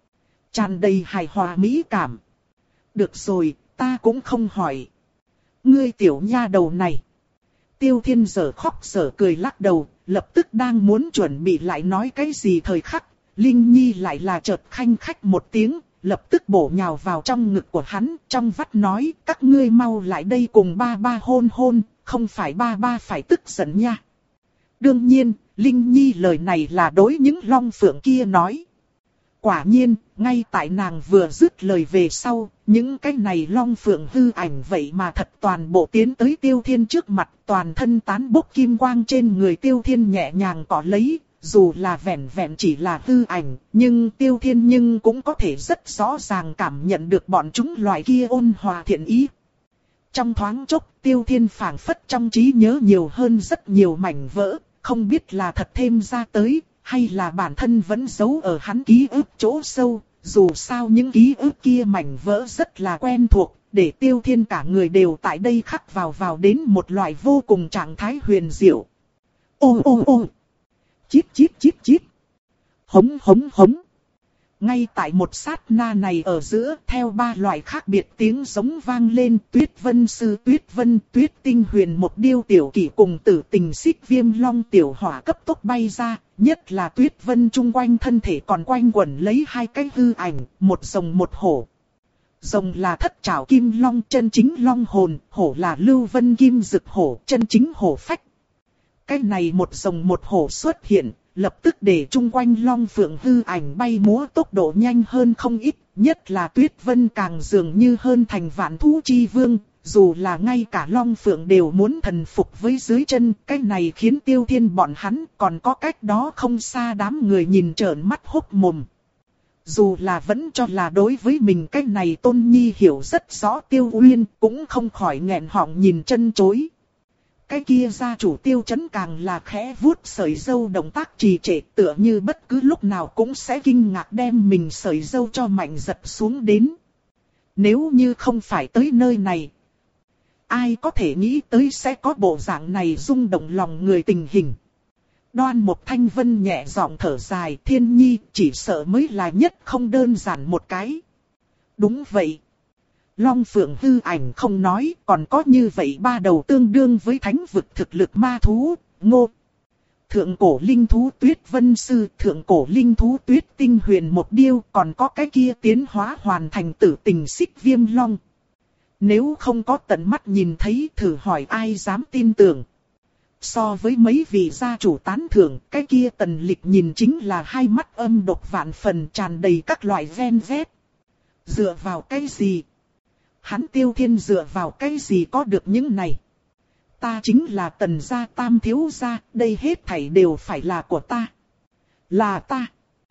S1: Tràn đầy hài hòa mỹ cảm. Được rồi, ta cũng không hỏi. Ngươi tiểu nha đầu này. Tiêu Thiên giờ khóc giờ cười lắc đầu, lập tức đang muốn chuẩn bị lại nói cái gì thời khắc. Linh Nhi lại là chợt khanh khách một tiếng, lập tức bổ nhào vào trong ngực của hắn, trong vắt nói, các ngươi mau lại đây cùng ba ba hôn hôn, không phải ba ba phải tức giận nha. Đương nhiên, Linh Nhi lời này là đối những long phượng kia nói. Quả nhiên, ngay tại nàng vừa dứt lời về sau, những cái này long phượng hư ảnh vậy mà thật toàn bộ tiến tới Tiêu Thiên trước mặt, toàn thân tán bốc kim quang trên người Tiêu Thiên nhẹ nhàng cọ lấy, dù là vẹn vẹn chỉ là hư ảnh, nhưng Tiêu Thiên nhưng cũng có thể rất rõ ràng cảm nhận được bọn chúng loại kia ôn hòa thiện ý. Trong thoáng chốc, Tiêu Thiên phảng phất trong trí nhớ nhiều hơn rất nhiều mảnh vỡ, không biết là thật thêm ra tới, hay là bản thân vẫn giấu ở hắn ký ức chỗ sâu, dù sao những ký ức kia mảnh vỡ rất là quen thuộc, để Tiêu Thiên cả người đều tại đây khắc vào vào đến một loại vô cùng trạng thái huyền diệu. Ô ô ô! Chít chít chít chít! Hống hống hống! Ngay tại một sát na này ở giữa, theo ba loại khác biệt tiếng giống vang lên, Tuyết Vân Sư Tuyết Vân, Tuyết Tinh Huyền một điêu tiểu kỷ cùng Tử Tình Xích Viêm Long tiểu hỏa cấp tốc bay ra, nhất là Tuyết Vân chung quanh thân thể còn quanh quẩn lấy hai cái hư ảnh, một rồng một hổ. Rồng là thất trảo kim long chân chính long hồn, hổ là lưu vân kim dực hổ chân chính hổ phách. Cái này một rồng một hổ xuất hiện, lập tức để chung quanh long phượng hư ảnh bay múa tốc độ nhanh hơn không ít, nhất là Tuyết Vân càng dường như hơn thành vạn thú chi vương, dù là ngay cả long phượng đều muốn thần phục với dưới chân, cái này khiến Tiêu Thiên bọn hắn còn có cách đó không xa đám người nhìn trợn mắt hốc mồm. Dù là vẫn cho là đối với mình cái này Tôn Nhi hiểu rất rõ Tiêu Uyên, cũng không khỏi nghẹn họng nhìn chân chối. Cái kia gia chủ Tiêu Chấn càng là khẽ vuốt sợi râu, động tác trì trệ, tựa như bất cứ lúc nào cũng sẽ kinh ngạc đem mình sợi râu cho mạnh giật xuống đến. Nếu như không phải tới nơi này, ai có thể nghĩ tới sẽ có bộ dạng này rung động lòng người tình hình. Đoan Mục Thanh Vân nhẹ giọng thở dài, Thiên Nhi chỉ sợ mới là nhất không đơn giản một cái. Đúng vậy. Long Phượng hư ảnh không nói, còn có như vậy ba đầu tương đương với thánh vực thực lực ma thú, ngô. Thượng cổ linh thú Tuyết Vân Sư, thượng cổ linh thú Tuyết Tinh Huyền một điêu, còn có cái kia tiến hóa hoàn thành tử tình xích viêm long. Nếu không có tận mắt nhìn thấy, thử hỏi ai dám tin tưởng. So với mấy vị gia chủ tán thưởng, cái kia Tần Lịch nhìn chính là hai mắt âm độc vạn phần, tràn đầy các loại ven vét. Dựa vào cái gì? Hắn Tiêu Thiên dựa vào cái gì có được những này? Ta chính là Tần gia tam thiếu gia, đây hết thảy đều phải là của ta. Là ta.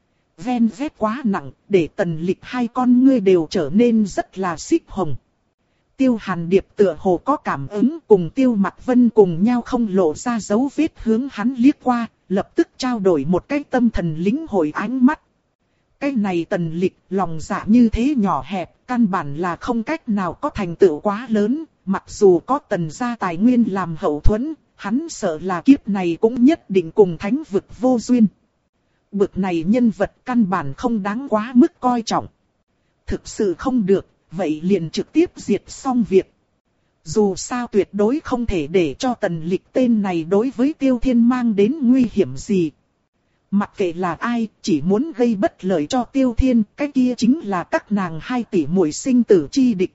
S1: Ven vét quá nặng, để Tần Lịch hai con ngươi đều trở nên rất là xích hồng. Tiêu Hàn Điệp tựa hồ có cảm ứng, cùng Tiêu Mặc Vân cùng nhau không lộ ra dấu vết hướng hắn liếc qua, lập tức trao đổi một cái tâm thần lĩnh hội ánh mắt. Cái này Tần Lịch lòng dạ như thế nhỏ hẹp, căn bản là không cách nào có thành tựu quá lớn, mặc dù có Tần gia tài nguyên làm hậu thuẫn, hắn sợ là kiếp này cũng nhất định cùng thánh vực vô duyên. Bực này nhân vật căn bản không đáng quá mức coi trọng. Thực sự không được, vậy liền trực tiếp diệt xong việc. Dù sao tuyệt đối không thể để cho Tần Lịch tên này đối với Tiêu Thiên mang đến nguy hiểm gì. Mặc kệ là ai, chỉ muốn gây bất lợi cho Tiêu Thiên, cái kia chính là các nàng hai tỷ muội sinh tử chi địch.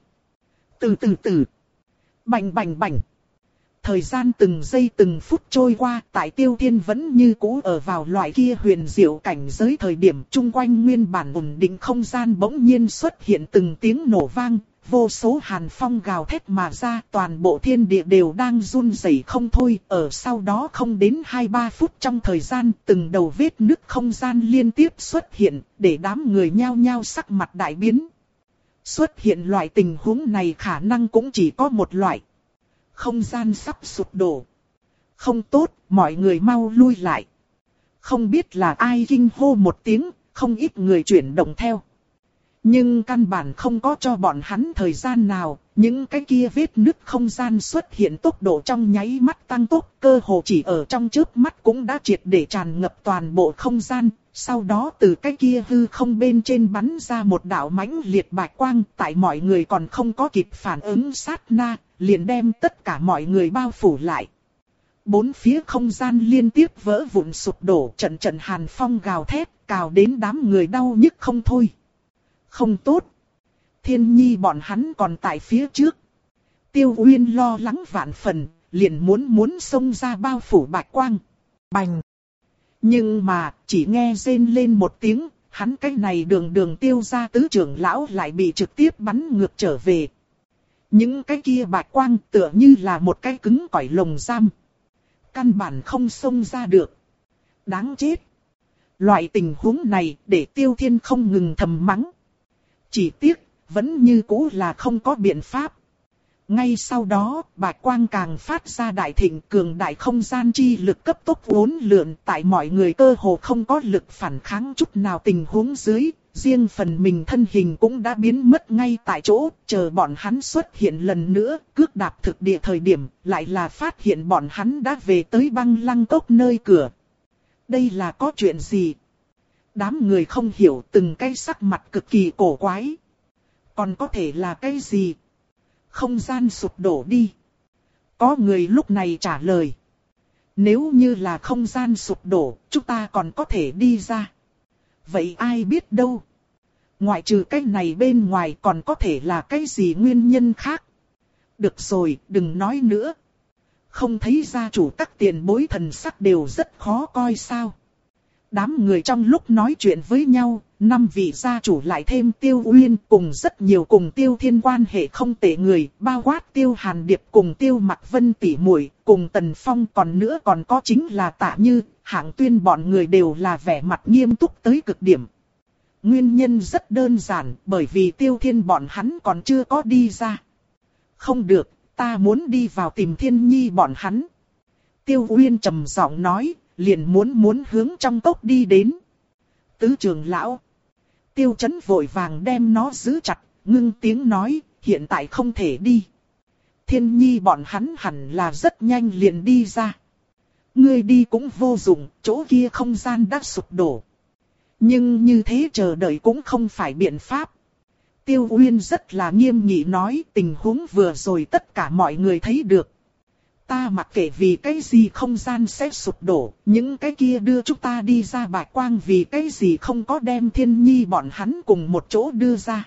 S1: Từ từ từ. Bành bành bành. Thời gian từng giây từng phút trôi qua, tại Tiêu Thiên vẫn như cũ ở vào loại kia huyền diệu cảnh giới thời điểm, chung quanh nguyên bản ổn định không gian bỗng nhiên xuất hiện từng tiếng nổ vang, vô số hàn phong gào thét mà ra, toàn bộ thiên địa đều đang run rẩy không thôi. Ở sau đó không đến hai ba phút trong thời gian, từng đầu vết nứt không gian liên tiếp xuất hiện, để đám người nhao nhao sắc mặt đại biến. Xuất hiện loại tình huống này khả năng cũng chỉ có một loại. Không gian sắp sụp đổ. Không tốt, mọi người mau lui lại. Không biết là ai kinh hô một tiếng, không ít người chuyển động theo. Nhưng căn bản không có cho bọn hắn thời gian nào, những cái kia vết nứt không gian xuất hiện tốc độ trong nháy mắt tăng tốc, cơ hồ chỉ ở trong chớp mắt cũng đã triệt để tràn ngập toàn bộ không gian. Sau đó từ cái kia hư không bên trên bắn ra một đạo mãnh liệt bạch quang, tại mọi người còn không có kịp phản ứng sát na, liền đem tất cả mọi người bao phủ lại. Bốn phía không gian liên tiếp vỡ vụn sụp đổ, trận trận hàn phong gào thét, cào đến đám người đau nhức không thôi. Không tốt. Thiên Nhi bọn hắn còn tại phía trước. Tiêu Uyên lo lắng vạn phần, liền muốn muốn xông ra bao phủ bạch quang. Bành. Nhưng mà, chỉ nghe rên lên một tiếng, hắn cái này đường đường Tiêu gia tứ trưởng lão lại bị trực tiếp bắn ngược trở về. Những cái kia bạch quang tựa như là một cái cứng cỏi lồng giam. Căn bản không xông ra được. Đáng chết. Loại tình huống này để Tiêu Thiên không ngừng thầm mắng. Chỉ tiếc, vẫn như cũ là không có biện pháp. Ngay sau đó, bạch quang càng phát ra đại thịnh, cường đại không gian chi lực cấp tốc uốn lượn, tại mọi người cơ hồ không có lực phản kháng chút nào tình huống dưới, riêng phần mình thân hình cũng đã biến mất ngay tại chỗ, chờ bọn hắn xuất hiện lần nữa, cước đạp thực địa thời điểm, lại là phát hiện bọn hắn đã về tới băng lăng cốc nơi cửa. Đây là có chuyện gì? Đám người không hiểu, từng cái sắc mặt cực kỳ cổ quái. Còn có thể là cái gì? Không gian sụp đổ đi. Có người lúc này trả lời. Nếu như là không gian sụp đổ, chúng ta còn có thể đi ra. Vậy ai biết đâu? Ngoại trừ cái này bên ngoài còn có thể là cái gì nguyên nhân khác? Được rồi, đừng nói nữa. Không thấy gia chủ các tiền bối thần sắc đều rất khó coi sao? Đám người trong lúc nói chuyện với nhau, năm vị gia chủ lại thêm Tiêu Uyên cùng rất nhiều cùng Tiêu Thiên quan hệ không tệ người, bao quát Tiêu Hàn Điệp cùng Tiêu Mặc Vân tỷ muội, cùng Tần Phong, còn nữa còn có chính là Tạ Như, Hạng Tuyên, bọn người đều là vẻ mặt nghiêm túc tới cực điểm. Nguyên nhân rất đơn giản, bởi vì Tiêu Thiên bọn hắn còn chưa có đi ra. Không được, ta muốn đi vào tìm Thiên Nhi bọn hắn. Tiêu Uyên trầm giọng nói, liền muốn muốn hướng trong cốc đi đến. Tứ trưởng lão. Tiêu Chấn vội vàng đem nó giữ chặt, ngưng tiếng nói, hiện tại không thể đi. Thiên Nhi bọn hắn hẳn là rất nhanh liền đi ra. Ngươi đi cũng vô dụng, chỗ kia không gian đã sụp đổ. Nhưng như thế chờ đợi cũng không phải biện pháp. Tiêu Uyên rất là nghiêm nghị nói, tình huống vừa rồi tất cả mọi người thấy được. Ta mặc kệ vì cái gì không gian sẽ sụp đổ, những cái kia đưa chúng ta đi ra bạch quang vì cái gì không có đem Thiên Nhi bọn hắn cùng một chỗ đưa ra.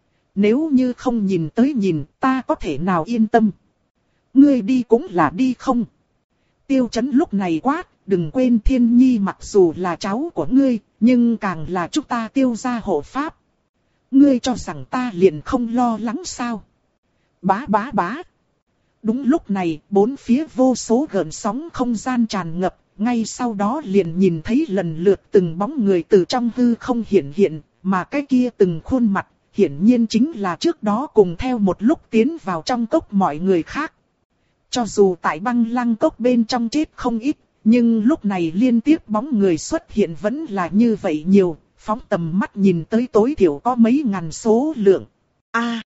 S1: Nếu như không nhìn tới nhìn, ta có thể nào yên tâm. Ngươi đi cũng là đi không. Tiêu Chấn lúc này quát, đừng quên Thiên Nhi mặc dù là cháu của ngươi, nhưng càng là chúng ta Tiêu gia hộ pháp. Ngươi cho rằng ta liền không lo lắng sao? Bá bá bá. Đúng lúc này, bốn phía vô số gợn sóng không gian tràn ngập, ngay sau đó liền nhìn thấy lần lượt từng bóng người từ trong hư không hiện hiện, mà cái kia từng khuôn mặt, hiển nhiên chính là trước đó cùng theo một lúc tiến vào trong cốc mọi người khác. Cho dù tại băng lăng cốc bên trong chết không ít, nhưng lúc này liên tiếp bóng người xuất hiện vẫn là như vậy nhiều, phóng tầm mắt nhìn tới tối thiểu có mấy ngàn số lượng. A,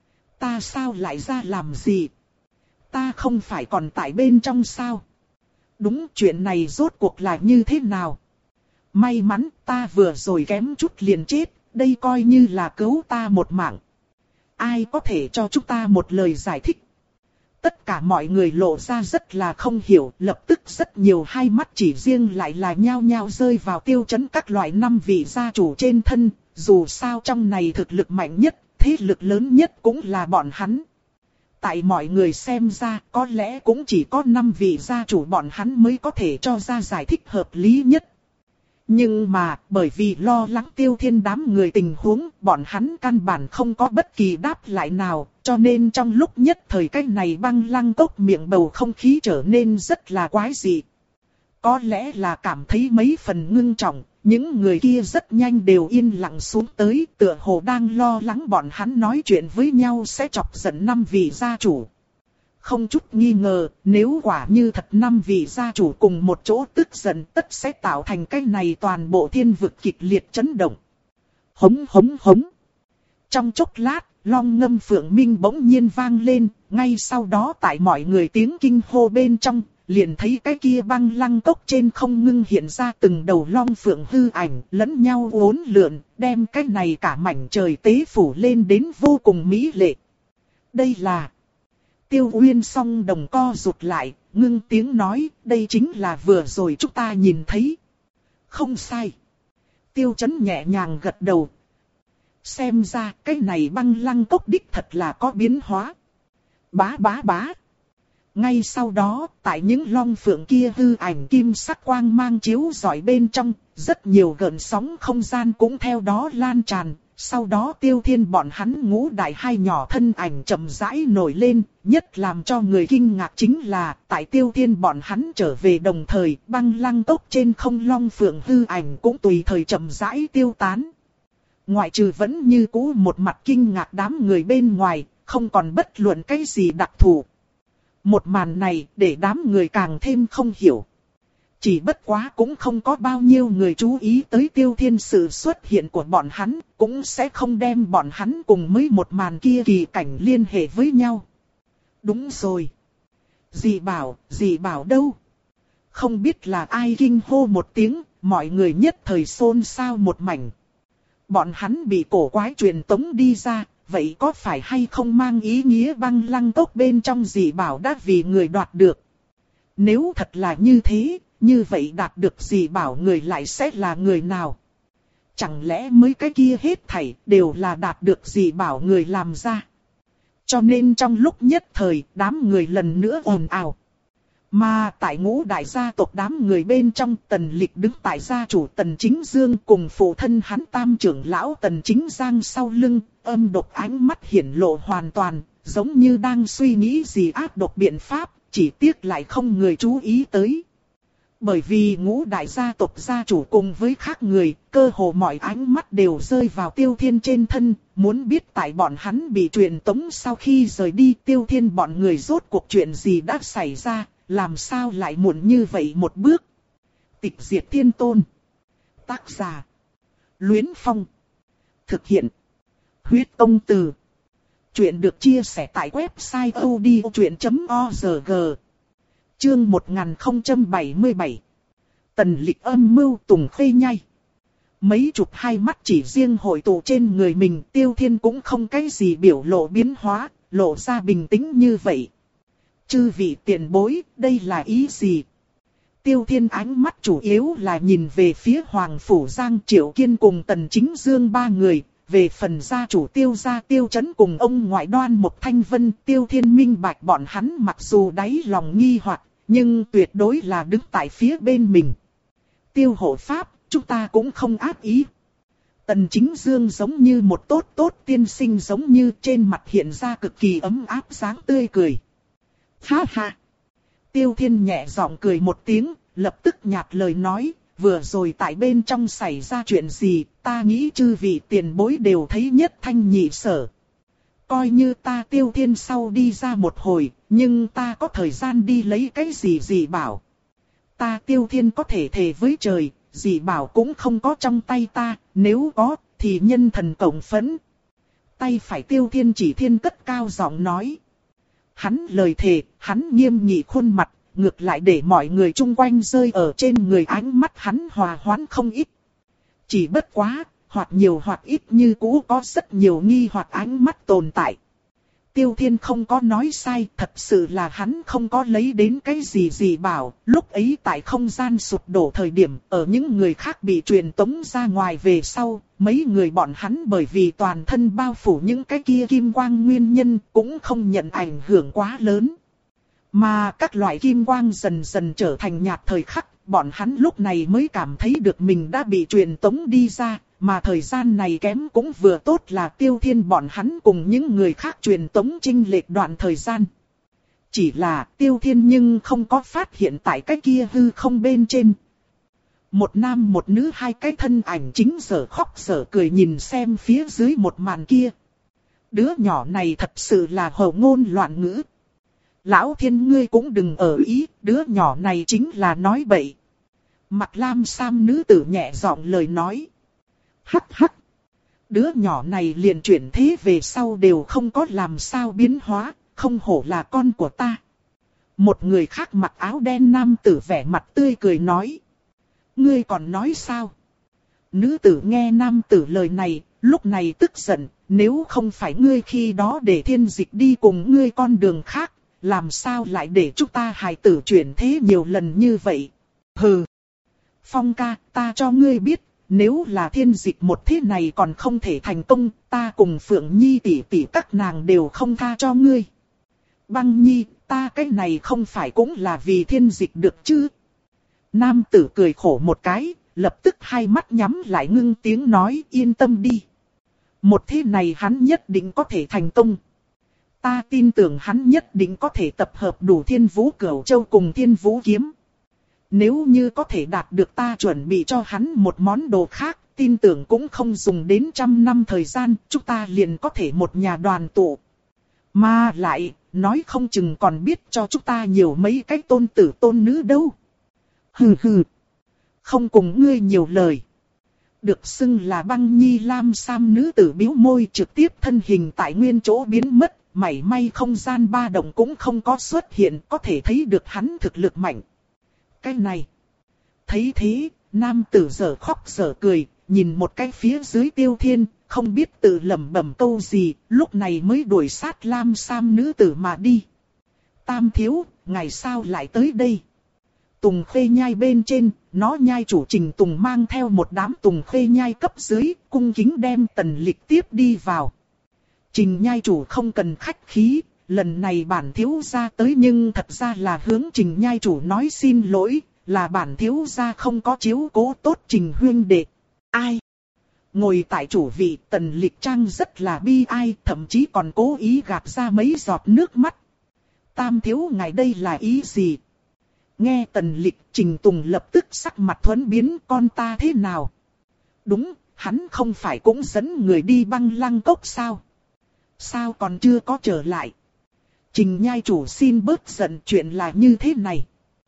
S1: ta sao lại ra làm gì? Ta không phải còn tại bên trong sao? Đúng, chuyện này rốt cuộc là như thế nào? May mắn ta vừa rồi kém chút liền chết, đây coi như là cứu ta một mạng. Ai có thể cho chúng ta một lời giải thích? Tất cả mọi người lộ ra rất là không hiểu, lập tức rất nhiều hai mắt chỉ riêng lại là nhao nhao rơi vào Tiêu Chấn các loại năm vị gia chủ trên thân, dù sao trong này thực lực mạnh nhất, thế lực lớn nhất cũng là bọn hắn. Tại mọi người xem ra, có lẽ cũng chỉ có năm vị gia chủ bọn hắn mới có thể cho ra giải thích hợp lý nhất. Nhưng mà, bởi vì lo lắng Tiêu Thiên đám người tình huống, bọn hắn căn bản không có bất kỳ đáp lại nào, cho nên trong lúc nhất thời cái này băng lăng cốc miệng bầu không khí trở nên rất là quái dị. Có lẽ là cảm thấy mấy phần ngưng trọng, những người kia rất nhanh đều yên lặng xuống tới, tựa hồ đang lo lắng bọn hắn nói chuyện với nhau sẽ chọc giận năm vị gia chủ. Không chút nghi ngờ, nếu quả như thật năm vị gia chủ cùng một chỗ tức giận tất sẽ tạo thành cái này toàn bộ thiên vực kịch liệt chấn động. Hống hống hống. Trong chốc lát, long ngâm phượng minh bỗng nhiên vang lên, ngay sau đó tại mọi người tiếng kinh hô bên trong, liền thấy cái kia băng lăng cốc trên không ngưng hiện ra từng đầu long phượng hư ảnh, lẫn nhau uốn lượn, đem cái này cả mảnh trời tế phủ lên đến vô cùng mỹ lệ. Đây là... Tiêu Uyên song đồng co rụt lại, ngưng tiếng nói, đây chính là vừa rồi chúng ta nhìn thấy. Không sai. Tiêu Chấn nhẹ nhàng gật đầu. Xem ra cái này băng lăng cốc đích thật là có biến hóa. Bá bá bá. Ngay sau đó, tại những long phượng kia hư ảnh kim sắc quang mang chiếu rọi bên trong, rất nhiều gợn sóng không gian cũng theo đó lan tràn. Sau đó Tiêu Thiên bọn hắn ngũ đại hai nhỏ thân ảnh chậm rãi nổi lên, nhất làm cho người kinh ngạc chính là, tại Tiêu Thiên bọn hắn trở về đồng thời, băng lăng cốc trên không long phượng hư ảnh cũng tùy thời chậm rãi tiêu tán. Ngoại trừ vẫn như cũ một mặt kinh ngạc đám người bên ngoài, không còn bất luận cái gì đặc thù. Một màn này để đám người càng thêm không hiểu. Chỉ bất quá cũng không có bao nhiêu người chú ý tới Tiêu Thiên sự xuất hiện của bọn hắn, cũng sẽ không đem bọn hắn cùng mấy một màn kia kỳ cảnh liên hệ với nhau. Đúng rồi. Dì bảo, dì bảo đâu? Không biết là ai kinh hô một tiếng, mọi người nhất thời xôn xao một mảnh. Bọn hắn bị cổ quái truyền tống đi ra, vậy có phải hay không mang ý nghĩa băng lăng cốc bên trong dì bảo đã vì người đoạt được? Nếu thật là như thế, như vậy đạt được dì bảo người lại sẽ là người nào? Chẳng lẽ mấy cái kia hết thảy đều là đạt được dì bảo người làm ra? Cho nên trong lúc nhất thời, đám người lần nữa ồn ào. Mà tại ngũ đại gia tộc đám người bên trong, Tần Lịch đứng tại gia chủ Tần Chính Dương cùng phụ thân hắn tam trưởng lão Tần Chính Giang sau lưng, âm độc ánh mắt hiển lộ hoàn toàn, giống như đang suy nghĩ gì ác độc biện pháp, chỉ tiếc lại không người chú ý tới. Bởi vì ngũ đại gia tộc gia chủ cùng với khác người, cơ hồ mọi ánh mắt đều rơi vào Tiêu Thiên trên thân, muốn biết tại bọn hắn bị truyền tống sau khi rời đi Tiêu Thiên bọn người rốt cuộc chuyện gì đã xảy ra, làm sao lại muộn như vậy một bước. Tịch diệt thiên tôn. Tác giả. Luyến Phong. Thực hiện. Huyết Công Từ. Chuyện được chia sẻ tại website odchuyện chấm org. Chương một nghìn không trăm bảy mươi bảy. Tần Lịch âm mưu Tùng Khê Nhai. Mấy chục hai mắt chỉ riêng hội tụ trên người mình, Tiêu Thiên cũng không cái gì biểu lộ biến hóa, lộ ra bình tĩnh như vậy. Chư vị tiền bối, đây là ý gì? Tiêu Thiên ánh mắt chủ yếu là nhìn về phía Hoàng Phủ Giang Triệu Kiên cùng Tần Chính Dương ba người. Về phần gia chủ Tiêu gia Tiêu Chấn cùng ông ngoại Đoan Một Thanh Vân, Tiêu Thiên minh bạch bọn hắn mặc dù đáy lòng nghi hoặc, nhưng tuyệt đối là đứng tại phía bên mình. Tiêu hộ pháp, chúng ta cũng không ác ý. Tần Chính Dương giống như một tốt tốt tiên sinh, giống như trên mặt hiện ra cực kỳ ấm áp dáng tươi cười. Ha ha! Tiêu Thiên nhẹ giọng cười một tiếng, lập tức nhạt lời nói. Vừa rồi tại bên trong xảy ra chuyện gì, ta nghĩ chư vị tiền bối đều thấy nhất thanh nhị sở. Coi như ta Tiêu Thiên sau đi ra một hồi, nhưng ta có thời gian đi lấy cái gì dị bảo. Ta Tiêu Thiên có thể thề với trời, dị bảo cũng không có trong tay ta, nếu có, thì nhân thần cộng phẫn. Tay phải Tiêu Thiên chỉ thiên cất cao giọng nói. Hắn lời thề, hắn nghiêm nghị khuôn mặt. Ngược lại để mọi người chung quanh rơi ở trên người, ánh mắt hắn hòa hoãn không ít. Chỉ bất quá, hoặc nhiều hoặc ít như cũ có rất nhiều nghi hoặc ánh mắt tồn tại. Tiêu Thiên không có nói sai, thật sự là hắn không có lấy đến cái gì gì bảo. Lúc ấy tại không gian sụp đổ thời điểm, ở những người khác bị truyền tống ra ngoài về sau, mấy người bọn hắn bởi vì toàn thân bao phủ những cái kia kim quang nguyên nhân cũng không nhận ảnh hưởng quá lớn. Mà các loại kim quang dần dần trở thành nhạt thời khắc, bọn hắn lúc này mới cảm thấy được mình đã bị truyền tống đi ra, mà thời gian này kém cũng vừa tốt là Tiêu Thiên bọn hắn cùng những người khác truyền tống chênh lệch đoạn thời gian. Chỉ là Tiêu Thiên nhưng không có phát hiện tại cái kia hư không bên trên. Một nam một nữ hai cái thân ảnh chính giờ khóc giờ cười nhìn xem phía dưới một màn kia. Đứa nhỏ này thật sự là hổ ngôn loạn ngữ. Lão Thiên ngươi cũng đừng ở ý, đứa nhỏ này chính là nói bậy. Mặc lam sam nữ tử nhẹ giọng lời nói. Hắc hắc. Đứa nhỏ này liền chuyển thế về sau đều không có làm sao biến hóa, không hổ là con của ta. Một người khác mặc áo đen nam tử vẻ mặt tươi cười nói. Ngươi còn nói sao? Nữ tử nghe nam tử lời này, lúc này tức giận, nếu không phải ngươi khi đó để thiên dịch đi cùng ngươi con đường khác. Làm sao lại để chúng ta hài tử chuyển thế nhiều lần như vậy? Hừ! Phong ca, ta cho ngươi biết, nếu là thiên dịch một thế này còn không thể thành công, ta cùng Phượng Nhi tỷ tỷ các nàng đều không tha cho ngươi. Băng Nhi, ta cái này không phải cũng là vì thiên dịch được chứ? Nam tử cười khổ một cái, lập tức hai mắt nhắm lại ngưng tiếng nói yên tâm đi. Một thế này hắn nhất định có thể thành công. Ta tin tưởng hắn nhất định có thể tập hợp đủ Thiên Vũ Cửu Châu cùng Thiên Vũ Kiếm. Nếu như có thể đạt được ta chuẩn bị cho hắn một món đồ khác, tin tưởng cũng không dùng đến trăm năm thời gian, chúng ta liền có thể một nhà đoàn tụ. Mà lại, nói không chừng còn biết cho chúng ta nhiều mấy cái tôn tử tôn nữ đâu. Hừ hừ, không cùng ngươi nhiều lời. Được xưng là Băng Nhi lam sam nữ tử bĩu môi trực tiếp thân hình tại nguyên chỗ biến mất. Mảy may không gian ba động cũng không có xuất hiện, có thể thấy được hắn thực lực mạnh. Cái này. Thấy thế, nam tử giờ khóc giờ cười, nhìn một cái phía dưới Tiêu Thiên, không biết tự lẩm bẩm câu gì, lúc này mới đuổi sát lam sam nữ tử mà đi. Tam thiếu, ngày sao lại tới đây? Tùng Khê Nhai bên trên, nó nhai chủ Trình Tùng mang theo một đám Tùng Khê Nhai cấp dưới, cung kính đem Tần Lịch tiếp đi vào. Trình nhai chủ không cần khách khí, lần này bản thiếu gia tới nhưng thật ra là hướng Trình nhai chủ nói xin lỗi, là bản thiếu gia không có chiếu cố tốt Trình huynh đệ. Ai? Ngồi tại chủ vị Tần Lịch Trang rất là bi ai, thậm chí còn cố ý gạt ra mấy giọt nước mắt. Tam thiếu ngài đây là ý gì? Nghe Tần Lịch, Trình Tùng lập tức sắc mặt thuẫn biến, con ta thế nào? Đúng, hắn không phải cũng dẫn người đi băng lăng cốc sao? Sao còn chưa có trở lại? Trình nhai chủ xin bớt giận, chuyện là như thế này.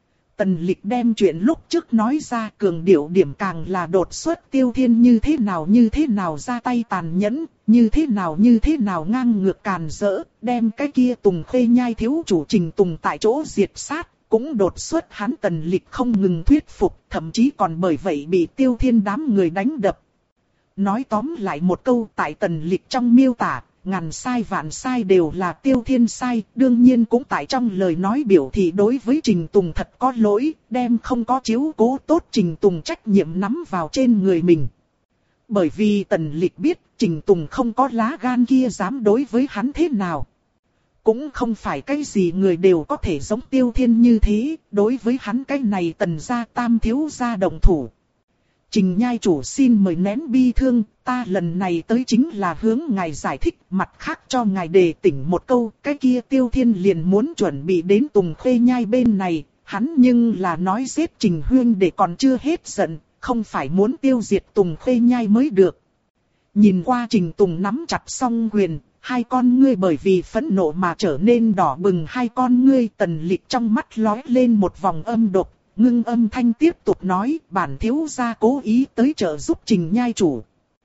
S1: Tần Lịch đem chuyện lúc trước nói ra, cường điệu điểm càng là đột xuất Tiêu Thiên như thế nào như thế nào ra tay tàn nhẫn, như thế nào như thế nào ngang ngược càn rỡ, đem cái kia Tùng Khê nhai thiếu chủ Trình Tùng tại chỗ diệt sát, cũng đột xuất hắn Tần Lịch không ngừng thuyết phục, thậm chí còn bởi vậy bị Tiêu Thiên đám người đánh đập. Nói tóm lại một câu, tại Tần Lịch trong miêu tả, ngàn sai vạn sai đều là Tiêu Thiên sai, đương nhiên cũng tại trong lời nói biểu thị đối với Trình Tùng thật có lỗi, đem không có chiếu cố tốt Trình Tùng trách nhiệm nắm vào trên người mình. Bởi vì Tần Lịch biết Trình Tùng không có lá gan kia dám đối với hắn thế nào. Cũng không phải cái gì người đều có thể giống Tiêu Thiên như thế, đối với hắn cái này Tần gia tam thiếu gia động thủ. Trình nhai chủ xin mời nén bi thương, ta lần này tới chính là hướng ngài giải thích, mặt khác cho ngài đề tỉnh một câu, cái kia Tiêu Thiên liền muốn chuẩn bị đến Tùng Khê nhai bên này, hắn nhưng là nói giết Trình Huyên để còn chưa hết giận, không phải muốn tiêu diệt Tùng Khê nhai mới được. Nhìn qua Trình Tùng nắm chặt song quyền, hai con ngươi bởi vì phẫn nộ mà trở nên đỏ bừng, hai con ngươi Tần Lịch trong mắt lóe lên một vòng âm độc. Ngưng âm thanh tiếp tục nói, bản thiếu gia cố ý tới trợ giúp Trình nhai chủ.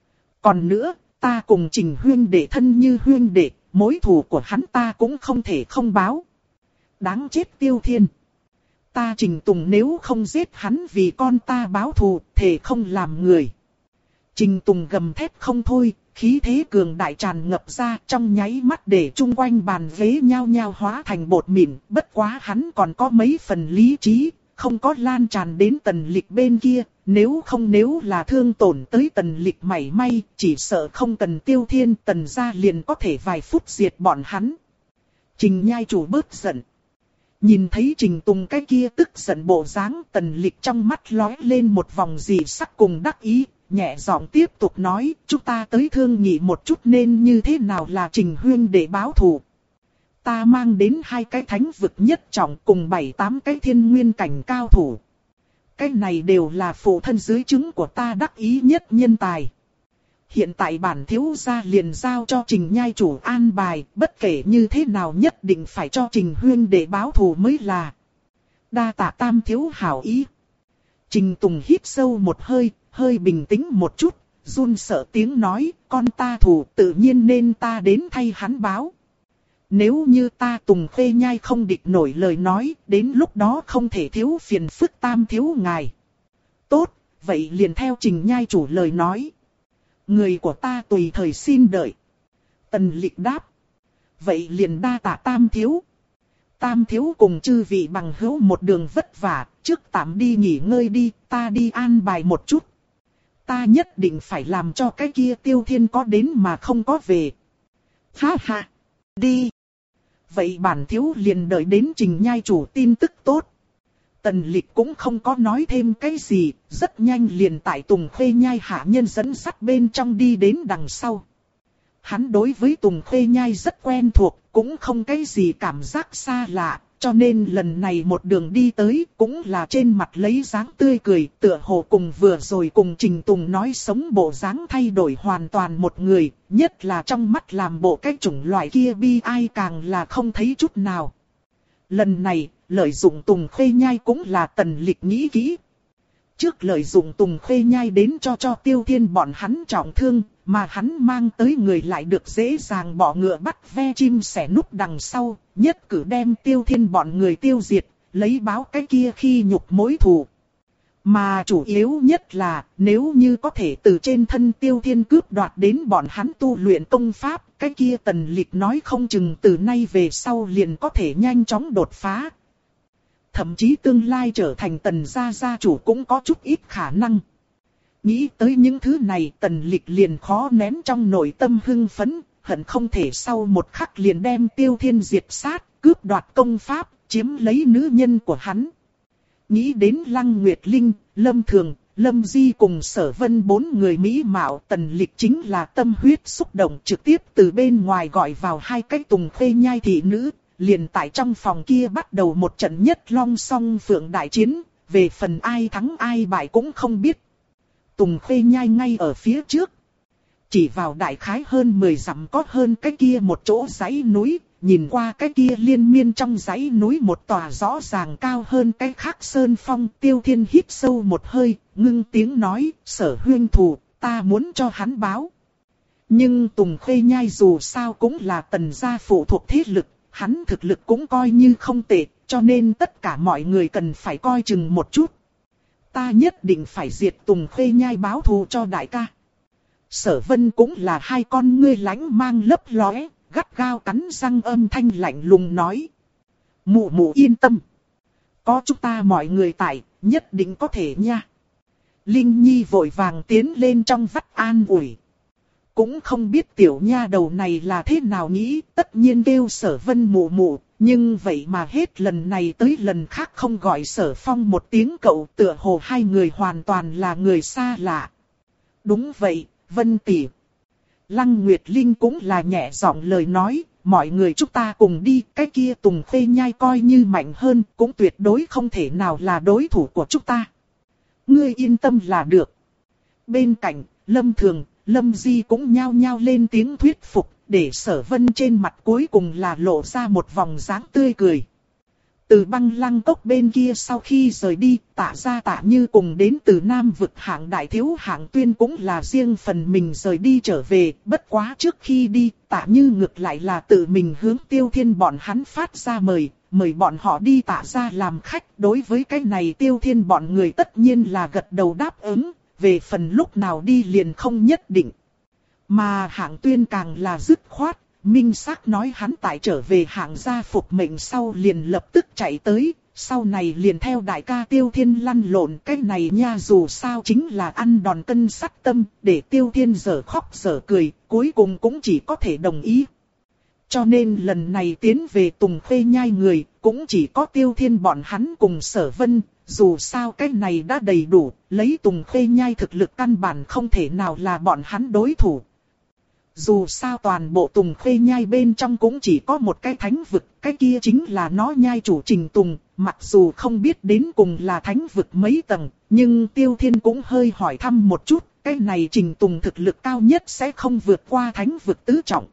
S1: Còn nữa, ta cùng Trình huyên đệ thân như huyên đệ, mối thù của hắn ta cũng không thể không báo. Đáng chết Tiêu Thiên. Ta Trình Tùng nếu không giết hắn vì con ta báo thù, thề không làm người. Trình Tùng gầm thét không thôi, khí thế cường đại tràn ngập ra, trong nháy mắt để chung quanh bàn ghế nhao nhao hóa thành bột mịn, bất quá hắn còn có mấy phần lý trí. Không có lan tràn đến Tần Lịch bên kia, nếu không nếu là thương tổn tới Tần Lịch mảy may, chỉ sợ không cần Tiêu Thiên Tần gia liền có thể vài phút diệt bọn hắn. Trình nhai chủ bớt giận. Nhìn thấy Trình Tùng cái kia tức giận bộ dáng, Tần Lịch trong mắt lóe lên một vòng dị sắc cùng đắc ý, nhẹ giọng tiếp tục nói, chúng ta tới thương nghị một chút nên như thế nào là Trình huyên để báo thù. Ta mang đến hai cái thánh vực nhất trọng cùng bảy tám cái thiên nguyên cảnh cao thủ. Cái này đều là phụ thân dưới trướng của ta đắc ý nhất nhân tài. Hiện tại bản thiếu gia liền giao cho Trình nhai chủ an bài, bất kể như thế nào nhất định phải cho Trình huyên để báo thù mới là. Đa tạ tam thiếu hảo ý. Trình Tùng hít sâu một hơi, hơi bình tĩnh một chút, run sợ tiếng nói, con ta thù tự nhiên nên ta đến thay hắn báo. Nếu như ta Tùng Khê nhai không địch nổi lời nói, đến lúc đó không thể thiếu phiền phức tam thiếu ngài. Tốt, vậy liền theo Trình nhai chủ lời nói. Người của ta tùy thời xin đợi. Tần Lịch đáp. Vậy liền đa tạ tam thiếu. Tam thiếu cùng chư vị bằng hữu một đường vất vả, trước tạm đi nghỉ ngơi đi, ta đi an bài một chút. Ta nhất định phải làm cho cái kia Tiêu Thiên có đến mà không có về. Ha ha, đi. Vậy bản thiếu liền đợi đến Trình nhai chủ tin tức tốt. Tần Lịch cũng không có nói thêm cái gì, rất nhanh liền tại Tùng Khê nhai hạ nhân dẫn sắt bên trong đi đến đằng sau. Hắn đối với Tùng Khê nhai rất quen thuộc, cũng không cái gì cảm giác xa lạ, cho nên lần này một đường đi tới cũng là trên mặt lấy dáng tươi cười, tựa hồ cùng vừa rồi cùng Trình Tùng nói sống bộ dáng thay đổi hoàn toàn một người, nhất là trong mắt làm bộ cái chủng loại kia bi ai càng là không thấy chút nào. Lần này, lợi dụng Tùng Khê nhai cũng là Tần Lịch nghĩ kỹ. Trước lợi dụng Tùng Khê nhai đến cho cho Tiêu Thiên bọn hắn trọng thương, mà hắn mang tới người lại được dễ dàng bỏ ngựa bắt ve chim sẻ núp đằng sau, nhất cử đem Tiêu Thiên bọn người tiêu diệt, lấy báo cái kia khi nhục mối thù. Mà chủ yếu nhất là, nếu như có thể từ trên thân Tiêu Thiên cướp đoạt đến bọn hắn tu luyện công pháp, cái kia Tần Lịch nói không chừng từ nay về sau liền có thể nhanh chóng đột phá. Thậm chí tương lai trở thành Tần gia gia chủ cũng có chút ít khả năng. Nghĩ tới những thứ này, Tần Lịch liền khó nén trong nội tâm hưng phấn, hận không thể sau một khắc liền đem Tiêu Thiên diệt sát, cướp đoạt công pháp, chiếm lấy nữ nhân của hắn. Nghĩ đến Lăng Nguyệt Linh, Lâm Thường, Lâm Di cùng Sở Vân bốn người mỹ mạo, Tần Lịch chính là tâm huyết xúc động, trực tiếp từ bên ngoài gọi vào hai cái Tùng Khê nhai thị nữ, liền tại trong phòng kia bắt đầu một trận nhất long song phượng đại chiến, về phần ai thắng ai bại cũng không biết. Tùng Khê Nhai ngay ở phía trước. Chỉ vào đại khái hơn mười dặm có hơn cái kia một chỗ dãy núi, nhìn qua cái kia liên miên trong dãy núi một tòa rõ ràng cao hơn cái khác sơn phong. Tiêu Thiên hít sâu một hơi, ngưng tiếng nói, Sở huynh thù, ta muốn cho hắn báo. Nhưng Tùng Khê Nhai dù sao cũng là Tần gia phụ thuộc thế lực, hắn thực lực cũng coi như không tệ, cho nên tất cả mọi người cần phải coi chừng một chút. Ta nhất định phải diệt Tùng Khê Nhai báo thù cho đại ca. Sở Vân cũng là hai con ngươi lánh mang lấp lóe, gắt gao cắn răng âm thanh lạnh lùng nói. Mụ mụ yên tâm. Có chúng ta mọi người tại, nhất định có thể nha. Linh Nhi vội vàng tiến lên trong vắt an ủi. Cũng không biết tiểu nha đầu này là thế nào nghĩ, tất nhiên kêu Sở Vân mụ mụ, nhưng vậy mà hết lần này tới lần khác không gọi Sở Phong một tiếng cậu, tựa hồ hai người hoàn toàn là người xa lạ. Đúng vậy, Vân tỷ. Lăng Nguyệt Linh cũng là nhẹ giọng lời nói, mọi người chúng ta cùng đi, cái kia Tùng Khê Nhai coi như mạnh hơn, cũng tuyệt đối không thể nào là đối thủ của chúng ta. Ngươi yên tâm là được. Bên cạnh, Lâm Thường, Lâm Di cũng nhao nhao lên tiếng thuyết phục, để Sở Vân trên mặt cuối cùng là lộ ra một vòng dáng tươi cười. Từ Băng Lăng Cốc bên kia sau khi rời đi, Tạ Gia Tạ Như cùng đến từ Nam vực hạng đại thiếu hạng Tuyên cũng là riêng phần mình rời đi trở về, bất quá trước khi đi, Tạ Như ngược lại là tự mình hướng Tiêu Thiên bọn hắn phát ra mời, mời bọn họ đi Tạ Gia làm khách. Đối với cái này Tiêu Thiên bọn người tất nhiên là gật đầu đáp ứng, về phần lúc nào đi liền không nhất định. Mà hạng Tuyên càng là dứt khoát, minh xác nói hắn tại trở về hạng gia phục mệnh sau liền lập tức chạy tới, sau này liền theo đại ca Tiêu Thiên lăn lộn. Cái này nha dù sao chính là ăn đòn cân sắt tâm, để Tiêu Thiên dở khóc dở cười, cuối cùng cũng chỉ có thể đồng ý. Cho nên lần này tiến về Tùng Khê Nhai người, cũng chỉ có Tiêu Thiên bọn hắn cùng Sở Vân, dù sao cái này đã đầy đủ, lấy Tùng Khê Nhai thực lực căn bản không thể nào là bọn hắn đối thủ. Dù sao toàn bộ Tùng Khê Nhai bên trong cũng chỉ có một cái thánh vực, cái kia chính là nó nhai chủ Trình Tùng, mặc dù không biết đến cùng là thánh vực mấy tầng, nhưng Tiêu Thiên cũng hơi hỏi thăm một chút, cái này Trình Tùng thực lực cao nhất sẽ không vượt qua thánh vực tứ trọng.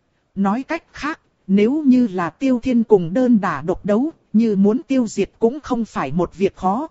S1: Nói cách khác, nếu như là Tiêu Thiên cùng đơn đả độc đấu, như muốn tiêu diệt cũng không phải một việc khó.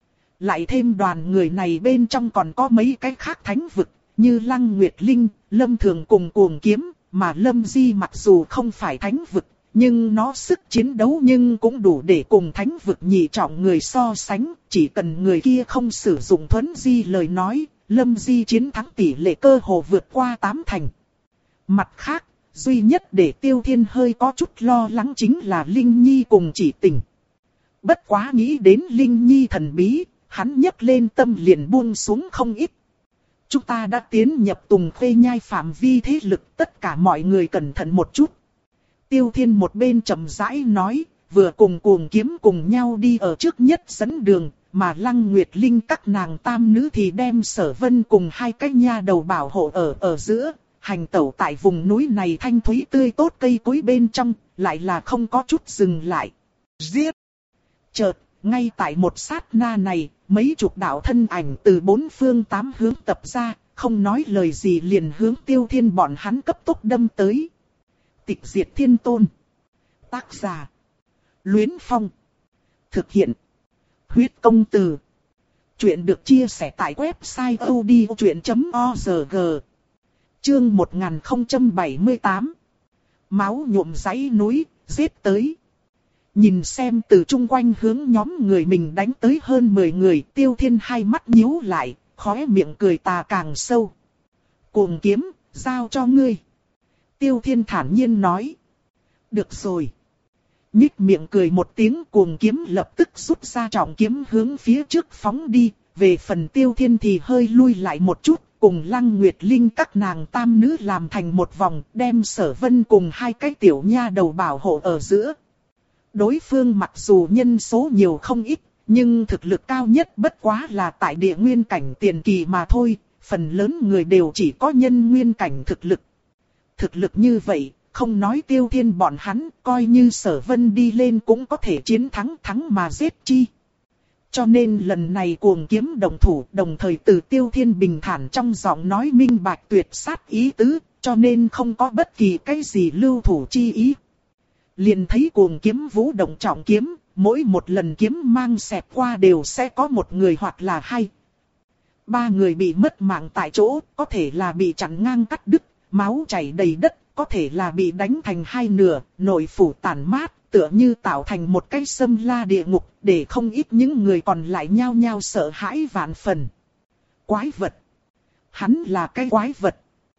S1: Lại thêm đoàn người này bên trong còn có mấy cái khác thánh vực, như Lăng Nguyệt Linh, Lâm Thường cùng Cuồng Kiếm, mà Lâm Di mặc dù không phải thánh vực, nhưng nó sức chiến đấu nhưng cũng đủ để cùng thánh vực nhị trọng người so sánh, chỉ cần người kia không sử dụng thuấn di lời nói, Lâm Di chiến thắng tỷ lệ cơ hồ vượt qua tám thành. Mặt khác, duy nhất để Tiêu Thiên hơi có chút lo lắng chính là Linh Nhi cùng Chỉ Tình. Bất quá nghĩ đến Linh Nhi thần bí, hắn nhấc lên tâm liền buông xuống không ít. Chúng ta đã tiến nhập Tùng Khê Nhai phạm vi thế lực, tất cả mọi người cẩn thận một chút. Tiêu Thiên một bên chậm rãi nói, vừa cùng Cuồng Kiếm cùng nhau đi ở trước nhất dẫn đường, mà Lăng Nguyệt Linh các nàng tam nữ thì đem Sở Vân cùng hai cái nha đầu bảo hộ ở ở giữa, hành tẩu tại vùng núi này thanh thúy tươi tốt cây cối bên trong, lại là không có chút dừng lại. Giết! Chợt, ngay tại một sát na này, mấy chục đạo thân ảnh từ bốn phương tám hướng tập ra, không nói lời gì liền hướng Tiêu Thiên bọn hắn cấp tốc đâm tới. Tịch diệt thiên tôn. Tác giả: Luyến Phong. Thực hiện: Huyết công từ. Chuyện được chia sẻ tại website odchuyện chấm org. Chương một nghìn không trăm bảy mươi tám. Máu nhuộm dãy núi, giết tới. Nhìn xem từ chung quanh hướng nhóm người mình đánh tới hơn mười người, Tiêu Thiên hai mắt nhíu lại, khóe miệng cười tà càng sâu. Cuồng Kiếm, giao cho ngươi. Tiêu Thiên thản nhiên nói. Được rồi. Nhích miệng cười một tiếng, Cuồng Kiếm lập tức rút ra trọng kiếm hướng phía trước phóng đi. Về phần Tiêu Thiên thì hơi lui lại một chút, cùng Lăng Nguyệt Linh các nàng tam nữ làm thành một vòng, đem Sở Vân cùng hai cái tiểu nha đầu bảo hộ ở giữa. Đối phương mặc dù nhân số nhiều không ít, nhưng thực lực cao nhất bất quá là tại địa nguyên cảnh tiền kỳ mà thôi, phần lớn người đều chỉ có nhân nguyên cảnh thực lực. Thực lực như vậy, không nói Tiêu Thiên bọn hắn, coi như Sở Vân đi lên cũng có thể chiến thắng, thắng mà giết chi. Cho nên lần này Cuồng Kiếm đồng thủ, đồng thời từ Tiêu Thiên bình thản trong giọng nói minh bạch tuyệt sát ý tứ, cho nên không có bất kỳ cái gì lưu thủ chi ý. Liền thấy Cuồng Kiếm vũ động trọng kiếm, mỗi một lần kiếm mang xẹt qua đều sẽ có một người hoặc là hai. Ba người bị mất mạng tại chỗ, có thể là bị chặn ngang cắt đứt, máu chảy đầy đất, có thể là bị đánh thành hai nửa, nội phủ tàn mát, tựa như tạo thành một cái xâm la địa ngục, để không ít những người còn lại nhao nhao sợ hãi vạn phần. Quái vật! Hắn là cái quái vật!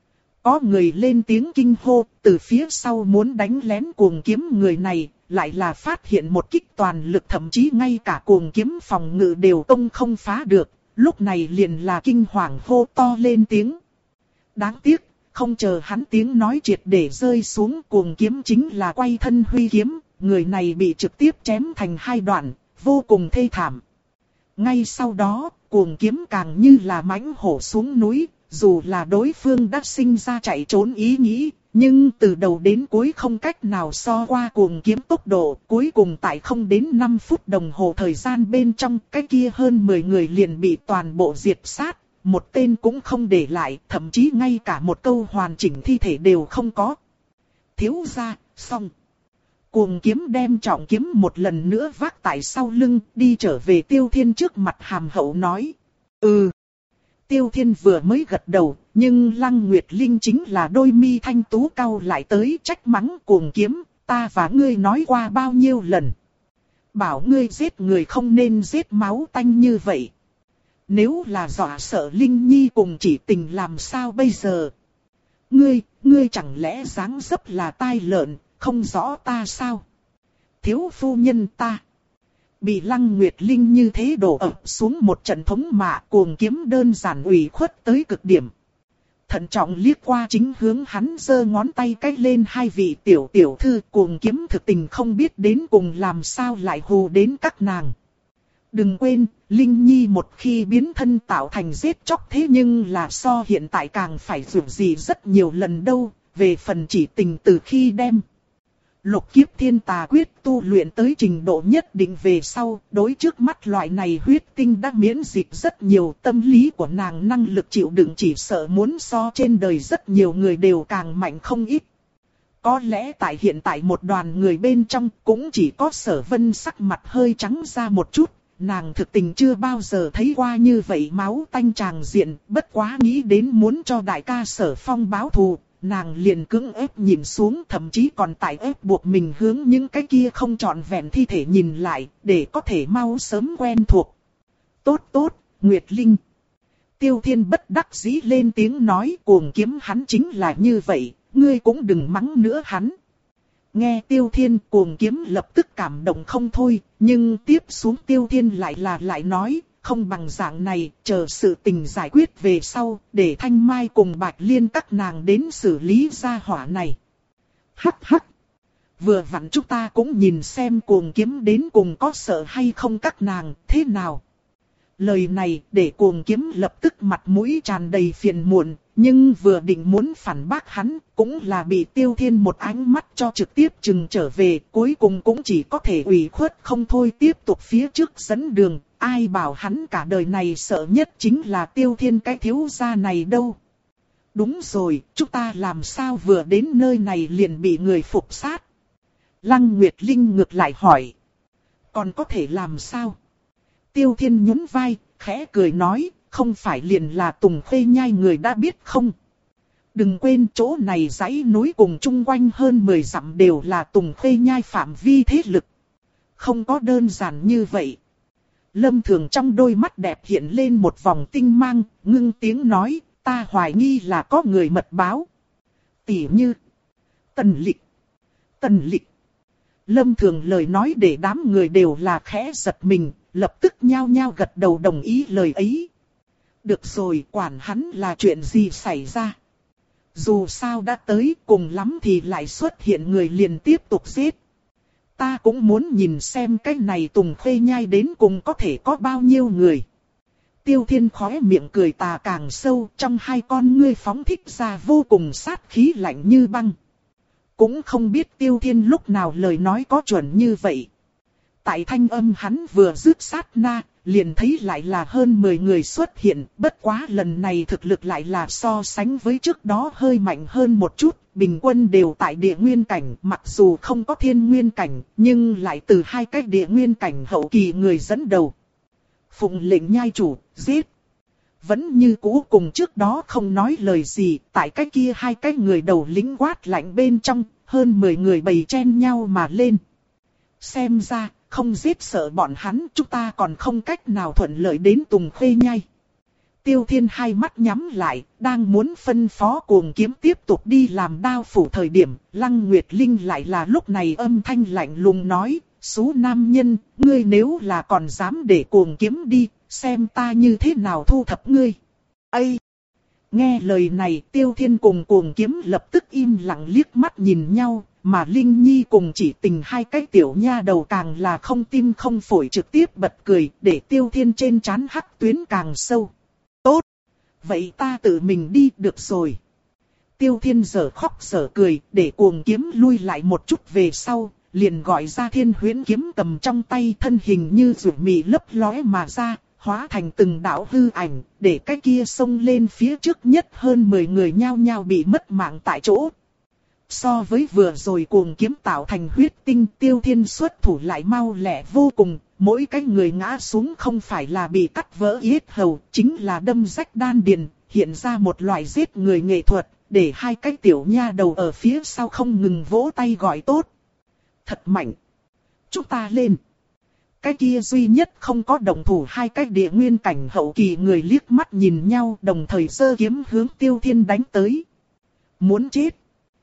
S1: Có người lên tiếng kinh hô, từ phía sau muốn đánh lén Cuồng Kiếm người này, lại là phát hiện một kích toàn lực, thậm chí ngay cả Cuồng Kiếm phòng ngự đều công không phá được, lúc này liền là kinh hoàng hô to lên tiếng. Đáng tiếc, không chờ hắn tiếng nói triệt để rơi xuống, Cuồng Kiếm chính là quay thân huy kiếm, người này bị trực tiếp chém thành hai đoạn, vô cùng thê thảm. Ngay sau đó, Cuồng Kiếm càng như là mãnh hổ xuống núi, dù là đối phương đã sinh ra chạy trốn ý nghĩ, nhưng từ đầu đến cuối không cách nào so qua Cuồng Kiếm tốc độ, cuối cùng tại không đến năm phút đồng hồ thời gian bên trong, cái kia hơn mười người liền bị toàn bộ diệt sát, một tên cũng không để lại, thậm chí ngay cả một câu hoàn chỉnh thi thể đều không có. Thiếu gia, xong. Cuồng Kiếm đem trọng kiếm một lần nữa vác tại sau lưng, đi trở về Tiêu Thiên trước mặt hàm hậu nói. Ừ. Tiêu Thiên vừa mới gật đầu, nhưng Lăng Nguyệt Linh chính là đôi mi thanh tú cau lại tới trách mắng Cuồng Kiếm, ta và ngươi nói qua bao nhiêu lần. Bảo ngươi giết người không nên giết máu tanh như vậy. Nếu là dọa sợ Linh Nhi cùng chỉ tình làm sao bây giờ? Ngươi, ngươi chẳng lẽ dáng dấp là tai lợn, không rõ ta sao? Thiếu phu nhân ta. Bị Lăng Nguyệt Linh như thế đổ ập xuống một trận thống mạ, Cuồng Kiếm đơn giản ủy khuất tới cực điểm. Thận trọng liếc qua chính hướng hắn giơ ngón tay cách lên hai vị tiểu tiểu thư, Cuồng Kiếm thực tình không biết đến cùng làm sao lại hù đến các nàng. Đừng quên, Linh Nhi một khi biến thân tạo thành giết chóc thế nhưng là so hiện tại càng phải dù gì rất nhiều lần đâu, về phần chỉ tình từ khi đem Lục Kiếp Thiên Tà Quyết tu luyện tới trình độ nhất định về sau, đối trước mắt loại này huyết tinh đã miễn dịch rất nhiều, tâm lý của nàng năng lực chịu đựng chỉ sợ muốn so trên đời rất nhiều người đều càng mạnh không ít. Có lẽ tại hiện tại một đoàn người bên trong cũng chỉ có Sở Vân sắc mặt hơi trắng ra một chút, nàng thực tình chưa bao giờ thấy qua như vậy máu tanh tràng diện, bất quá nghĩ đến muốn cho đại ca Sở Phong báo thù. Nàng liền cưỡng ép nhìn xuống, thậm chí còn tại ép buộc mình hướng những cái kia không trọn vẹn thi thể nhìn lại, để có thể mau sớm quen thuộc. Tốt tốt, Nguyệt Linh. Tiêu Thiên bất đắc dĩ lên tiếng nói, Cuồng Kiếm hắn chính là như vậy, ngươi cũng đừng mắng nữa hắn. Nghe Tiêu Thiên, Cuồng Kiếm lập tức cảm động không thôi, nhưng tiếp xuống Tiêu Thiên lại là lại nói, không bằng dạng này, chờ sự tình giải quyết về sau, để Thanh Mai cùng Bạch Liên các nàng đến xử lý gia hỏa này. Hắc hắc. Vừa vặn chúng ta cũng nhìn xem Cuồng Kiếm đến cùng có sợ hay không các nàng, thế nào. Lời này để Cuồng Kiếm lập tức mặt mũi tràn đầy phiền muộn, nhưng vừa định muốn phản bác hắn, cũng là bị Tiêu Thiên một ánh mắt cho trực tiếp chừng trở về, cuối cùng cũng chỉ có thể ủy khuất không thôi tiếp tục phía trước dẫn đường. Ai bảo hắn cả đời này sợ nhất chính là Tiêu Thiên cái thiếu gia này đâu. Đúng rồi, chúng ta làm sao vừa đến nơi này liền bị người phục sát? Lăng Nguyệt Linh ngược lại hỏi. Còn có thể làm sao? Tiêu Thiên nhún vai, khẽ cười nói, không phải liền là Tùng Khê Nhai người đã biết không? Đừng quên chỗ này dãy núi cùng chung quanh hơn mười dặm đều là Tùng Khê Nhai phạm vi thế lực. Không có đơn giản như vậy. Lâm Thường trong đôi mắt đẹp hiện lên một vòng tinh mang, ngưng tiếng nói, ta hoài nghi là có người mật báo. Tỉ như Tần Lịch. Tần Lịch. Lâm Thường lời nói để đám người đều là khẽ giật mình, lập tức nhao nhao gật đầu đồng ý lời ấy. Được rồi, quản hắn là chuyện gì xảy ra. Dù sao đã tới, cùng lắm thì lại xuất hiện người liền tiếp tục giết. Ta cũng muốn nhìn xem cái này Tùng Khê Nhai đến cùng có thể có bao nhiêu người. Tiêu Thiên khóe miệng cười tà càng sâu, trong hai con ngươi phóng thích ra vô cùng sát khí lạnh như băng. cũng không biết Tiêu Thiên lúc nào lời nói có chuẩn như vậy. Tại thanh âm hắn vừa dứt sát na, liền thấy lại là hơn mười người xuất hiện, bất quá lần này thực lực lại là so sánh với trước đó hơi mạnh hơn một chút, bình quân đều tại địa nguyên cảnh, mặc dù không có thiên nguyên cảnh, nhưng lại từ hai cái địa nguyên cảnh hậu kỳ người dẫn đầu. Phụng lệnh nhai chủ, giết. Vẫn như cũ cùng trước đó không nói lời gì, tại cái kia hai cái người đầu lính quát lạnh bên trong, hơn mười người bầy chen nhau mà lên. Xem ra, không giết sợ bọn hắn, chúng ta còn không cách nào thuận lợi đến Tùng Khê Nhai. Tiêu Thiên hai mắt nhắm lại, đang muốn phân phó Cuồng Kiếm tiếp tục đi làm đao phủ thời điểm, Lăng Nguyệt Linh lại là lúc này âm thanh lạnh lùng nói, Sú nam nhân, ngươi nếu là còn dám để Cuồng Kiếm đi, xem ta như thế nào thu thập ngươi. Ây! Nghe lời này, Tiêu Thiên cùng Cuồng Kiếm lập tức im lặng liếc mắt nhìn nhau. Mà Linh Nhi cùng Chỉ Tình hai cái tiểu nha đầu càng là không tim không phổi trực tiếp bật cười, để Tiêu Thiên trên trán hắc tuyến càng sâu. Tốt! Vậy ta tự mình đi được rồi. Tiêu Thiên giở khóc giở cười, để Cuồng Kiếm lui lại một chút về sau, liền gọi ra Thiên Huyễn kiếm cầm trong tay, thân hình như rủ mị lấp lóe mà ra, hóa thành từng đạo hư ảnh, để cái kia xông lên phía trước nhất hơn mười người nhao nhao bị mất mạng tại chỗ. So với vừa rồi Cuồng Kiếm tạo thành huyết tinh, Tiêu Thiên xuất thủ lại mau lẹ vô cùng, mỗi cái người ngã xuống không phải là bị cắt vỡ yết hầu, chính là đâm rách đan điền, hiện ra một loại giết người nghệ thuật, để hai cái tiểu nha đầu ở phía sau không ngừng vỗ tay gọi tốt. Thật mạnh! Chúng ta lên! Cái kia duy nhất không có động thủ hai cái địa nguyên cảnh hậu kỳ người liếc mắt nhìn nhau, đồng thời giơ kiếm hướng Tiêu Thiên đánh tới. Muốn chết!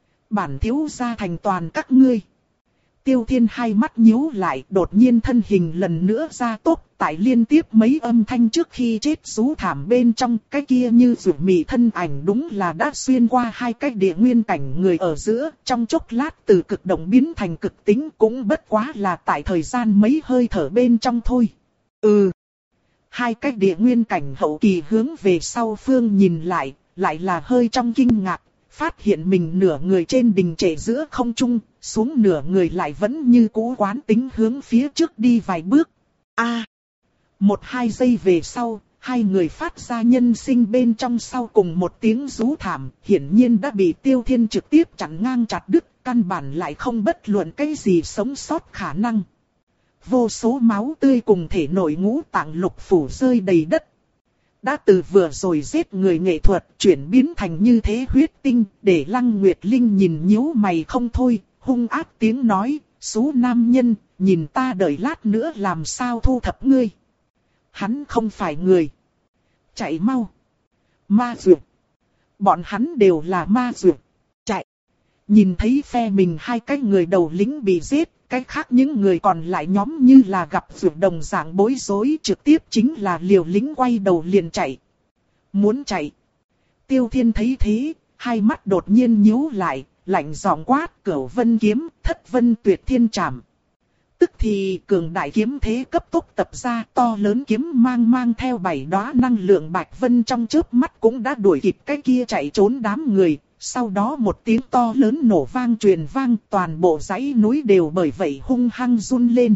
S1: Bản thiếu gia thành toàn các ngươi. Tiêu Thiên hai mắt nhíu lại, đột nhiên thân hình lần nữa ra tốc, tại liên tiếp mấy âm thanh trước khi chết rú thảm bên trong, cái kia như rủ mị thân ảnh đúng là đã xuyên qua hai cái địa nguyên cảnh người ở giữa, trong chốc lát từ cực động biến thành cực tính, cũng bất quá là tại thời gian mấy hơi thở bên trong thôi. Ừ. Hai cái địa nguyên cảnh hậu kỳ hướng về sau phương nhìn lại, lại là hơi trong kinh ngạc. Phát hiện mình nửa người trên đình trệ giữa không trung, xuống nửa người lại vẫn như cũ quán tính hướng phía trước đi vài bước. A, à, một hai giây về sau, hai người phát ra nhân sinh bên trong sau cùng một tiếng rú thảm, hiển nhiên đã bị Tiêu Thiên trực tiếp chặn ngang chặt đứt, căn bản lại không bất luận cái gì sống sót khả năng. Vô số máu tươi cùng thể nội ngũ tạng lục phủ rơi đầy đất. Đã từ vừa rồi giết người nghệ thuật chuyển biến thành như thế huyết tinh, để Lăng Nguyệt Linh nhìn nhíu mày không thôi, hung ác tiếng nói, Sú nam nhân, nhìn ta đợi lát nữa làm sao thu thập ngươi. Hắn không phải người. Chạy mau. Ma dược. Bọn hắn đều là ma dược. Chạy. Nhìn thấy phe mình hai cái người đầu lính bị giết. Cái khác những người còn lại nhóm như là gặp vượt đồng dạng bối rối, trực tiếp chính là liều lính quay đầu liền chạy. Muốn chạy. Tiêu Thiên thấy thế, hai mắt đột nhiên nhíu lại, lạnh giọng quát Cửu Vân kiếm, Thất Vân Tuyệt Thiên Trảm. Tức thì cường đại kiếm thế cấp tốc tập ra, to lớn kiếm mang mang theo bảy đóa năng lượng bạch vân trong chớp mắt cũng đã đuổi kịp cái kia chạy trốn đám người. Sau đó một tiếng to lớn nổ vang truyền vang, toàn bộ dãy núi đều bởi vậy hung hăng run lên.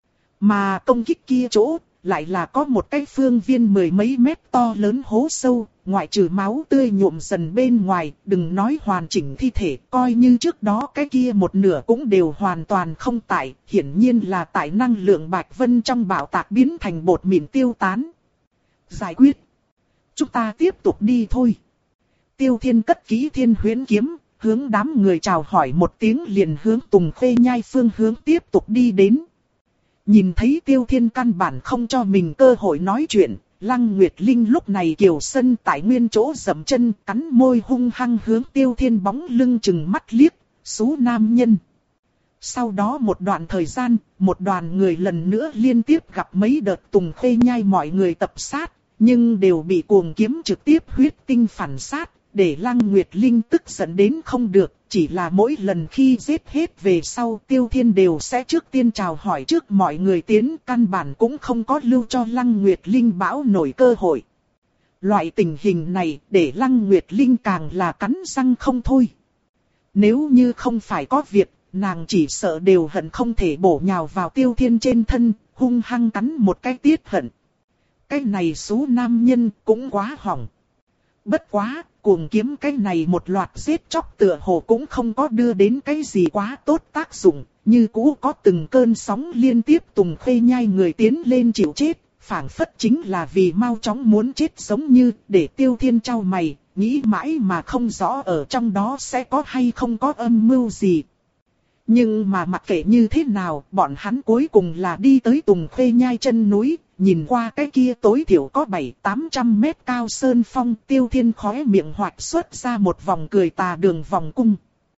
S1: Mà công kích kia chỗ, lại là có một cái phương viên mười mấy mét to lớn hố sâu, ngoại trừ máu tươi nhuộm dần bên ngoài, đừng nói hoàn chỉnh thi thể, coi như trước đó cái kia một nửa cũng đều hoàn toàn không tại, hiển nhiên là tại năng lượng bạch vân trong bạo tạc biến thành bột mịn tiêu tán. Giải quyết. Chúng ta tiếp tục đi thôi. Tiêu Thiên cất kỹ Thiên Huyễn kiếm, hướng đám người chào hỏi một tiếng liền hướng Tùng Khê Nhai phương hướng tiếp tục đi đến. Nhìn thấy Tiêu Thiên căn bản không cho mình cơ hội nói chuyện, Lăng Nguyệt Linh lúc này kiều sân tại nguyên chỗ dậm chân, cắn môi hung hăng hướng Tiêu Thiên bóng lưng chừng mắt liếc, Sú nam nhân. Sau đó một đoạn thời gian, một đoàn người lần nữa liên tiếp gặp mấy đợt Tùng Khê Nhai mọi người tập sát, nhưng đều bị Cuồng Kiếm trực tiếp huyết tinh phản sát. Để Lăng Nguyệt Linh tức giận đến không được, chỉ là mỗi lần khi giết hết về sau Tiêu Thiên đều sẽ trước tiên chào hỏi trước mọi người tiến, căn bản cũng không có lưu cho Lăng Nguyệt Linh bão nổi cơ hội. Loại tình hình này để Lăng Nguyệt Linh càng là cắn răng không thôi. Nếu như không phải có việc, nàng chỉ sợ đều hận không thể bổ nhào vào Tiêu Thiên trên thân, hung hăng cắn một cái tiết hận. Cái này số nam nhân cũng quá hỏng. Bất quá, cuồng kiếm cái này một loạt giết chóc tựa hồ cũng không có đưa đến cái gì quá tốt tác dụng, như cũ có từng cơn sóng liên tiếp Tùng Khê Nhai người tiến lên chịu chết, phảng phất chính là vì mau chóng muốn chết giống như để Tiêu Thiên trao mày, nghĩ mãi mà không rõ ở trong đó sẽ có hay không có âm mưu gì. Nhưng mà mặc kệ như thế nào, bọn hắn cuối cùng là đi tới Tùng Khê Nhai chân núi, nhìn qua cái kia tối thiểu có bảy tám trăm mét cao sơn phong, Tiêu Thiên khóe miệng hoạch xuất ra một vòng cười tà đường vòng cung.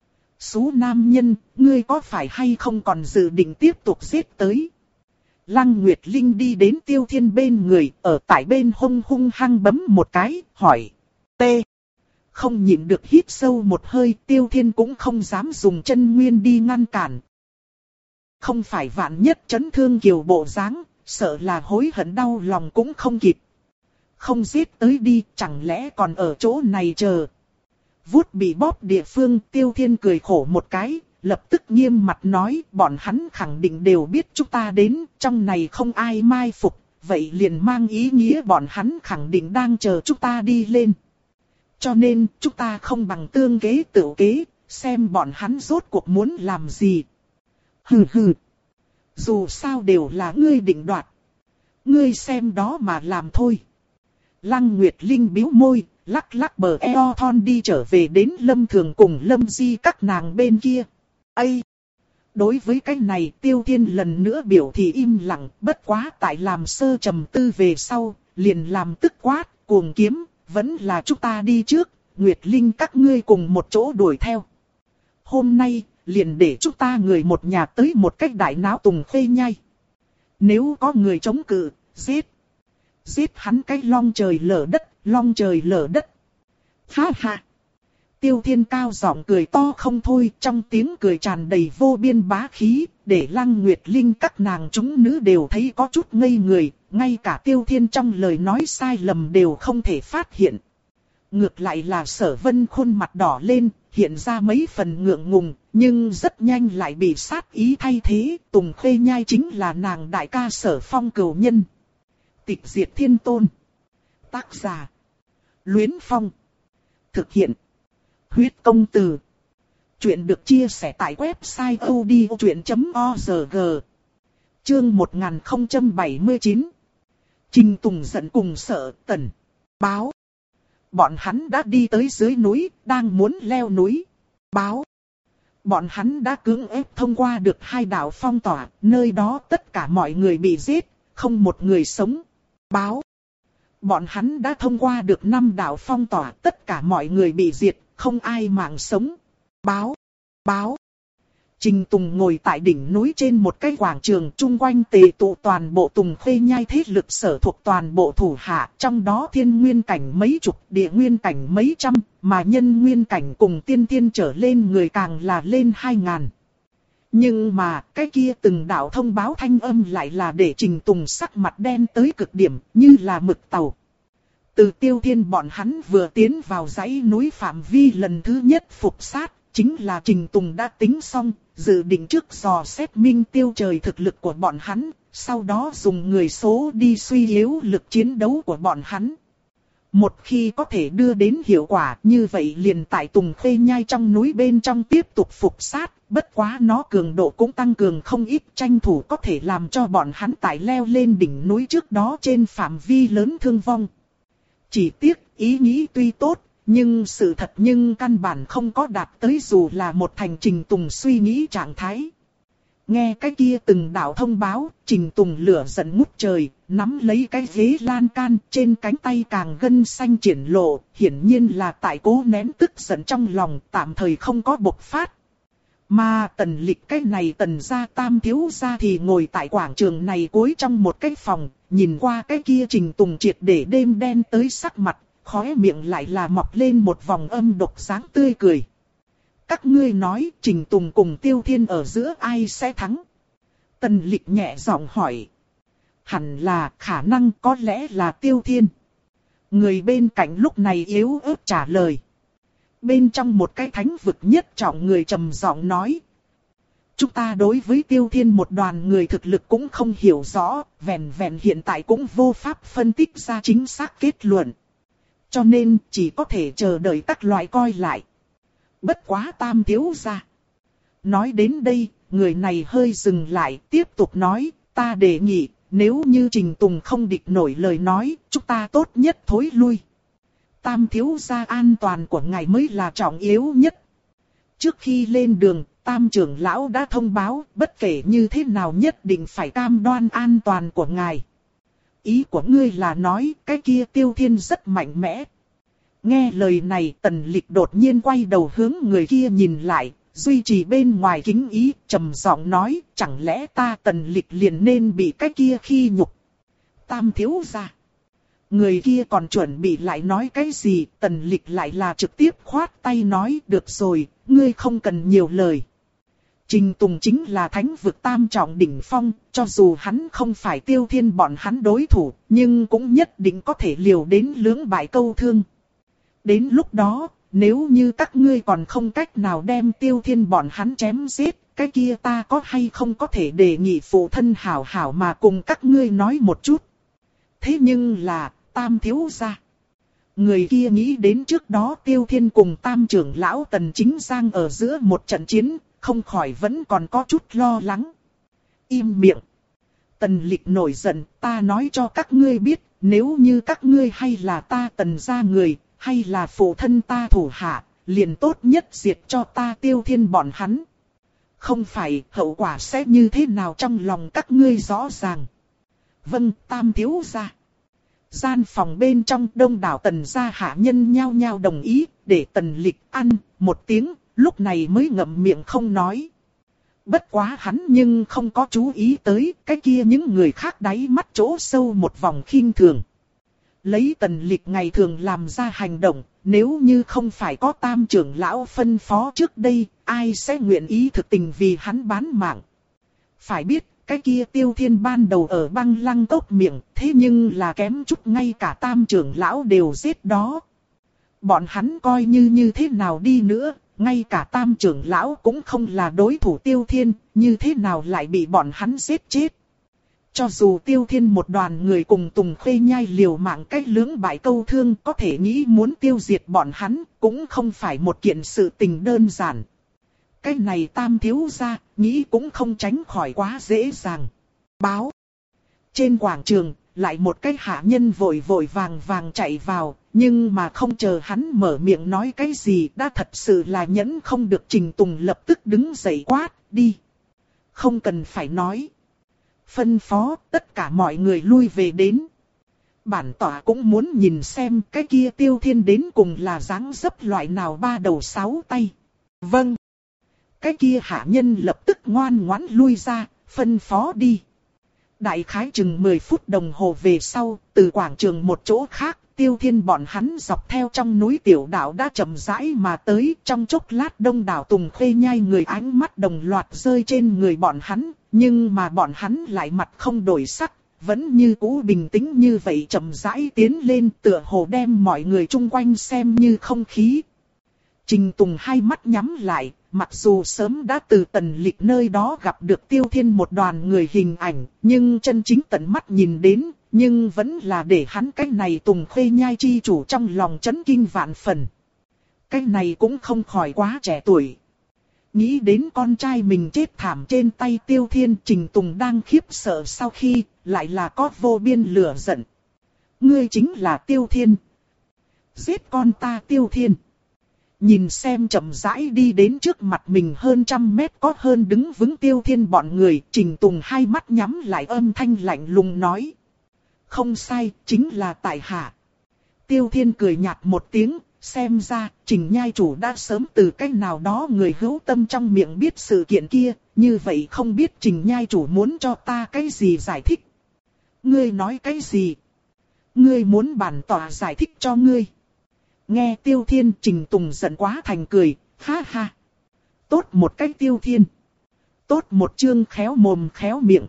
S1: Sú nam nhân, ngươi có phải hay không còn dự định tiếp tục giết tới? Lăng Nguyệt Linh đi đến Tiêu Thiên bên người, ở tại bên hông hung hăng bấm một cái, hỏi. T. Không nhịn được hít sâu một hơi, Tiêu Thiên cũng không dám dùng chân nguyên đi ngăn cản. Không phải vạn nhất chấn thương kiều bộ dáng, sợ là hối hận đau lòng cũng không kịp. Không giết tới đi, chẳng lẽ còn ở chỗ này chờ. Vuốt bị bóp địa phương, Tiêu Thiên cười khổ một cái, lập tức nghiêm mặt nói, bọn hắn khẳng định đều biết chúng ta đến, trong này không ai mai phục, vậy liền mang ý nghĩa bọn hắn khẳng định đang chờ chúng ta đi lên. Cho nên, chúng ta không bằng tương kế tự kế, xem bọn hắn rốt cuộc muốn làm gì. Hừ hừ. Dù sao đều là ngươi định đoạt. Ngươi xem đó mà làm thôi. Lăng Nguyệt Linh bĩu môi, lắc lắc bờ eo thon đi trở về đến Lâm Thường cùng Lâm Di các nàng bên kia. Ây! Đối với cái này Tiêu Thiên lần nữa biểu thị im lặng, bất quá tại làm sơ trầm tư về sau, liền làm tức quát, cuồng kiếm, vẫn là chúng ta đi trước, Nguyệt Linh các ngươi cùng một chỗ đuổi theo. Hôm nay, liền để chúng ta người một nhà tới một cách đại náo Tùng Khê Nhai. Nếu có người chống cự, giết. Giết hắn cái long trời lở đất, long trời lở đất. Ha ha! Tiêu Thiên cao giọng cười to không thôi, trong tiếng cười tràn đầy vô biên bá khí, để Lăng Nguyệt Linh các nàng chúng nữ đều thấy có chút ngây người, ngay cả Tiêu Thiên trong lời nói sai lầm đều không thể phát hiện. Ngược lại là Sở Vân khuôn mặt đỏ lên, hiện ra mấy phần ngượng ngùng, nhưng rất nhanh lại bị sát ý thay thế, Tùng Khê Nhai chính là nàng đại ca Sở Phong cửu nhân. Tịch diệt thiên tôn. Tác giả. Luyến Phong. Thực hiện. Huyết công từ. Chuyện được chia sẻ tại website odchuyện chấm org. Chương một nghìn không trăm bảy mươi chín. Trình Tùng giận cùng sợ tần. Báo. Bọn hắn đã đi tới dưới núi, đang muốn leo núi. Báo. Bọn hắn đã cưỡng ép thông qua được hai đạo phong tỏa, nơi đó tất cả mọi người bị giết, không một người sống. Báo. Bọn hắn đã thông qua được năm đạo phong tỏa, tất cả mọi người bị diệt, không ai mạng sống. Báo. Báo. Trình Tùng ngồi tại đỉnh núi trên một cái quảng trường, chung quanh tề tụ toàn bộ Tùng Khê Nhai thế lực sở thuộc toàn bộ thủ hạ, trong đó thiên nguyên cảnh mấy chục, địa nguyên cảnh mấy trăm, mà nhân nguyên cảnh cùng tiên tiên trở lên người càng là lên hai ngàn. Nhưng mà, cái kia từng đạo thông báo thanh âm lại là để Trình Tùng sắc mặt đen tới cực điểm, như là mực tàu. Từ Tiêu Thiên bọn hắn vừa tiến vào dãy núi phạm vi lần thứ nhất phục sát, chính là Trình Tùng đã tính xong, dự định trước dò xét minh tiêu trời thực lực của bọn hắn, sau đó dùng người số đi suy yếu lực chiến đấu của bọn hắn. Một khi có thể đưa đến hiệu quả như vậy liền tại Tùng Khê Nhai trong núi bên trong tiếp tục phục sát, bất quá nó cường độ cũng tăng cường không ít, tranh thủ có thể làm cho bọn hắn tại leo lên đỉnh núi trước đó trên phạm vi lớn thương vong. Chỉ tiếc, ý nghĩ tuy tốt, nhưng sự thật nhưng căn bản không có đạt tới dù là một thành Trình Tùng suy nghĩ trạng thái. Nghe cái kia từng đạo thông báo, Trình Tùng lửa giận ngút trời, nắm lấy cái ghế lan can, trên cánh tay càng gân xanh triển lộ, hiển nhiên là tại cố nén tức giận trong lòng, tạm thời không có bộc phát. Mà Tần Lịch cái này Tần gia tam thiếu gia thì ngồi tại quảng trường này cuối trong một cái phòng, nhìn qua cái kia Trình Tùng triệt để đêm đen tới sắc mặt, khóe miệng lại là mọc lên một vòng âm độc dáng tươi cười. Các ngươi nói Trình Tùng cùng Tiêu Thiên ở giữa ai sẽ thắng? Tần Lịch nhẹ giọng hỏi. Hẳn là khả năng có lẽ là Tiêu Thiên. Người bên cạnh lúc này yếu ớt trả lời. Bên trong một cái thánh vực nhất trọng người trầm giọng nói. Chúng ta đối với Tiêu Thiên một đoàn người thực lực cũng không hiểu rõ, vẹn vẹn hiện tại cũng vô pháp phân tích ra chính xác kết luận. Cho nên chỉ có thể chờ đợi các loại coi lại. Bất quá Tam thiếu gia. Nói đến đây, người này hơi dừng lại, tiếp tục nói, ta đề nghị, nếu như Trình Tùng không địch nổi lời nói, chúng ta tốt nhất thối lui. Tam thiếu gia an toàn của ngài mới là trọng yếu nhất. Trước khi lên đường, Tam trưởng lão đã thông báo, bất kể như thế nào nhất định phải cam đoan an toàn của ngài. Ý của ngươi là nói, cái kia Tiêu Thiên rất mạnh mẽ. Nghe lời này, Tần Lịch đột nhiên quay đầu hướng người kia nhìn lại, duy trì bên ngoài kính ý, trầm giọng nói, chẳng lẽ ta Tần Lịch liền nên bị cái kia khi nhục. Tam thiếu gia. Người kia còn chuẩn bị lại nói cái gì, Tần Lịch lại là trực tiếp khoát tay nói, được rồi, ngươi không cần nhiều lời. Trình Tùng chính là thánh vực tam trọng đỉnh phong, cho dù hắn không phải Tiêu Thiên bọn hắn đối thủ, nhưng cũng nhất định có thể liều đến lưỡng bại câu thương. Đến lúc đó, nếu như các ngươi còn không cách nào đem Tiêu Thiên bọn hắn chém giết, cái kia ta có hay không có thể đề nghị phụ thân hảo hảo mà cùng các ngươi nói một chút. Thế nhưng là, Tam thiếu gia. Người kia nghĩ đến trước đó Tiêu Thiên cùng Tam trưởng lão Tần Chính Giang ở giữa một trận chiến, không khỏi vẫn còn có chút lo lắng. Im miệng. Tần Lịch nổi giận, ta nói cho các ngươi biết, nếu như các ngươi hay là ta Tần gia người, hay là phụ thân ta thủ hạ, liền tốt nhất diệt cho ta Tiêu Thiên bọn hắn. Không phải hậu quả sẽ như thế nào trong lòng các ngươi rõ ràng. Vâng, Tam thiếu gia. Gian phòng bên trong đông đảo Tần gia hạ nhân nhao nhao đồng ý, để Tần Lịch ăn một tiếng, lúc này mới ngậm miệng không nói. Bất quá hắn nhưng không có chú ý tới cái kia những người khác đáy mắt chỗ sâu một vòng khinh thường. Lấy Tần Lịch ngày thường làm ra hành động, nếu như không phải có Tam trưởng lão phân phó trước đây, ai sẽ nguyện ý thực tình vì hắn bán mạng. Phải biết, cái kia Tiêu Thiên ban đầu ở Băng Lăng Cốc miệng, thế nhưng là kém chút ngay cả Tam trưởng lão đều giết đó. Bọn hắn coi như như thế nào đi nữa, ngay cả Tam trưởng lão cũng không là đối thủ Tiêu Thiên, như thế nào lại bị bọn hắn giết chết. Cho dù Tiêu Thiên một đoàn người cùng Tùng Khê Nhai liều mạng cách lưỡng bại câu thương, có thể nghĩ muốn tiêu diệt bọn hắn, cũng không phải một kiện sự tình đơn giản. Cái này Tam thiếu gia, nghĩ cũng không tránh khỏi quá dễ dàng. Báo. Trên quảng trường, lại một cái hạ nhân vội vội vàng vàng chạy vào, nhưng mà không chờ hắn mở miệng nói cái gì, đã thật sự là nhẫn không được. Trình Tùng lập tức đứng dậy quát, đi. Không cần phải nói. Phân phó tất cả mọi người lui về đến. Bản tỏa cũng muốn nhìn xem cái kia Tiêu Thiên đến cùng là dáng dấp loại nào ba đầu sáu tay. Vâng. Cái kia hạ nhân lập tức ngoan ngoãn lui ra, phân phó đi. Đại khái chừng mười phút đồng hồ về sau, từ quảng trường một chỗ khác, Tiêu Thiên bọn hắn dọc theo trong núi tiểu đạo đã chậm rãi mà tới. Trong chốc lát đông đảo Tùng Khê Nhai người ánh mắt đồng loạt rơi trên người bọn hắn, nhưng mà bọn hắn lại mặt không đổi sắc, vẫn như cũ bình tĩnh như vậy chậm rãi tiến lên, tựa hồ đem mọi người chung quanh xem như không khí. Trình Tùng hai mắt nhắm lại, mặc dù sớm đã từ Tần Lịch nơi đó gặp được Tiêu Thiên một đoàn người hình ảnh, nhưng chân chính tận mắt nhìn đến, nhưng vẫn là để hắn cái này Tùng Khê Nhai chi chủ trong lòng chấn kinh vạn phần. Cái này cũng không khỏi quá trẻ tuổi. Nghĩ đến con trai mình chết thảm trên tay Tiêu Thiên, Trình Tùng đang khiếp sợ sau khi, lại là có vô biên lửa giận. Ngươi chính là Tiêu Thiên. Giết con ta Tiêu Thiên. Nhìn xem chậm rãi đi đến trước mặt mình hơn trăm mét có hơn đứng vững Tiêu Thiên bọn người, Trình Tùng hai mắt nhắm lại âm thanh lạnh lùng nói. Không sai, chính là tại hạ. Tiêu Thiên cười nhạt một tiếng, xem ra Trình Nhai chủ đã sớm từ cách nào đó người hữu tâm trong miệng biết sự kiện kia, như vậy không biết Trình Nhai chủ muốn cho ta cái gì giải thích. Ngươi nói cái gì? Ngươi muốn bản tỏa giải thích cho ngươi. Nghe Tiêu Thiên, Trình Tùng giận quá thành cười, ha ha. Tốt một cái Tiêu Thiên. Tốt một chương khéo mồm khéo miệng.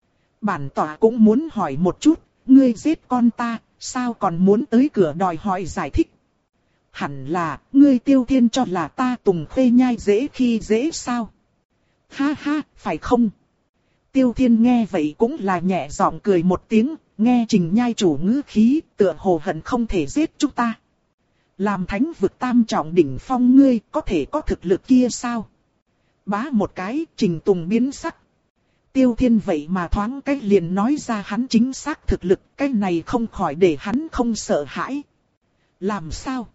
S1: Bản tỏa cũng muốn hỏi một chút, ngươi giết con ta, sao còn muốn tới cửa đòi hỏi giải thích? Hẳn là, ngươi Tiêu Thiên cho là ta Tùng Khuê Nhai dễ khi dễ sao? Ha ha, phải không? Tiêu Thiên nghe vậy cũng là nhẹ giọng cười một tiếng, nghe Trình Nhai chủ ngữ khí, tựa hồ hận không thể giết chúng ta. Làm thánh vực tam trọng đỉnh phong ngươi, có thể có thực lực kia sao? Bá một cái, Trình Tùng biến sắc. Tiêu Thiên vậy mà thoáng cách liền nói ra hắn chính xác thực lực, cái này không khỏi để hắn không sợ hãi. Làm sao?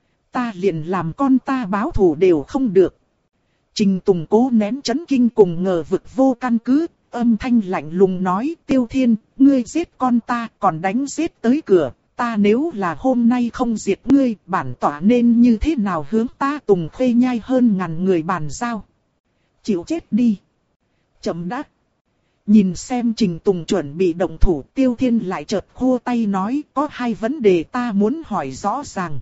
S1: Ta liền làm con ta báo thù đều không được. Trình Tùng cố nén chấn kinh cùng ngờ vực vô căn cứ, âm thanh lạnh lùng nói, Tiêu Thiên, ngươi giết con ta còn đánh giết tới cửa, ta nếu là hôm nay không diệt ngươi, bản tỏa nên như thế nào hướng ta Tùng Khuê Nhai hơn ngàn người bàn giao. Chịu chết đi. Chậm đã. Nhìn xem Trình Tùng chuẩn bị động thủ, Tiêu Thiên lại chợt khua tay nói, có hai vấn đề ta muốn hỏi rõ ràng.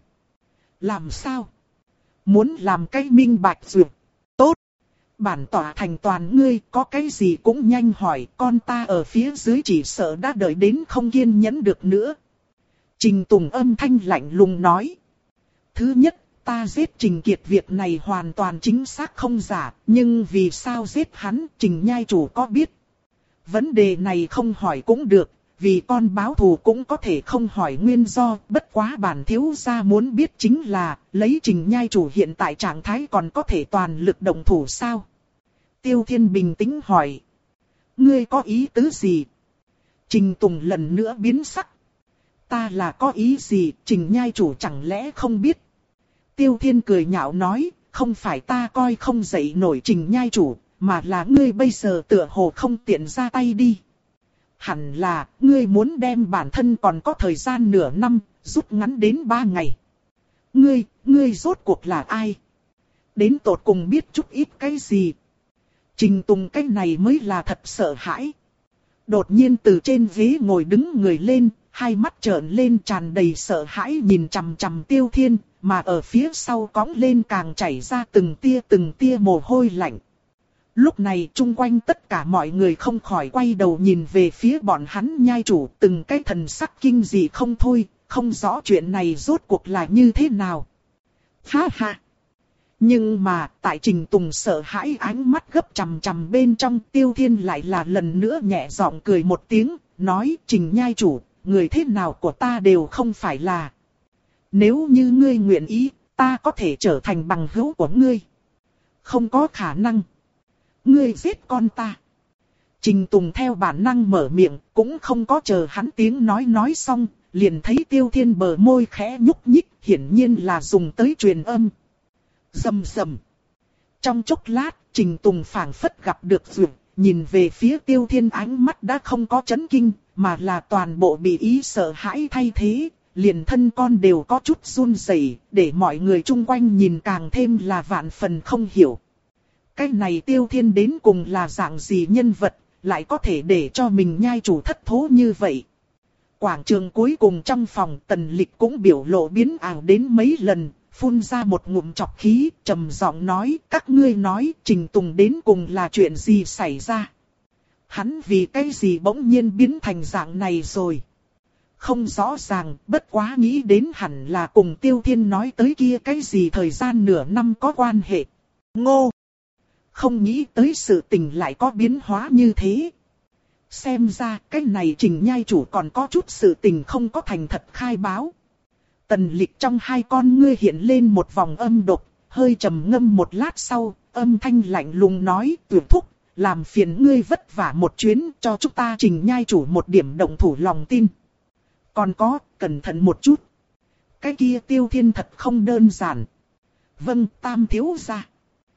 S1: Làm sao? Muốn làm cái minh bạch duyệt. Tốt. Bản tỏa thành toàn ngươi, có cái gì cũng nhanh hỏi, con ta ở phía dưới chỉ sợ đã đợi đến không kiên nhẫn được nữa. Trình Tùng âm thanh lạnh lùng nói. Thứ nhất, ta giết Trình Kiệt việc này hoàn toàn chính xác không giả, nhưng vì sao giết hắn, Trình Nhai chủ có biết? Vấn đề này không hỏi cũng được, vì con báo thù cũng có thể không hỏi nguyên do, bất quá bản thiếu gia muốn biết chính là, lấy Trình Nhai chủ hiện tại trạng thái còn có thể toàn lực động thủ sao? Tiêu Thiên bình tĩnh hỏi. Ngươi có ý tứ gì? Trình Tùng lần nữa biến sắc. Ta là có ý gì, Trình Nhai chủ chẳng lẽ không biết? Tiêu Thiên cười nhạo nói, không phải ta coi không dậy nổi Trình Nhai chủ, mà là ngươi bây giờ tựa hồ không tiện ra tay đi. Hẳn là, ngươi muốn đem bản thân còn có thời gian nửa năm, rút ngắn đến ba ngày. Ngươi, ngươi rốt cuộc là ai? Đến tột cùng biết chút ít cái gì? Trình Tùng cái này mới là thật sợ hãi. Đột nhiên từ trên ghế ngồi đứng người lên, hai mắt trợn lên tràn đầy sợ hãi nhìn chằm chằm Tiêu Thiên, mà ở phía sau cõng lên càng chảy ra từng tia từng tia mồ hôi lạnh. Lúc này chung quanh tất cả mọi người không khỏi quay đầu nhìn về phía bọn hắn nhai chủ, từng cái thần sắc kinh dị không thôi, không rõ chuyện này rốt cuộc là như thế nào. Ha ha! Nhưng mà, tại Trình Tùng sợ hãi ánh mắt gấp chằm chằm bên trong, Tiêu Thiên lại là lần nữa nhẹ giọng cười một tiếng, nói Trình Nhai chủ, người thế nào của ta đều không phải là. Nếu như ngươi nguyện ý, ta có thể trở thành bằng hữu của ngươi. Không có khả năng. Ngươi giết con ta. Trình Tùng theo bản năng mở miệng, cũng không có chờ hắn tiếng nói nói xong, liền thấy Tiêu Thiên bờ môi khẽ nhúc nhích, hiển nhiên là dùng tới truyền âm. Rầm rầm. Trong chốc lát, Trình Tùng phảng phất gặp được duyệt, nhìn về phía Tiêu Thiên ánh mắt đã không có chấn kinh, mà là toàn bộ bị ý sợ hãi thay thế, liền thân con đều có chút run rẩy, để mọi người chung quanh nhìn càng thêm là vạn phần không hiểu. Cái này Tiêu Thiên đến cùng là dạng gì nhân vật, lại có thể để cho mình nhai chủ thất thố như vậy. Quảng trường cuối cùng trong phòng Tần Lịch cũng biểu lộ biến ảo đến mấy lần, phun ra một ngụm chọc khí, trầm giọng nói, các ngươi nói Trình Tùng đến cùng là chuyện gì xảy ra. Hắn vì cái gì bỗng nhiên biến thành dạng này rồi. Không rõ ràng, bất quá nghĩ đến hẳn là cùng Tiêu Thiên nói tới kia cái gì thời gian nửa năm có quan hệ. Ngô! Không nghĩ tới sự tình lại có biến hóa như thế. Xem ra cái này Trình Nhai chủ còn có chút sự tình không có thành thật khai báo. Tần Lịch trong hai con ngươi hiện lên một vòng âm độc, hơi trầm ngâm một lát sau, âm thanh lạnh lùng nói, Tuyệt Thúc, làm phiền ngươi vất vả một chuyến cho chúng ta Trình Nhai chủ một điểm động thủ lòng tin. Còn có, cẩn thận một chút. Cái kia Tiêu Thiên thật không đơn giản. Vâng, Tam thiếu gia.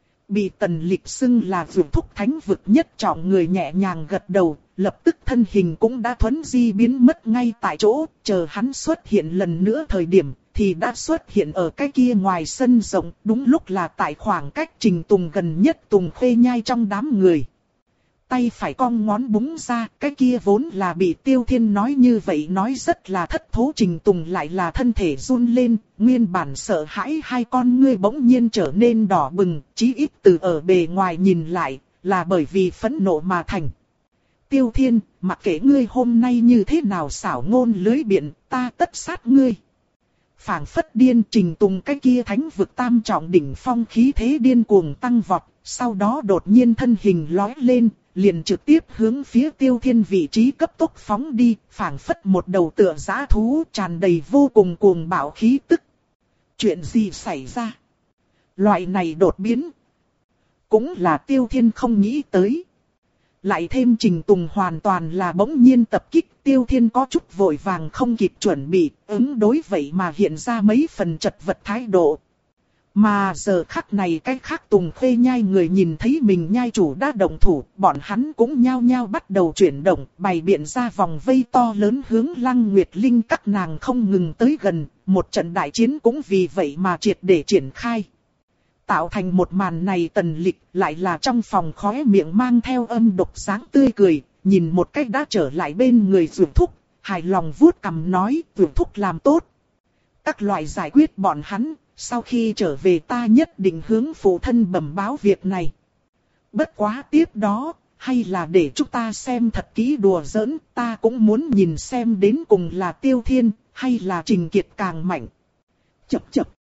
S1: Bị Tần Lịch xưng là Tuyệt Thúc thánh vực nhất trọng người nhẹ nhàng gật đầu, lập tức thân hình cũng đã thuấn di biến mất ngay tại chỗ, chờ hắn xuất hiện lần nữa thời điểm, thì đã xuất hiện ở cái kia ngoài sân rộng, đúng lúc là tại khoảng cách Trình Tùng gần nhất Tùng Khuê Nhai trong đám người. Tay phải cong ngón búng ra, cái kia vốn là bị Tiêu Thiên nói như vậy nói rất là thất thố, Trình Tùng lại là thân thể run lên, nguyên bản sợ hãi hai con ngươi bỗng nhiên trở nên đỏ bừng, chí ít từ ở bề ngoài nhìn lại, là bởi vì phẫn nộ mà thành. Tiêu Thiên, mặc kệ ngươi hôm nay như thế nào xảo ngôn lưới biện, ta tất sát ngươi. phảng phất điên. Trình Tùng cái kia thánh vực tam trọng đỉnh phong khí thế điên cuồng tăng vọt, sau đó đột nhiên thân hình lói lên, liền trực tiếp hướng phía Tiêu Thiên vị trí cấp tốc phóng đi, phảng phất một đầu tựa dã thú tràn đầy vô cùng cuồng bạo khí tức. Chuyện gì xảy ra? Loại này đột biến, cũng là Tiêu Thiên không nghĩ tới. Lại thêm Trình Tùng hoàn toàn là bỗng nhiên tập kích, Tiêu Thiên có chút vội vàng không kịp chuẩn bị, ứng đối vậy mà hiện ra mấy phần chật vật thái độ. Mà giờ khắc này cái khác Tùng Khuê nhai người nhìn thấy mình nhai chủ đã động thủ, bọn hắn cũng nhao nhao bắt đầu chuyển động, bày biện ra vòng vây to lớn hướng Lăng Nguyệt Linh các nàng không ngừng tới gần, một trận đại chiến cũng vì vậy mà triệt để triển khai. Tạo thành một màn này Tần Lịch lại là trong phòng khóe miệng mang theo âm độc dáng tươi cười, nhìn một cách đã trở lại bên người Dược Thúc, hài lòng vuốt cằm nói Dược Thúc làm tốt. Các loại giải quyết bọn hắn, sau khi trở về ta nhất định hướng phụ thân bẩm báo việc này. Bất quá tiếp đó, hay là để chúng ta xem thật kỹ đùa giỡn, ta cũng muốn nhìn xem đến cùng là Tiêu Thiên, hay là Trình Kiệt càng mạnh. Chập chập.